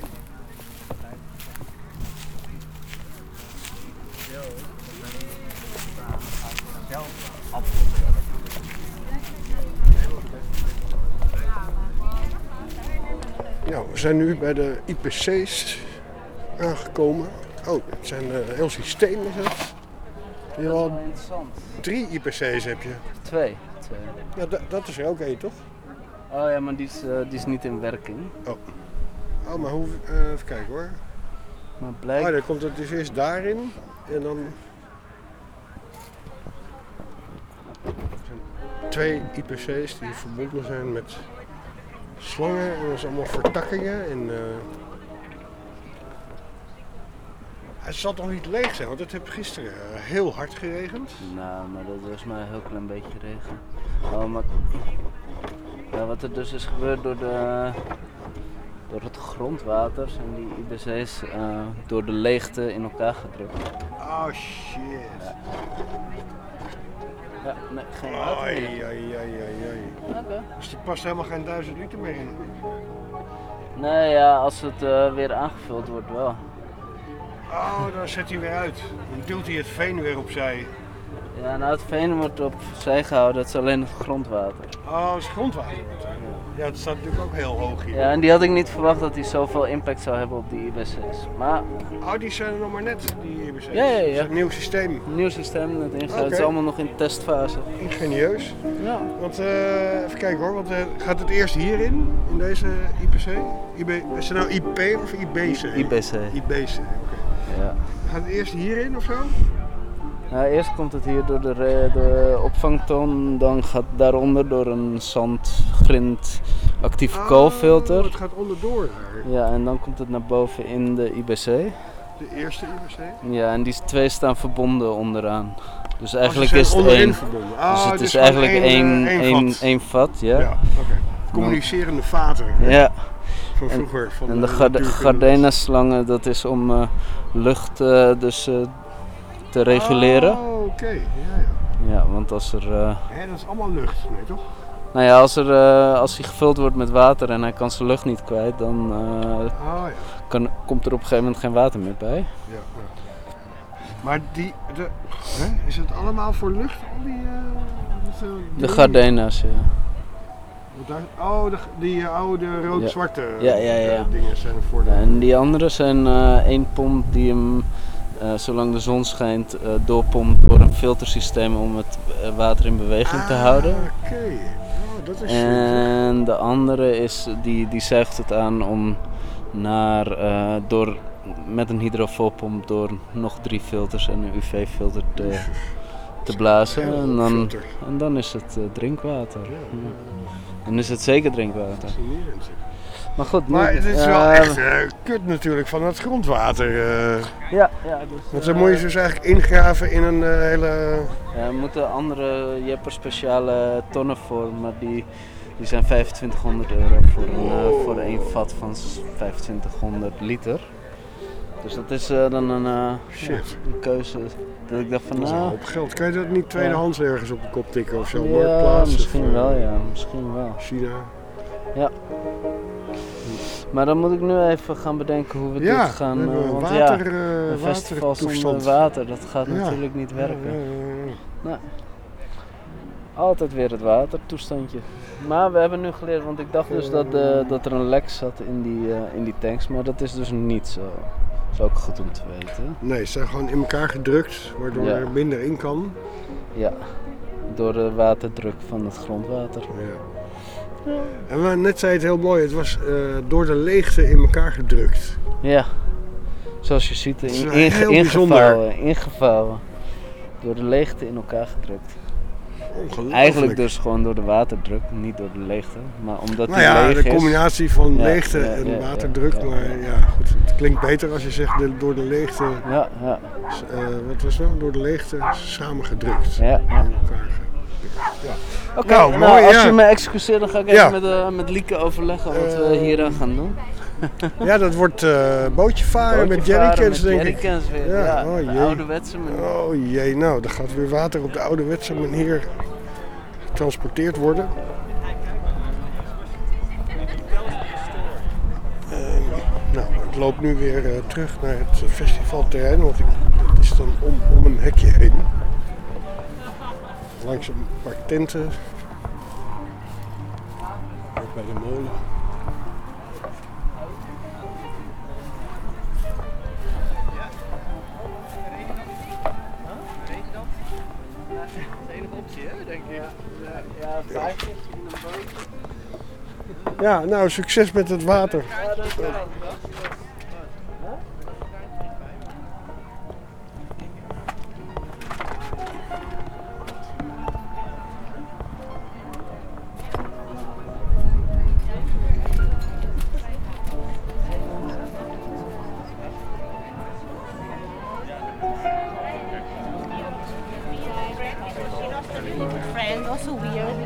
Nou, we zijn nu bij de I P C's aangekomen. Oh, het zijn uh, een heel systeem is het. Je hebt al drie I P C's heb je. Twee. Twee. Ja, d- dat is er ook één, toch? Oh ja, maar die is, uh, die is niet in werking. Oh, oh maar hoe, uh, even kijken hoor. Maar blijkt... Oh, dan komt het dus eerst daarin en dan... Er zijn twee I P C's die verbonden zijn met slangen en dat zijn allemaal vertakkingen. En, uh... het zal toch niet leeg zijn, want het heeft gisteren uh, heel hard geregend. Nou, maar dat was maar een heel klein beetje regen. Oh, maar... Ja, wat er dus is gebeurd door, de, door het grondwater zijn die I B C's uh, door de leegte in elkaar gedrukt. Oh shit. Ja, ja nee, geen water Ai, meer. ai, ai, ai, ai. Okay. Dus er past helemaal geen duizend liter meer in. Nee, ja, als het uh, weer aangevuld wordt wel. Oh, dan zet hij weer uit. Dan duwt hij het veen weer opzij. Ja, nou het veen wordt opzij gehouden, dat is alleen het grondwater. Oh, het is grondwater. Ja, het staat natuurlijk ook heel hoog hier. Ja, en die had ik niet verwacht dat die zoveel impact zou hebben op die I B C's. Maar... Oh, die zijn er nog maar net, die I B C's. Ja, ja, ja. Dat is een nieuw systeem. Een nieuw systeem net ingegaan. Okay. Het is allemaal nog in testfase. Ingenieus. Ja. Want, uh, even kijken hoor, want, uh, gaat het eerst hierin, in deze I P C? I B, is het nou I P of I B C? I B C. I B C, oké. Okay. Ja. Gaat het eerst hierin of zo? Nou, eerst komt het hier door de, re- de opvangton, dan gaat daaronder door een zand, grind, actieve oh, koolfilter. Het gaat onderdoor daar. Ja, en dan komt het naar boven in de I B C. De eerste I B C? Ja, en die twee staan verbonden onderaan. Dus eigenlijk oh, is het één. Verbonden. Oh, dus het dus is eigenlijk één, één, één, vat. één vat, ja. Ja, oké. Okay. Communicerende vaten. Ja. Van vroeger. En, van en de, de Gard- Gardena-slangen, dat is om uh, lucht uh, dus, uh, te reguleren. Oh, oké. Okay. Ja, ja. Ja, want als er... Uh, Hé, dat is allemaal lucht, nee toch? Nou ja, als, er, uh, als hij gevuld wordt met water en hij kan zijn lucht niet kwijt, dan uh, oh, ja. kan, komt er op een gegeven moment geen water meer bij. Ja, ja. Maar die, de, hè? Is het allemaal voor lucht? Al die, uh, dat, uh, de Gardena's, ja. Oh, de, die oude rood-zwarte ja. Ja, ja, ja. dingen zijn er voor de... Ja, en die andere zijn uh, één pomp die hem, uh, zolang de zon schijnt, uh, doorpompt door een filtersysteem om het uh, water in beweging ah, te houden. Oké, okay. Oh, dat is En super. de andere is, die, die zuigt het aan om naar, uh, door, met een hydrofoelpomp door nog drie filters en een U V-filter te, te blazen. En dan, en dan is het uh, drinkwater. Ja. Dan is het zeker drinkwater. Maar goed, nu, maar het is wel uh, echt uh, kut natuurlijk van het grondwater. Uh. Ja, ja. Dus, Want dan uh, moet je dus eigenlijk ingraven in een uh, hele... Ja, we moeten andere, je hebt er speciale tonnen voor, maar die, die zijn vijfentwintighonderd euro voor een, uh, voor één vat van vijfentwintighonderd liter. Dus dat is uh, dan een, uh, Shit. Ja, een keuze. Dat ik dacht van dat is nou... een hoop geld. Kan je dat niet tweedehands ja. ergens op de kop tikken of zo? Ja, plaatsen, misschien of, wel ja, misschien wel. China. Ja. Maar dan moet ik nu even gaan bedenken hoe we ja, dit gaan... Uh, want water, ja, uh, een festival zonder water, dat gaat ja. natuurlijk niet werken. Ja, ja, ja. Nou, altijd weer het watertoestandje. Maar we hebben nu geleerd, want ik dacht dus dat, uh, dat er een lek zat in die, uh, in die tanks, maar dat is dus niet zo. Dat is ook goed om te weten. Nee, ze zijn gewoon in elkaar gedrukt, waardoor ja. er minder in kan. Ja, door de waterdruk van het grondwater. Ja. Ja. En we, net zei het heel mooi, het was uh, door de leegte in elkaar gedrukt. Ja, zoals je ziet, in, inge, ingevouwen, ingevouwen. Door de leegte in elkaar gedrukt. Eigenlijk dus gewoon door de waterdruk, niet door de leegte. Maar omdat nou ja, die leeg de combinatie is, van ja, leegte ja, en ja, waterdruk. Ja, ja, maar ja, goed, het klinkt beter als je zegt de, door de leegte. Ja, ja. Uh, wat was dat? Door de leegte samengedrukt. Ja, ja. In elkaar. Ja. Oké, okay, nou, nou, mooi, als ja. je me excuseert, dan ga ik even ja. met, uh, met Lieke overleggen wat uh, we hier aan gaan doen. Ja, dat wordt uh, bootje varen bootje met jerrycans, denk ik. Jerrycans weer, ja. ja oh, de jee. ouderwetse manier. Oh jee, nou, er gaat weer water op de ouderwetse manier getransporteerd worden. Uh, nou, ik loop nu weer uh, terug naar het festivalterrein, want ik, het is dan om, om een hekje heen. Langs een paar tenten. Ook bij de molen. De enige optie, hè, denk ik. Ja, vijftig in een boot. Ja, nou, succes met het water. Ja, dat is wel. Friend, also weird.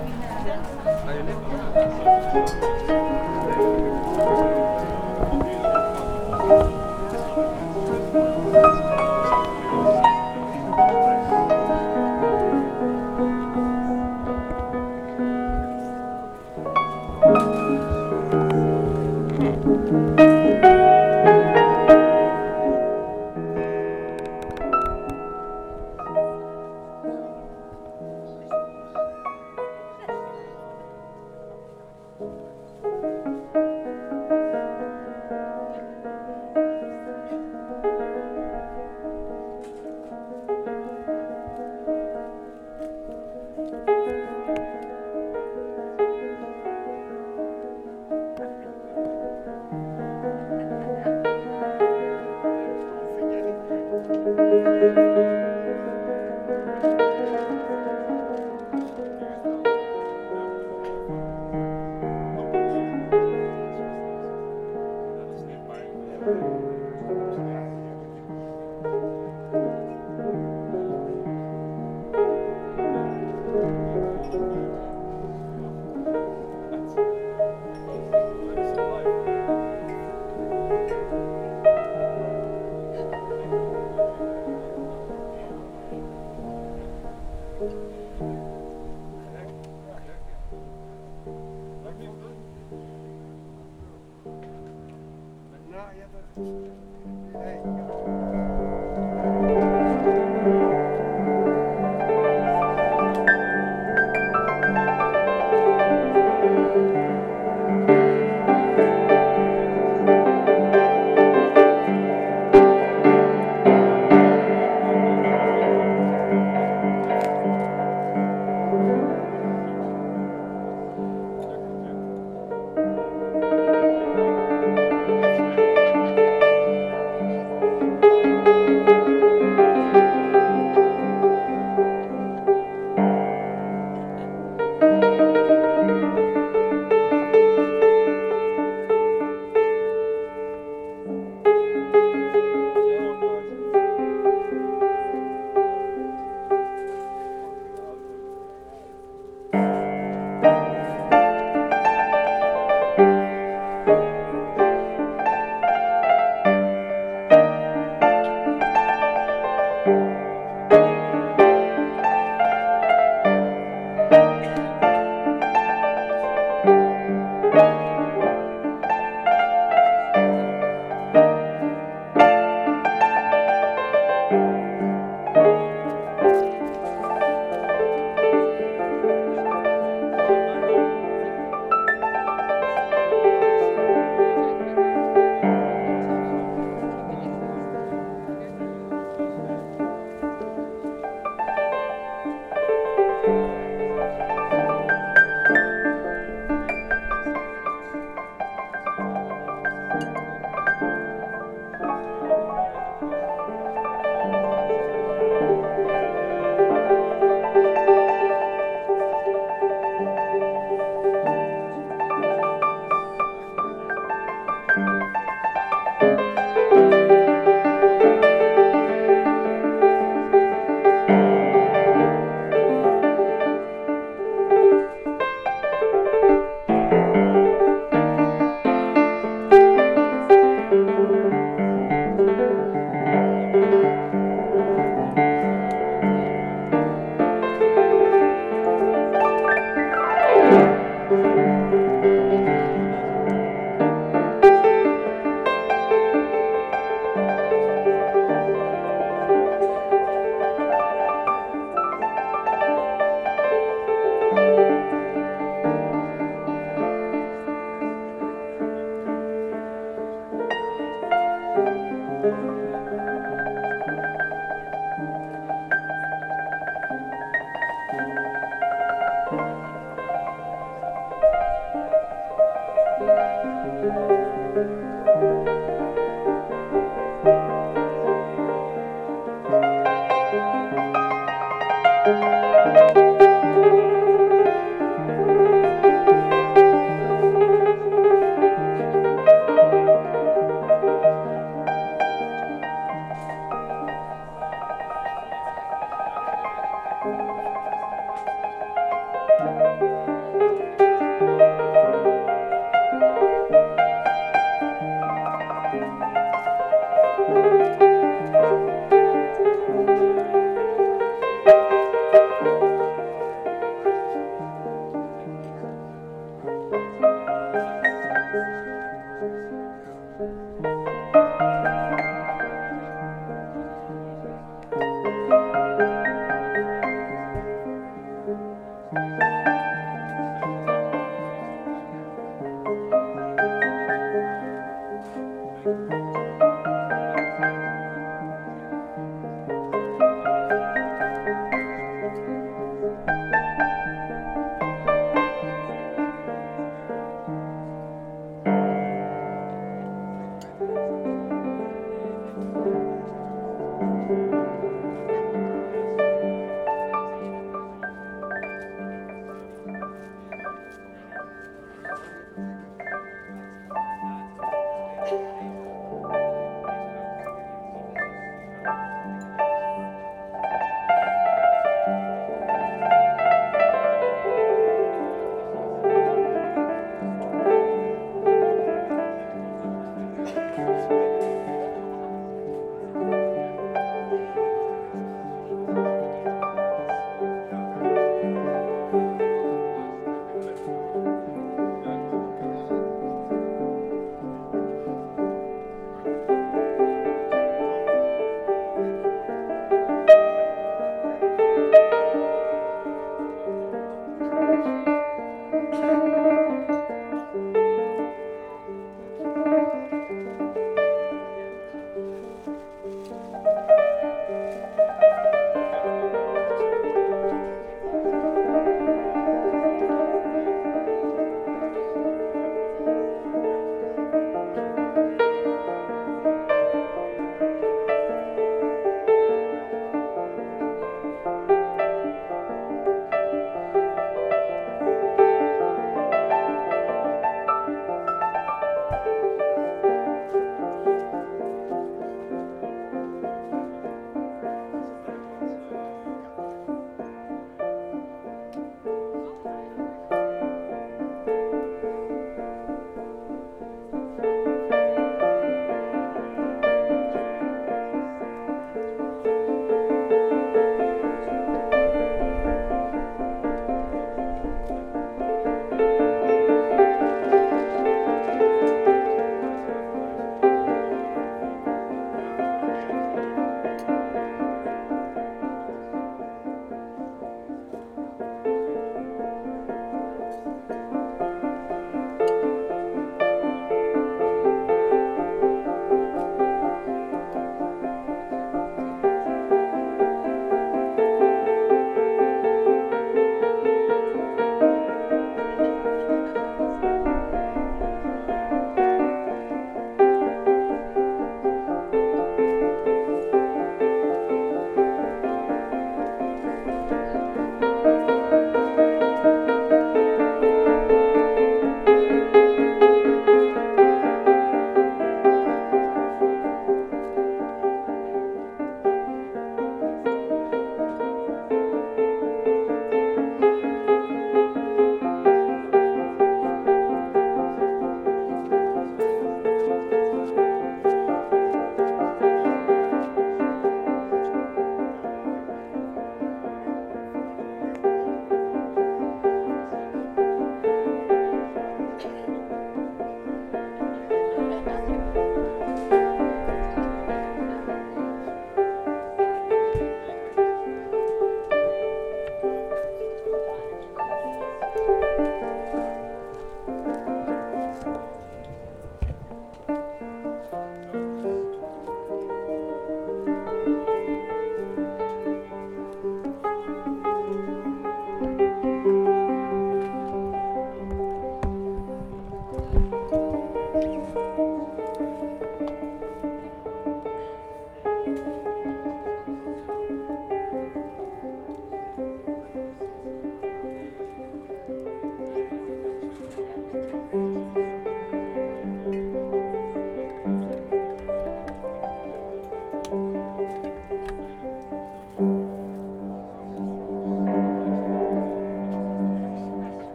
Thank you.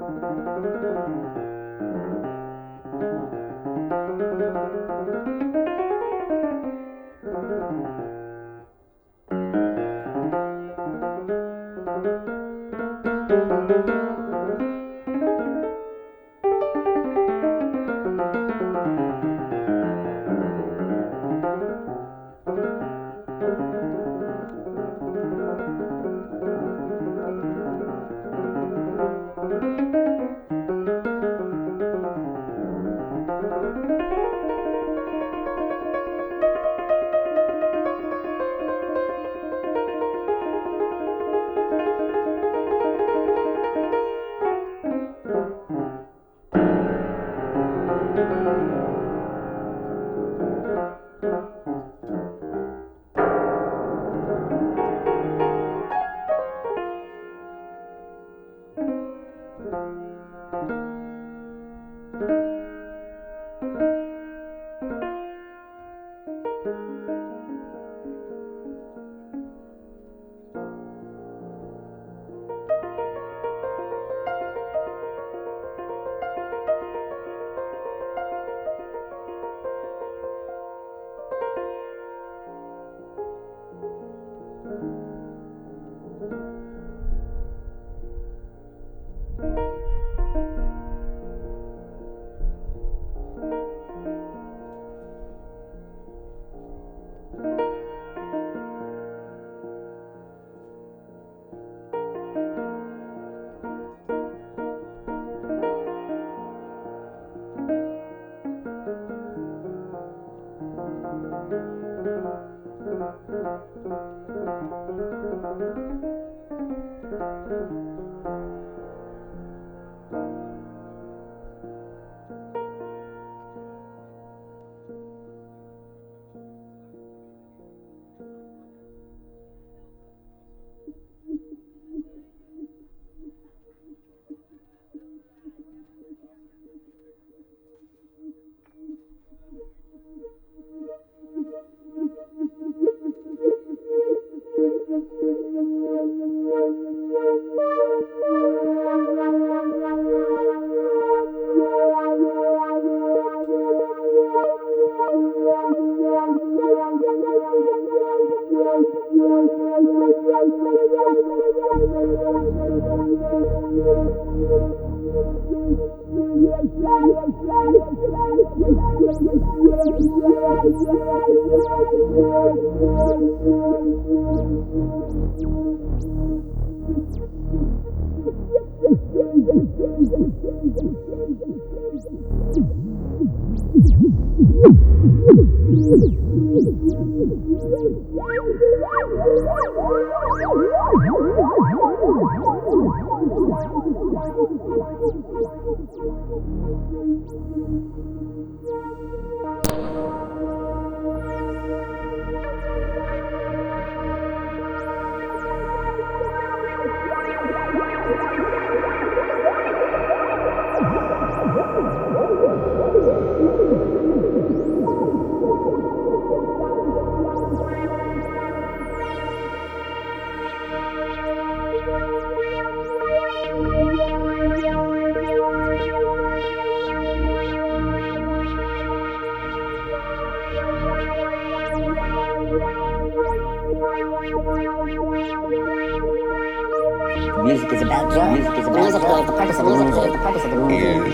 Music is about joy. Music is about joy. The purpose of music is the purpose of the music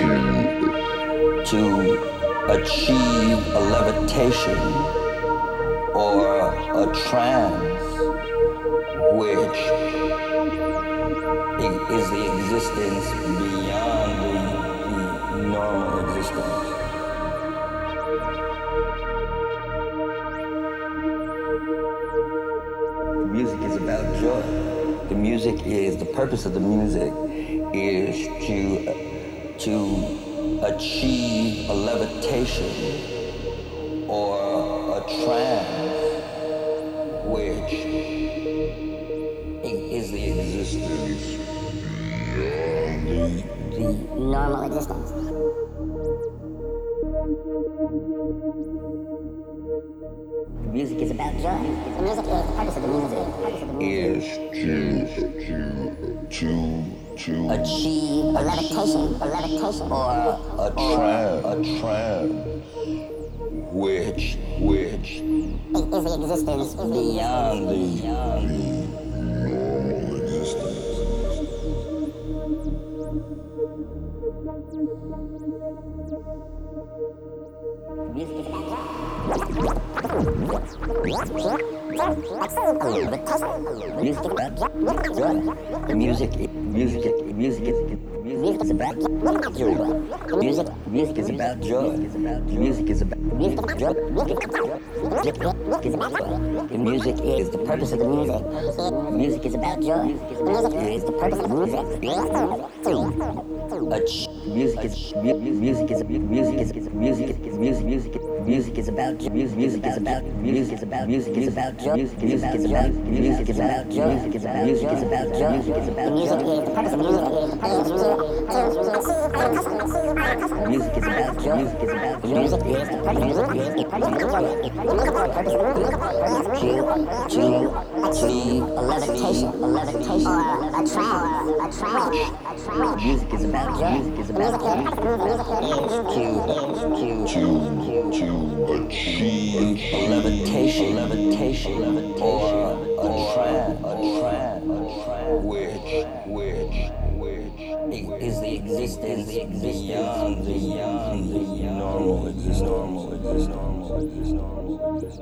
is to, to achieve a levitation or a trance which is the existence beyond the, the normal existence. Music is about joy. The music is, the purpose of the music is to, to achieve a levitation or a trance which is the existence beyond the, the normal existence. The music is about joy. The music is, the purpose of the music is to, to, to to achieve a levitation, a levitation, or a trance, a trance, which, which is the existence beyond the normal existence. Music is the music, music, music is music is about joy. Music, music is about joy. Music is about music is joy. Music is about joy. The music is the purpose of the music. Music is about joy. Music is the purpose of the music. Music is music is music is music is music music music is about music music is about music is about music is about joy. Music is about music is about joy. Music is about music is about joy. Music is about music is the purpose of music. Music is about joy. Music is about music is the purpose of music. To to achieve a levitation, a levitation, or a trance, a trance, a trance. Music is about joy. Music is about music. To to to achieve a levitation, levitation, levitation, or a trance, a trance, which, which, which is the existence beyond beyond the normal, existence, normal, existence, normal, existence, normal, existence,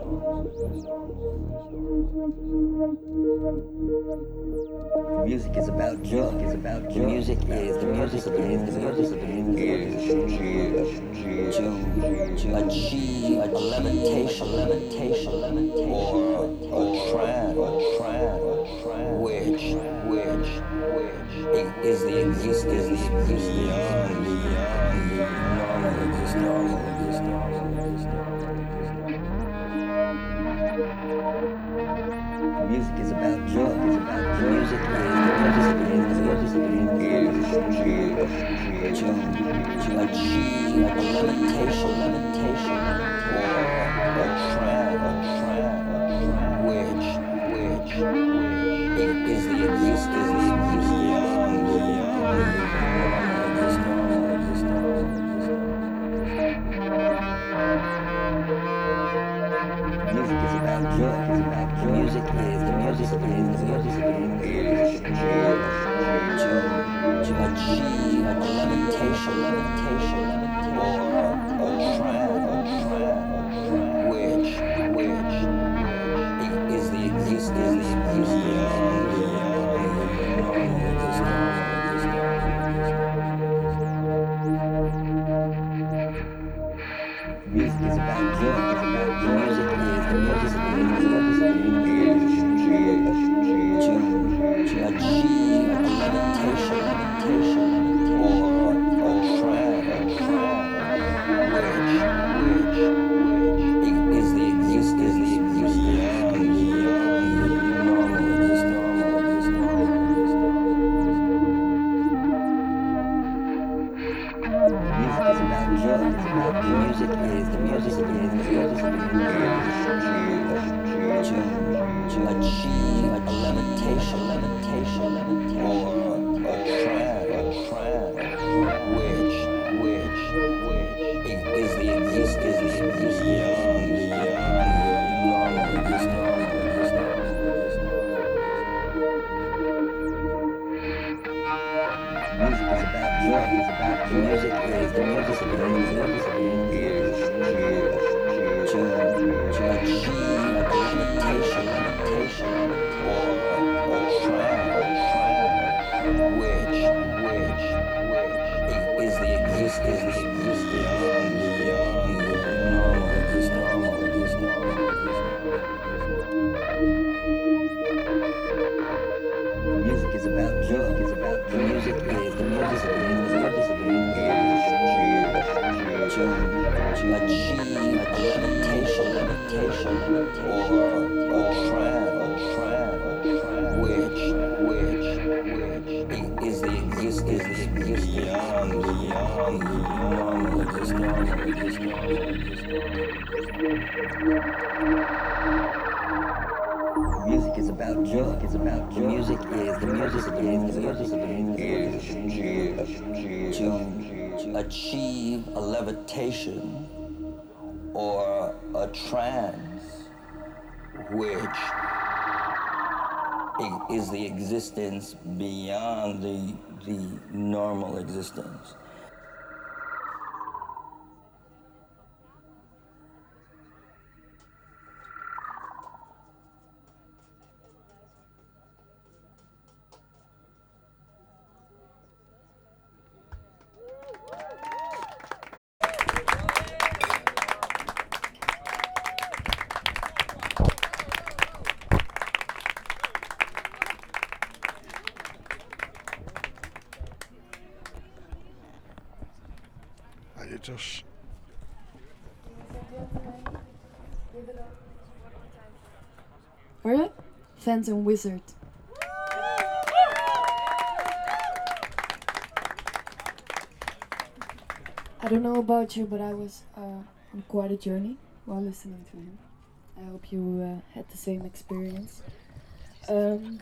normal. Music is about joy. Is about joy. Music is the music of the music. The music of the music is to to achieve a levitation, levitation, levitation, or a trance, a trance, which, which, which is the existence beyond beyond normal, existence, normal, existence, normal, existence. Music is about joy. Is about joy. Music is the music is to to achieve a levitation, levitation, or a trance, a trance, which, which, which is the existence beyond beyond normal, existence, normal, existence. Music is about joy. Is about joy. Music is the music is the music is to to achieve a levitation, levitation, levitation, or a trance, a trance, which, which is the existence beyond beyond normal, existence. Music is about joy. Is about joy. Music is the music is the music is to to achieve a levitation, levitation, or a trance, a trance, which, which is the existence beyond beyond normal, existence, normal, existence, music is about joy. Is about joy. Music is the music is the music is to to achieve a levitation, levitation, levitation, or a trance, a trance, which, which, which is the existence beyond beyond normal, existence, normal, existence. Music is about joy. Is about joy. Music is the music is the music is to to achieve a levitation, levitation, or a trance, a trance, which, which, which is the existence beyond beyond normal, existence, normal, existence, normal, existence. Music is about joy. Is about joy. Music is the music is the music is to to achieve a levitation, levitation, or a trance, a trance, which, which, which is the existence beyond beyond normal, existence, normal, existence, normal, existence. Music is about joy. It's about joy. Music is the music is the music is the music to achieve a levitation or a trance, which is the existence beyond the the normal existence. Dit was... Hoor je? Phantom Wizard. I don't know about you, but I was uh, on quite a journey while listening to him. I hope you uh, had the same experience. Um,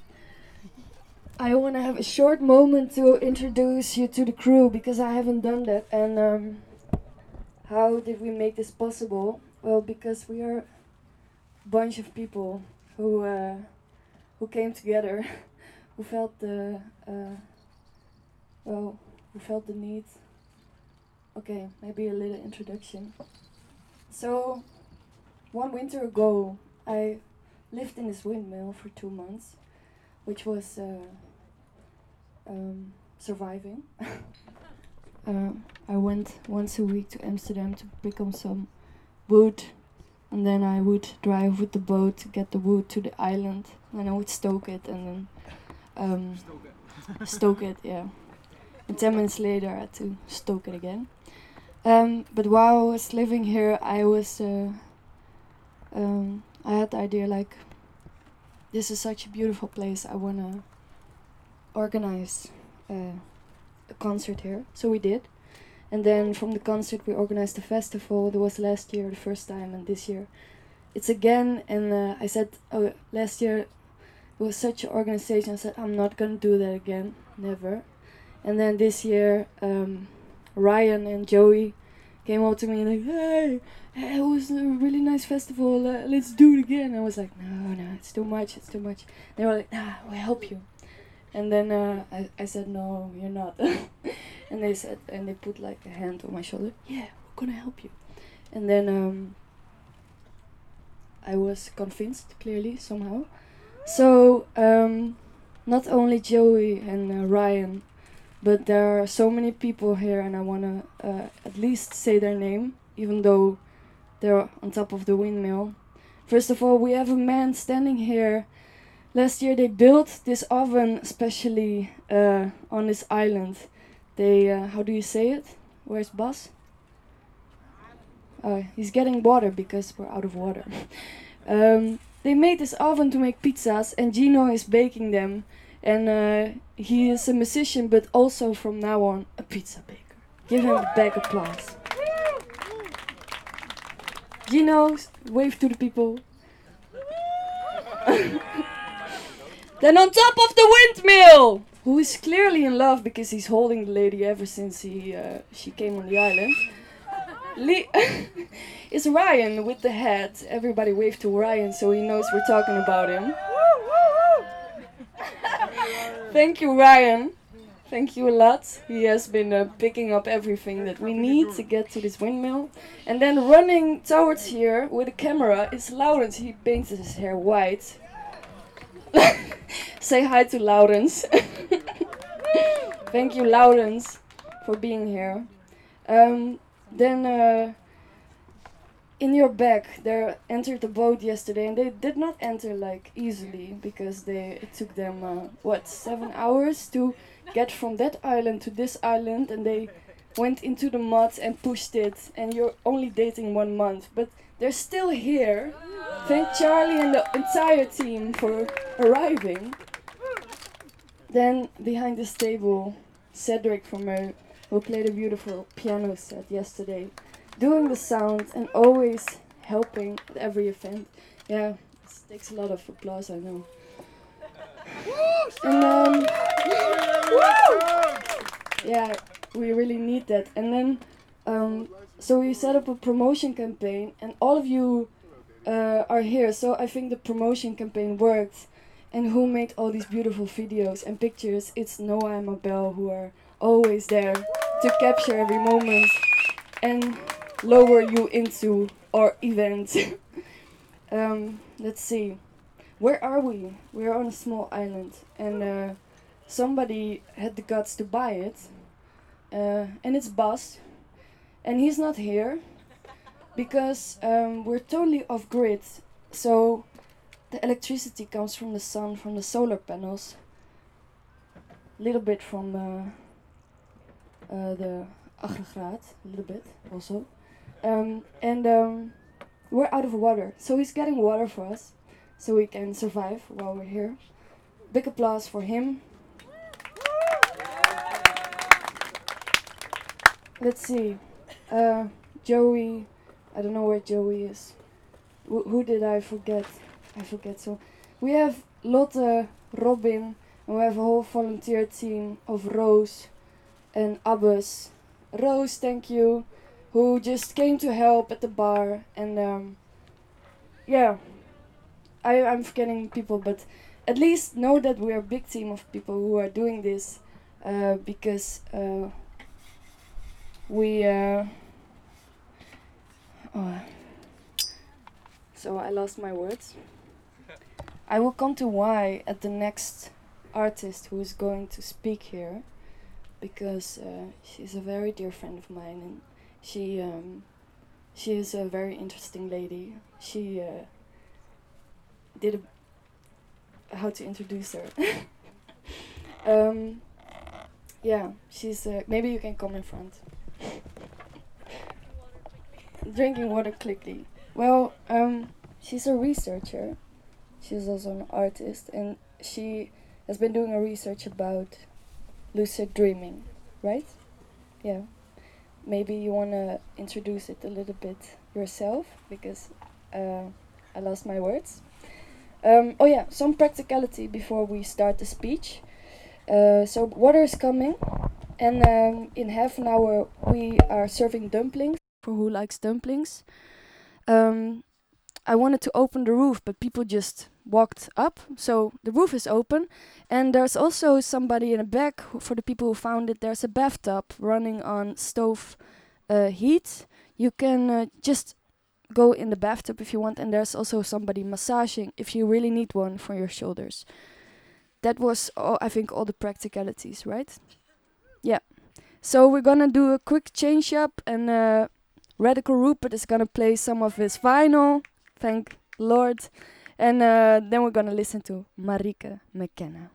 I want to have a short moment to introduce you to the crew because I haven't done that. And um, how did we make this possible? Well, because we are a bunch of people who uh, who came together, who felt the uh, well, who felt the need. Okay, maybe a little introduction. So, one winter ago, I lived in this windmill for two months, which was uh, um, surviving. uh, I went once a week to Amsterdam to pick up some wood, and then I would drive with the boat to get the wood to the island, and I would stoke it, and then um, stoke it. stoke it, yeah. And ten minutes later, I had to stoke it again. Um, but while I was living here, I was, uh, um, I had the idea like, this is such a beautiful place, I wanna organize uh, a concert here. So we did. And then from the concert we organized a festival. That was last year the first time, and this year it's again. And uh, I said, oh, last year it was such an organization, I said, I'm not gonna do that again, never. And then this year, um, Ryan and Joey came up to me and like, hey, hey, it was a really nice festival, uh, let's do it again. I was like, no, no, it's too much, it's too much. They were like, nah, we'll help you. And then uh, I, I said, no, you're not. And they said, and they put like a hand on my shoulder, yeah, we're gonna help you. And then um, I was convinced, clearly, somehow. So, um, not only Joey and uh, Ryan, but there are so many people here, and I want to uh, at least say their name, even though they're on top of the windmill. First of all, we have a man standing here. Last year they built this oven especially uh, on this island. They, uh, how do you say it? Where's Bas? Uh, he's getting water because we're out of water. um, they made this oven to make pizzas, and Gino is baking them. And uh, he is a musician, but also from now on a pizza baker. Give him a big applause. Gino, wave to the people. Then on top of the windmill, who is clearly in love because he's holding the lady ever since he uh, she came on the island, Le is Ryan with the hat. Everybody wave to Ryan so he knows we're talking about him. Thank you, Ryan. Thank you a lot. He has been uh, picking up everything that we need to get to this windmill. And then running towards here with a camera is Laurens. He painted his hair white. Say hi to Laurens. Thank you, Laurens, for being here. Um, then uh, in your back, they entered the boat yesterday, and they did not enter like easily because they it took them uh, what seven hours to get from that island to this island, and they went into the mud and pushed it. And you're only dating one month, but they're still here. Thank Charlie and the entire team for arriving. Then behind this table, Cedric from Meu, who played a beautiful piano set yesterday, doing the sound and always helping at every event. Yeah, takes a lot of applause, I know. And um, yeah, we really need that. And then, um, so we set up a promotion campaign, and all of you uh, are here. So I think the promotion campaign worked. And who made all these beautiful videos and pictures? It's Noah and Mabel, who are always there to capture every moment and lower you into our event. um, let's see. Where are we? We're on a small island, and uh, somebody had the guts to buy it, uh, and it's Bas, and he's not here because um, we're totally off grid. So the electricity comes from the sun, from the solar panels, a little bit from uh, uh, the aggregaat, a little bit also, um, and um, we're out of water. So he's getting water for us, so we can survive while we're here. Big applause for him. Let's see, uh, Joey, I don't know where Joey is. Wh who did I forget? I forget so. We have Lotte, Robin, and we have a whole volunteer team of Rose and Abbas. Rose, thank you, who just came to help at the bar, and um, yeah, I, I'm forgetting people, but at least know that we're a big team of people who are doing this, uh, because uh, we, uh, oh, so I lost my words. I will come to why at the next artist who is going to speak here, because uh, she's a very dear friend of mine, and she um, she is a very interesting lady. She uh, did a how to introduce her. um, yeah, she's uh, maybe you can come in front. Drinking water quickly. Well, um, she's a researcher. She's also an artist, and she has been doing a research about lucid dreaming, right? Yeah. Maybe you want to introduce it a little bit yourself, because uh, I lost my words. Um, oh yeah, some practicality before we start the speech. Uh, so water is coming, and um, in half an hour we are serving dumplings, for who likes dumplings. Um, I wanted to open the roof, but people just walked up, so the roof is open, and there's also somebody in the back, who, for the people who found it, there's a bathtub running on stove uh, heat. You can uh, just go in the bathtub if you want, and there's also somebody massaging if you really need one for your shoulders. That was, all, I think, all the practicalities, right? Yeah. So we're gonna do a quick change up, and uh, Radical Rupert is gonna play some of his vinyl, thank Lord. And uh, then we're gonna listen to Marike McKenna.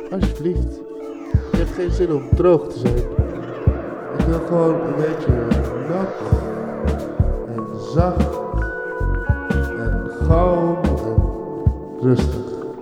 alsjeblieft. Ik heb geen zin om droog te zijn. Ik wil gewoon een beetje nat en zacht en kalm en rustig.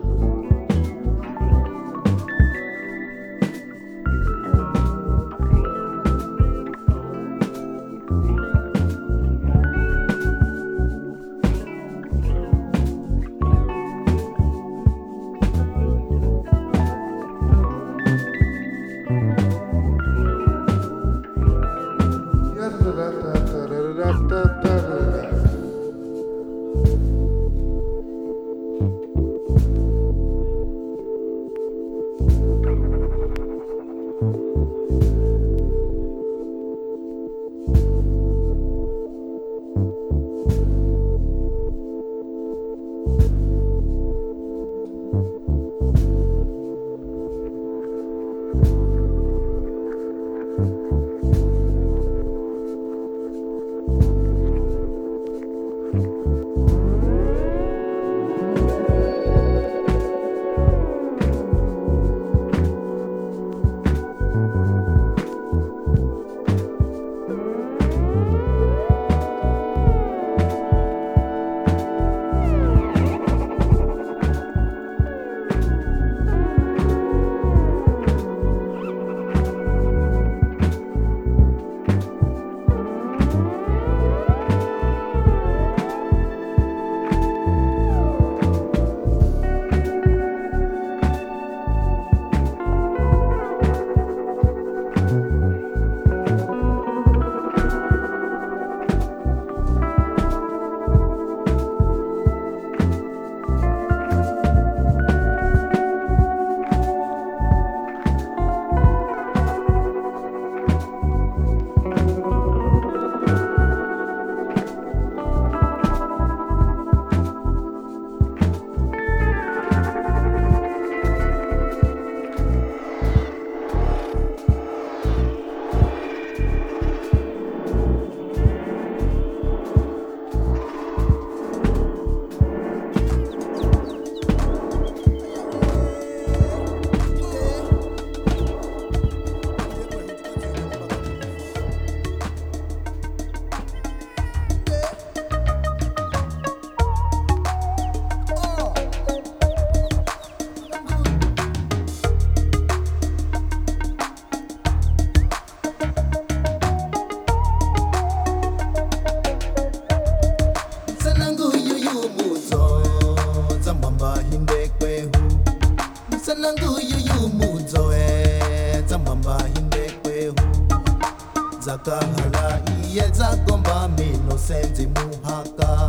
Zakahala iyeza gomba mino senzi muhaka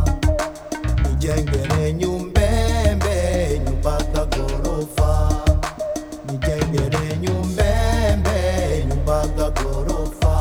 nijengere nyumbembe nyumbaka gorofa nijengere nyumbembe nyumbaka gorofa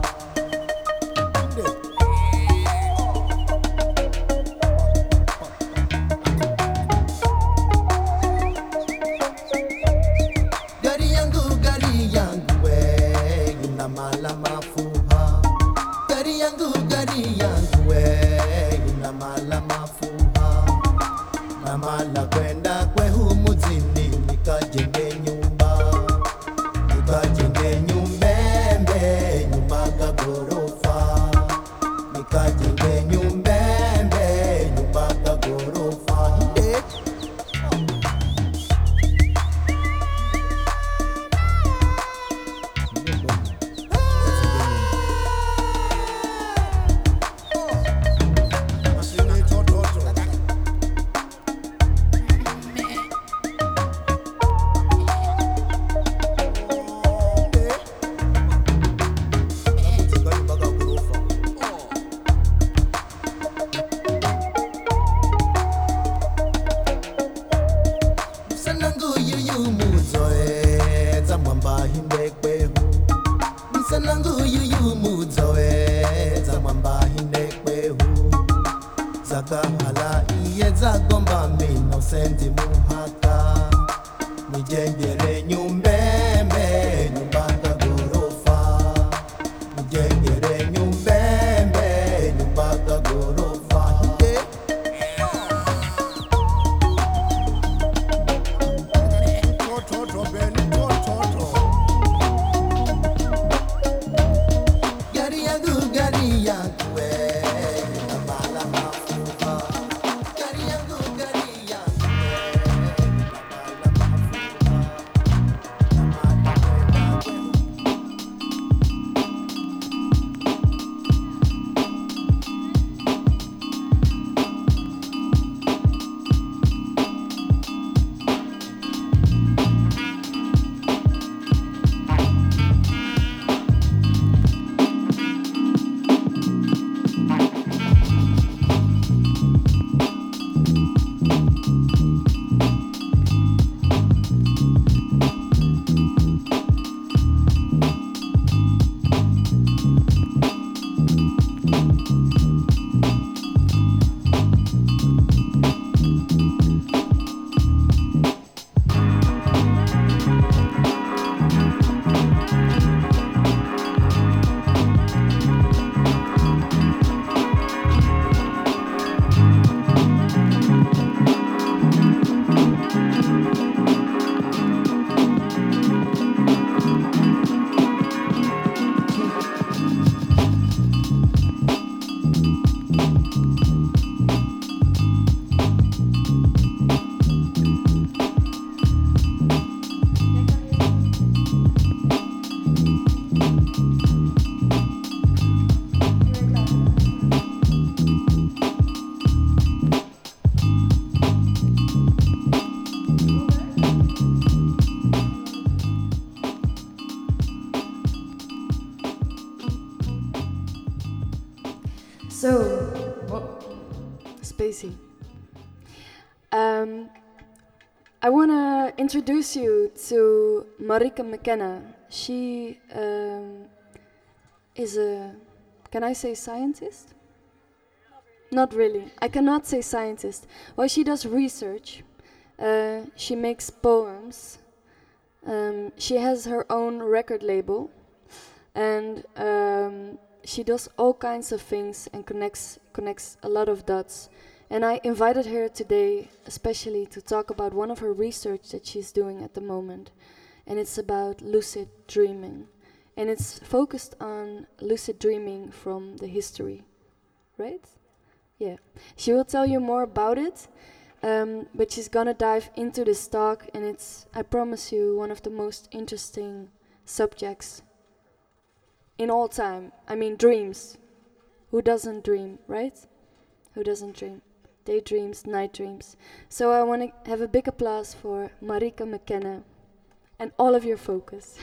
gari yangu gari yangu we inamala mafuha gari yangu gari yangu we inamala mafuha namala kwenda kwehu muzini nikajenge nyumba nikajenge nyumbembe nyumbaga gorofa nikajenge nyumbembe nyumbaga gorofa eh. Sanangu yuyu muzoe zamwamba hindekwehu Sanangu yuyu muzoe zamwamba hindekwehu Zakahala iye zagomba mino sendi muhaka Nijengere nyumbembe nyumbaka gorofa Nijengere nyumbembe nyumbaka gorofa eh. Toto Ben gari yangu we mala mafuha gari yangu gari yangu So, whoa, spacey. Um, I want to introduce you to Marika McKenna. She um, is a, can I say scientist? Not really. I cannot say scientist. Well, she does research. Uh, she makes poems. Um, she has her own record label. And um, she does all kinds of things and connects connects a lot of dots. And I invited her today especially to talk about one of her research that she's doing at the moment. And it's about lucid dreaming. And it's focused on lucid dreaming from the history, right? Yeah. She will tell you more about it, um, but she's gonna dive into this talk, and it's, I promise you, one of the most interesting subjects in all time. I mean, dreams. Who doesn't dream, right? Who doesn't dream? Daydreams, night dreams. So I want to have a big applause for Marika McKenna and all of your focus.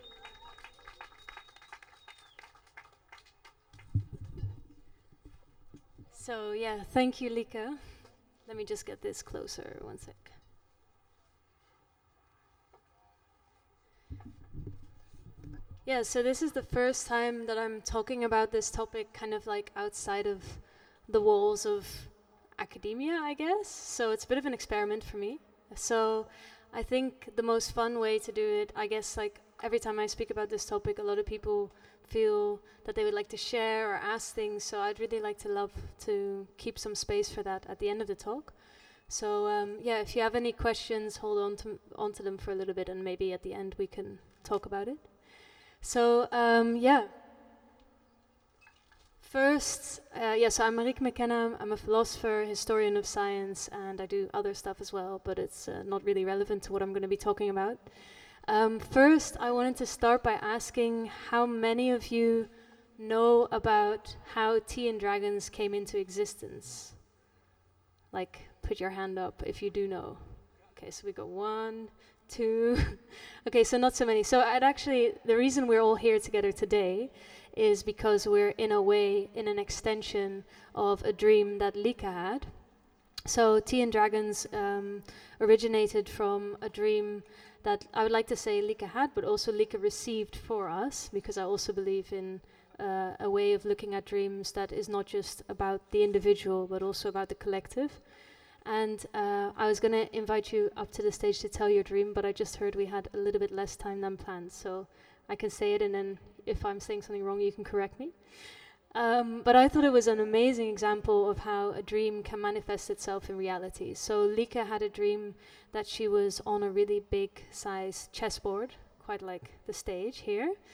So yeah, thank you, Lika. Let me just get this closer, one sec. Yeah, so this is the first time that I'm talking about this topic kind of like outside of the walls of academia, I guess. So it's a bit of an experiment for me. So I think the most fun way to do it, I guess, like every time I speak about this topic, a lot of people feel that they would like to share or ask things. So I'd really like to love to keep some space for that at the end of the talk. So um, yeah, if you have any questions, hold on to onto them for a little bit, and maybe at the end we can talk about it. So um, yeah. First, uh, yes, I'm Marika McKenna. I'm a philosopher, historian of science, and I do other stuff as well, but it's uh, not really relevant to what I'm going to be talking about. Um, first, I wanted to start by asking how many of you know about how Tea and Dragons came into existence? Like, put your hand up if you do know. Okay, so we go one, two. Okay, so not so many. So I'd actually, the reason we're all here together today is because we're in a way in an extension of a dream that Lika had. So Tea and Dragons um, originated from a dream that I would like to say Lika had, but also Lika received for us, because I also believe in uh, a way of looking at dreams that is not just about the individual, but also about the collective. And uh, I was going to invite you up to the stage to tell your dream, but I just heard we had a little bit less time than planned, so I can say it, and then if I'm saying something wrong, you can correct me. Um, but I thought it was an amazing example of how a dream can manifest itself in reality. So Lika had a dream that she was on a really big size chessboard, quite like the stage here.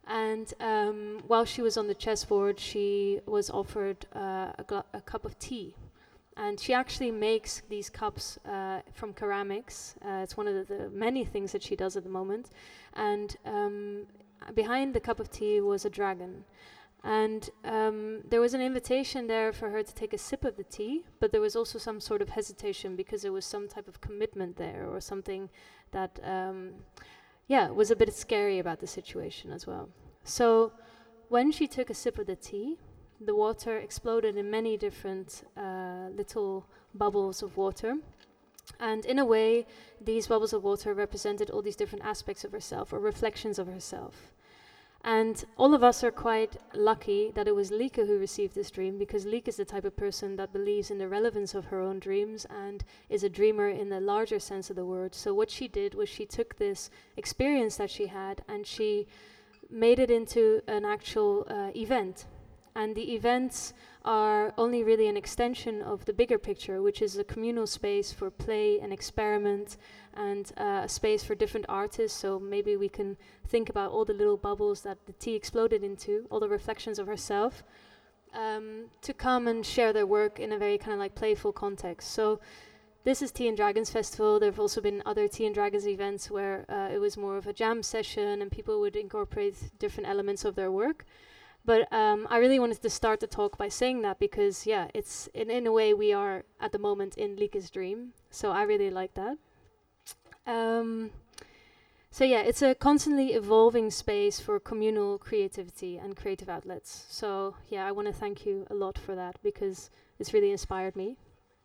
And um, while she was on the chessboard, she was offered uh, a, gla- a cup of tea. And she actually makes these cups uh, from ceramics. Uh, it's one of the, the many things that she does at the moment. And um, behind the cup of tea was a dragon. And um, there was an invitation there for her to take a sip of the tea, but there was also some sort of hesitation because there was some type of commitment there or something that, um, yeah, was a bit scary about the situation as well. So when she took a sip of the tea, the water exploded in many different uh, little bubbles of water. And in a way, these bubbles of water represented all these different aspects of herself or reflections of herself. And all of us are quite lucky that it was Lieke who received this dream, because Lieke is the type of person that believes in the relevance of her own dreams and is a dreamer in the larger sense of the word. So what she did was she took this experience that she had and she made it into an actual uh, event. And the events are only really an extension of the bigger picture, which is a communal space for play and experiment and uh, a space for different artists. So maybe we can think about all the little bubbles that the tea exploded into, all the reflections of herself, um, to come and share their work in a very kind of like playful context. So this is Tea and Dragons Festival. There have also been other Tea and Dragons events where uh, it was more of a jam session and people would incorporate different elements of their work. But um, I really wanted to start the talk by saying that because, yeah, it's in, in a way we are at the moment in Lieke's dream. So I really like that. Um, so yeah, it's a constantly evolving space for communal creativity and creative outlets. So yeah, I want to thank you a lot for that because it's really inspired me.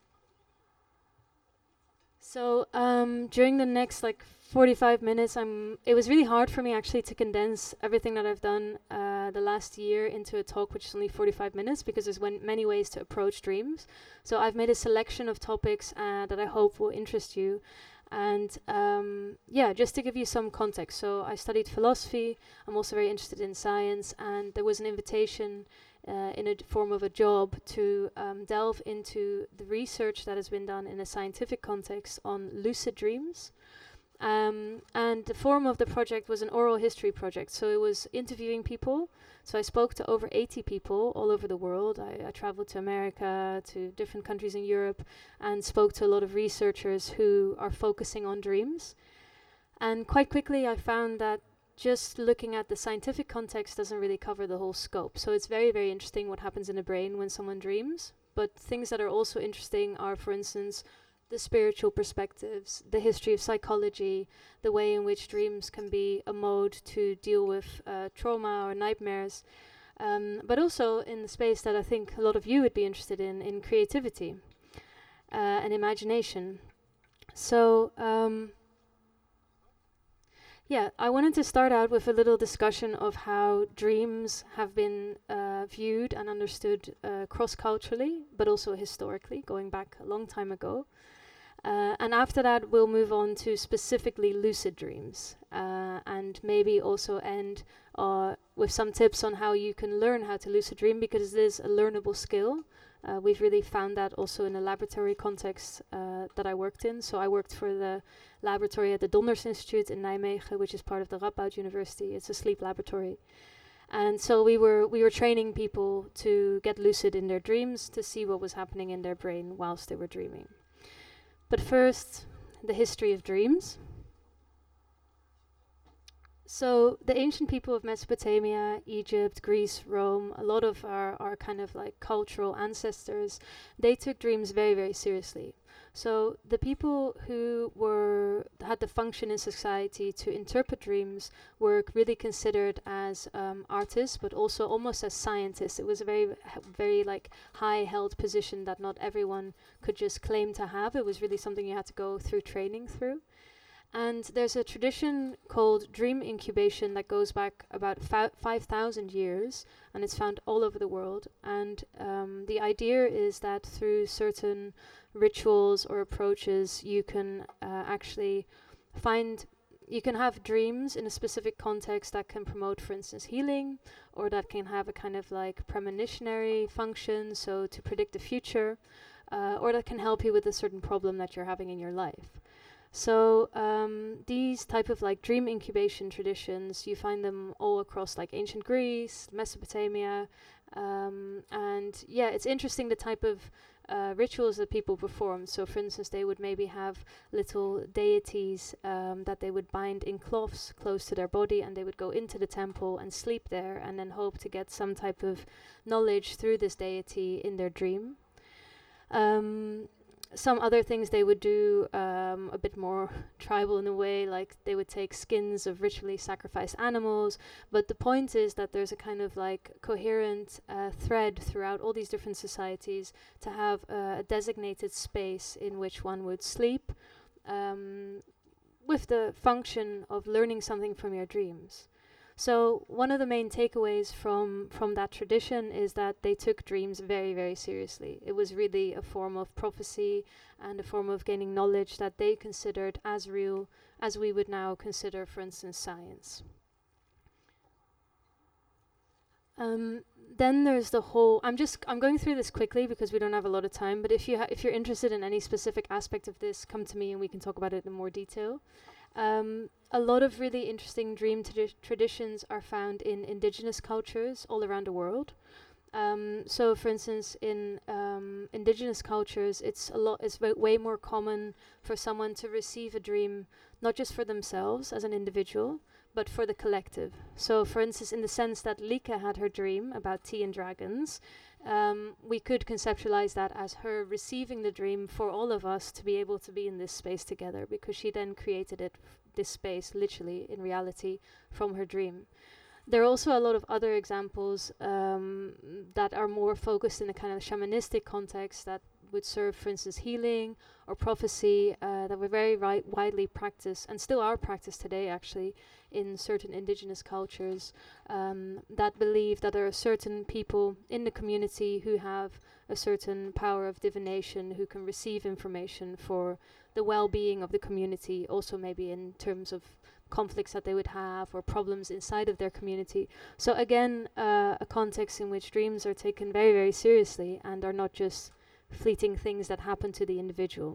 So um, during the next like forty-five minutes, I'm. It was really hard for me actually to condense everything that I've done uh, the last year into a talk which is only forty-five minutes because there's wen- many ways to approach dreams. So I've made a selection of topics uh, that I hope will interest you. And um, yeah, just to give you some context. So I studied philosophy. I'm also very interested in science, and there was an invitation Uh, in a d- form of a job to um, delve into the research that has been done in a scientific context on lucid dreams. Um, and the form of the project was an oral history project. So it was interviewing people. So I spoke to over eighty people all over the world. I, I traveled to America, to different countries in Europe, and spoke to a lot of researchers who are focusing on dreams. And quite quickly I found that just looking at the scientific context doesn't really cover the whole scope. So it's very, very interesting what happens in the brain when someone dreams. But things that are also interesting are, for instance, the spiritual perspectives, the history of psychology, the way in which dreams can be a mode to deal with uh, trauma or nightmares. Um, but also in the space that I think a lot of you would be interested in, in creativity uh, and imagination. So, um, Yeah, I wanted to start out with a little discussion of how dreams have been uh, viewed and understood uh, cross-culturally, but also historically, going back a long time ago. Uh, and after that, we'll move on to specifically lucid dreams, uh, and maybe also end uh, with some tips on how you can learn how to lucid dream, because it is a learnable skill. Uh, we've really found that also in a laboratory context uh, that I worked in. So I worked for the laboratory at the Donders Institute in Nijmegen, which is part of the Radboud University. It's a sleep laboratory. And so we were we were training people to get lucid in their dreams, to see what was happening in their brain whilst they were dreaming. But first, the history of dreams. So the ancient people of Mesopotamia, Egypt, Greece, Rome, a lot of our, our kind of like cultural ancestors, they took dreams very, very seriously. So the people who were had the function in society to interpret dreams were really considered as um, artists, but also almost as scientists. It was a very, very like high-held position that not everyone could just claim to have. It was really something you had to go through training through. And there's a tradition called dream incubation that goes back about five thousand years, and it's found all over the world. And um, the idea is that through certain rituals or approaches, you can uh, actually find, you can have dreams in a specific context that can promote, for instance, healing, or that can have a kind of like premonitionary function, so to predict the future, uh, or that can help you with a certain problem that you're having in your life. So um, these type of like dream incubation traditions, you find them all across like ancient Greece, Mesopotamia, um, and yeah, it's interesting the type of uh, rituals that people perform. So for instance, they would maybe have little deities um, that they would bind in cloths close to their body, and they would go into the temple and sleep there and then hope to get some type of knowledge through this deity in their dream. Um, Some other things they would do, um, a bit more tribal in a way, like they would take skins of ritually sacrificed animals. But the point is that there's a kind of like coherent uh, thread throughout all these different societies to have uh, a designated space in which one would sleep, um, with the function of learning something from your dreams. So one of the main takeaways from, from that tradition is that they took dreams very, very seriously. It was really a form of prophecy and a form of gaining knowledge that they considered as real as we would now consider, for instance, science. Um, then there's the whole, I'm just, I'm going through this quickly because we don't have a lot of time, but if, you ha if you're interested in any specific aspect of this, come to me and we can talk about it in more detail. Um, a lot of really interesting dream tradi traditions are found in indigenous cultures all around the world. Um, so, for instance, in um, indigenous cultures, it's a lot. It's way more common for someone to receive a dream, not just for themselves as an individual, but for the collective. So, for instance, in the sense that Lieke had her dream about tea and dragons, um, we could conceptualize that as her receiving the dream for all of us to be able to be in this space together, because she then created it, this space, literally, in reality, from her dream. There are also a lot of other examples um, that are more focused in a kind of shamanistic context that would serve, for instance, healing or prophecy, uh, that were very ri widely practiced and still are practiced today, actually, in certain indigenous cultures um, that believe that there are certain people in the community who have a certain power of divination, who can receive information for the well-being of the community, also maybe in terms of conflicts that they would have or problems inside of their community. So again, uh, a context in which dreams are taken very, very seriously and are not just fleeting things that happen to the individual.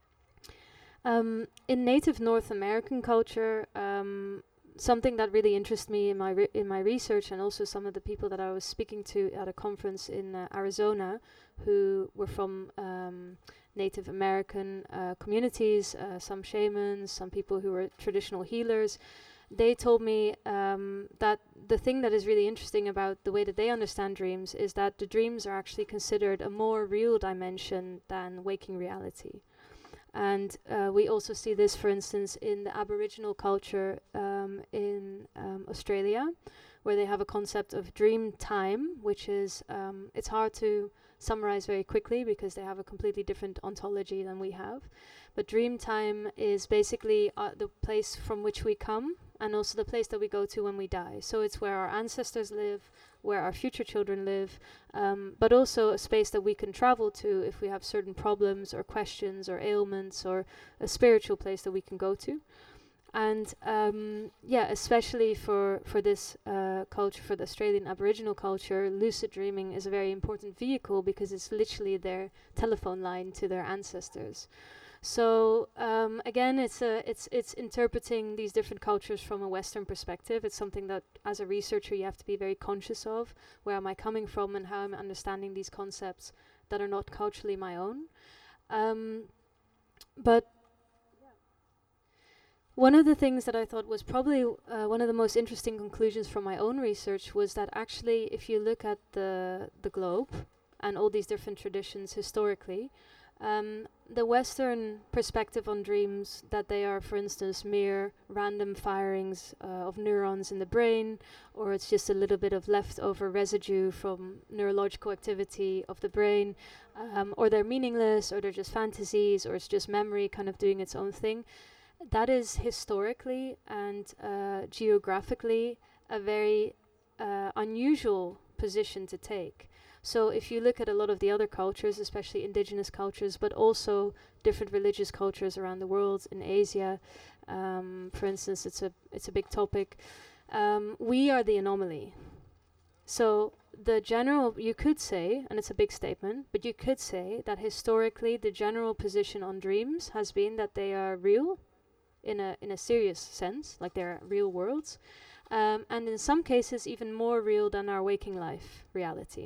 Um, in native North American culture, um, something that really interests me in my re in my research, and also some of the people that I was speaking to at a conference in uh, Arizona, who were from um, Native American uh, communities, uh, some shamans, some people who were traditional healers. They told me um, that the thing that is really interesting about the way that they understand dreams is that the dreams are actually considered a more real dimension than waking reality. And uh, we also see this, for instance, in the Aboriginal culture um, in um, Australia, where they have a concept of dream time, which is, um, it's hard to summarize very quickly because they have a completely different ontology than we have. But dream time is basically uh, the place from which we come, and also the place that we go to when we die. So it's where our ancestors live, where our future children live, um, but also a space that we can travel to if we have certain problems or questions or ailments, or a spiritual place that we can go to. And um, yeah, especially for, for this uh, culture, for the Australian Aboriginal culture, lucid dreaming is a very important vehicle because it's literally their telephone line to their ancestors. So um, again, it's a, it's it's interpreting these different cultures from a Western perspective. It's something that, as a researcher, you have to be very conscious of. Where am I coming from, and how am I understanding these concepts that are not culturally my own? Um, but one of the things that I thought was probably uh, one of the most interesting conclusions from my own research was that actually, if you look at the the globe and all these different traditions historically, Um, the Western perspective on dreams, that they are, for instance, mere random firings uh, of neurons in the brain, or it's just a little bit of leftover residue from neurological activity of the brain, um, or they're meaningless, or they're just fantasies, or it's just memory kind of doing its own thing. That is historically and uh, geographically a very uh, unusual position to take. So if you look at a lot of the other cultures, especially indigenous cultures, but also different religious cultures around the world, in Asia, um, for instance, it's a it's a big topic. Um, we are the anomaly. so the general, you could say, and it's a big statement, but you could say that historically the general position on dreams has been that they are real in a in a serious sense, like they're real worlds, um, and in some cases even more real than our waking life reality.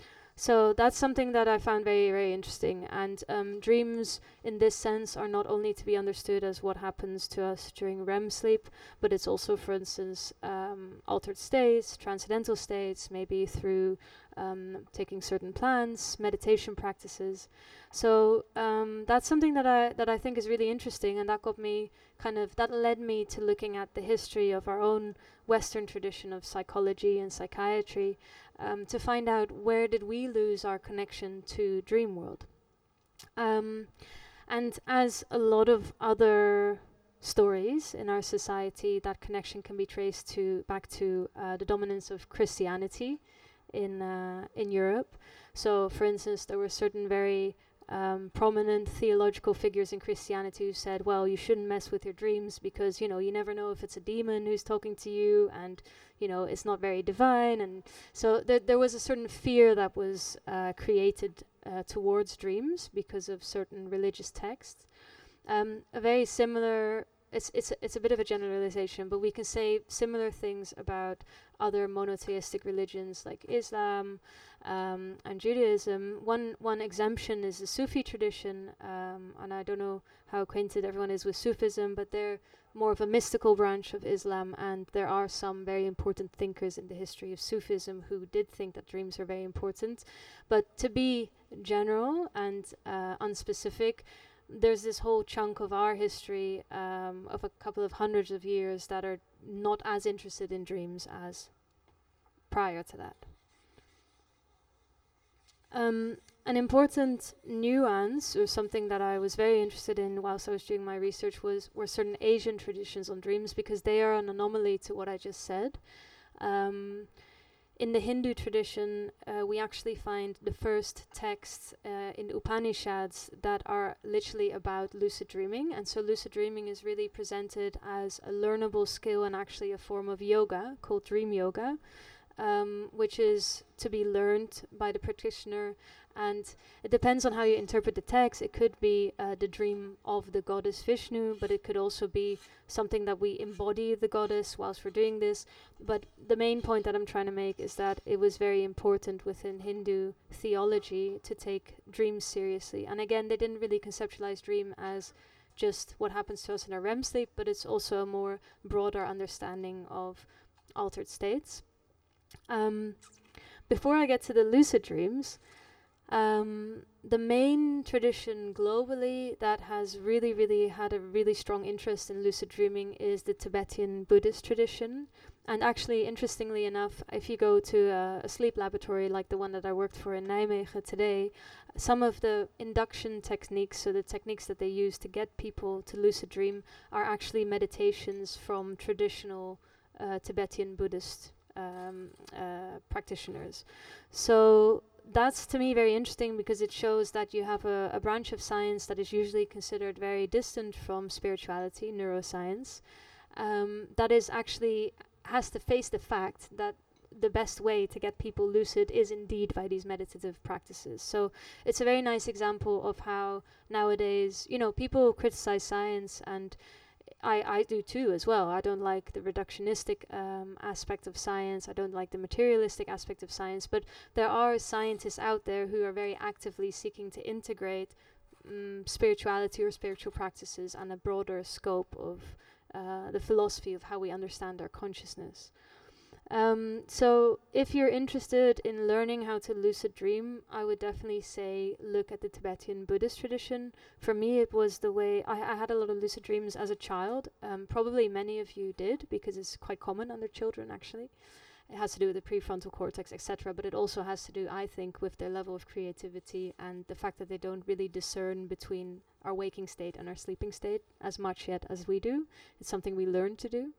So that's something that I found very, very interesting. And um, dreams, in this sense, are not only to be understood as what happens to us during R E M sleep, but it's also, for instance, um, altered states, transcendental states, maybe through um, taking certain plants, meditation practices. So um, that's something that I that I think is really interesting, and that got me kind of that led me to looking at the history of our own Western tradition of psychology and psychiatry. Um, to find out where did we lose our connection to dream world. Um, and as a lot of other stories in our society, that connection can be traced to back to uh, the dominance of Christianity in uh, in Europe. So, for instance, there were certain very um, prominent theological figures in Christianity who said, well, you shouldn't mess with your dreams because, you know, you never know if it's a demon who's talking to you, and, you know, it's not very divine. And so there, there was a certain fear that was uh, created uh, towards dreams because of certain religious texts. Um, a very similar, it's, it's, it's a bit of a generalization, but we can say similar things about other monotheistic religions like Islam um, and Judaism. One one exemption is the Sufi tradition, um, and I don't know how acquainted everyone is with Sufism, but they're more of a mystical branch of Islam, and there are some very important thinkers in the history of Sufism who did think that dreams are very important. But to be general and uh, unspecific, there's this whole chunk of our history um, of a couple of hundreds of years that are not as interested in dreams as prior to that. Um, an important nuance, or something that I was very interested in whilst I was doing my research, was were certain Asian traditions on dreams, because they are an anomaly to what I just said. Um, In the Hindu tradition, uh, we actually find the first texts uh, in Upanishads that are literally about lucid dreaming. And so lucid dreaming is really presented as a learnable skill and actually a form of yoga called dream yoga, um, which is to be learned by the practitioner. And it depends on how you interpret the text. It could be uh, the dream of the goddess Vishnu, but it could also be something that we embody the goddess whilst we're doing this. But the main point that I'm trying to make is that it was very important within Hindu theology to take dreams seriously. And again, they didn't really conceptualize dream as just what happens to us in our R E M sleep, but it's also a more broader understanding of altered states. Um, before I get to the lucid dreams, Um, the main tradition globally that has really, really had a really strong interest in lucid dreaming is the Tibetan Buddhist tradition. And actually, interestingly enough, if you go to a, a sleep laboratory like the one that I worked for in Nijmegen today, some of the induction techniques, so the techniques that they use to get people to lucid dream, are actually meditations from traditional uh, Tibetan Buddhist um, uh, practitioners. So that's to me very interesting, because it shows that you have a, a branch of science that is usually considered very distant from spirituality, neuroscience, um, that is actually has to face the fact that the best way to get people lucid is indeed by these meditative practices. So it's a very nice example of how nowadays, you know, people criticize science, and I, I do too as well. I don't like the reductionistic um, aspect of science. I don't like the materialistic aspect of science. But there are scientists out there who are very actively seeking to integrate um, spirituality or spiritual practices and a broader scope of uh, the philosophy of how we understand our consciousness. Um, so if you're interested in learning how to lucid dream, I would definitely say look at the Tibetan Buddhist tradition. For me, it was the way I, I had a lot of lucid dreams as a child. Um, probably many of you did, because it's quite common under children, actually. It has to do with the prefrontal cortex, et cetera. But it also has to do, I think, with their level of creativity and the fact that they don't really discern between our waking state and our sleeping state as much yet as we do. It's something we learn to do.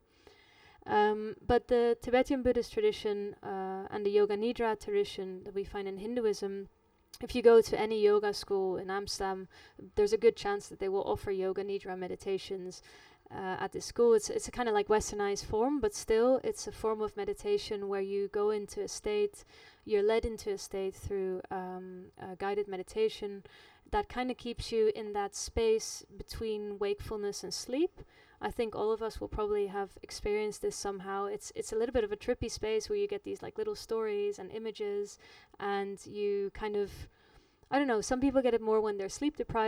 Um, but the Tibetan Buddhist tradition uh, and the Yoga Nidra tradition that we find in Hinduism, if you go to any yoga school in Amsterdam, there's a good chance that they will offer Yoga Nidra meditations. uh, at this school. It's it's a kind of like westernized form, but still it's a form of meditation where you go into a state, you're led into a state through um, uh, guided meditation that kind of keeps you in that space between wakefulness and sleep. I think all of us will probably have experienced this somehow. It's it's a little bit of a trippy space where you get these like little stories and images, and you kind of, I don't know, some people get it more when they're sleep deprived.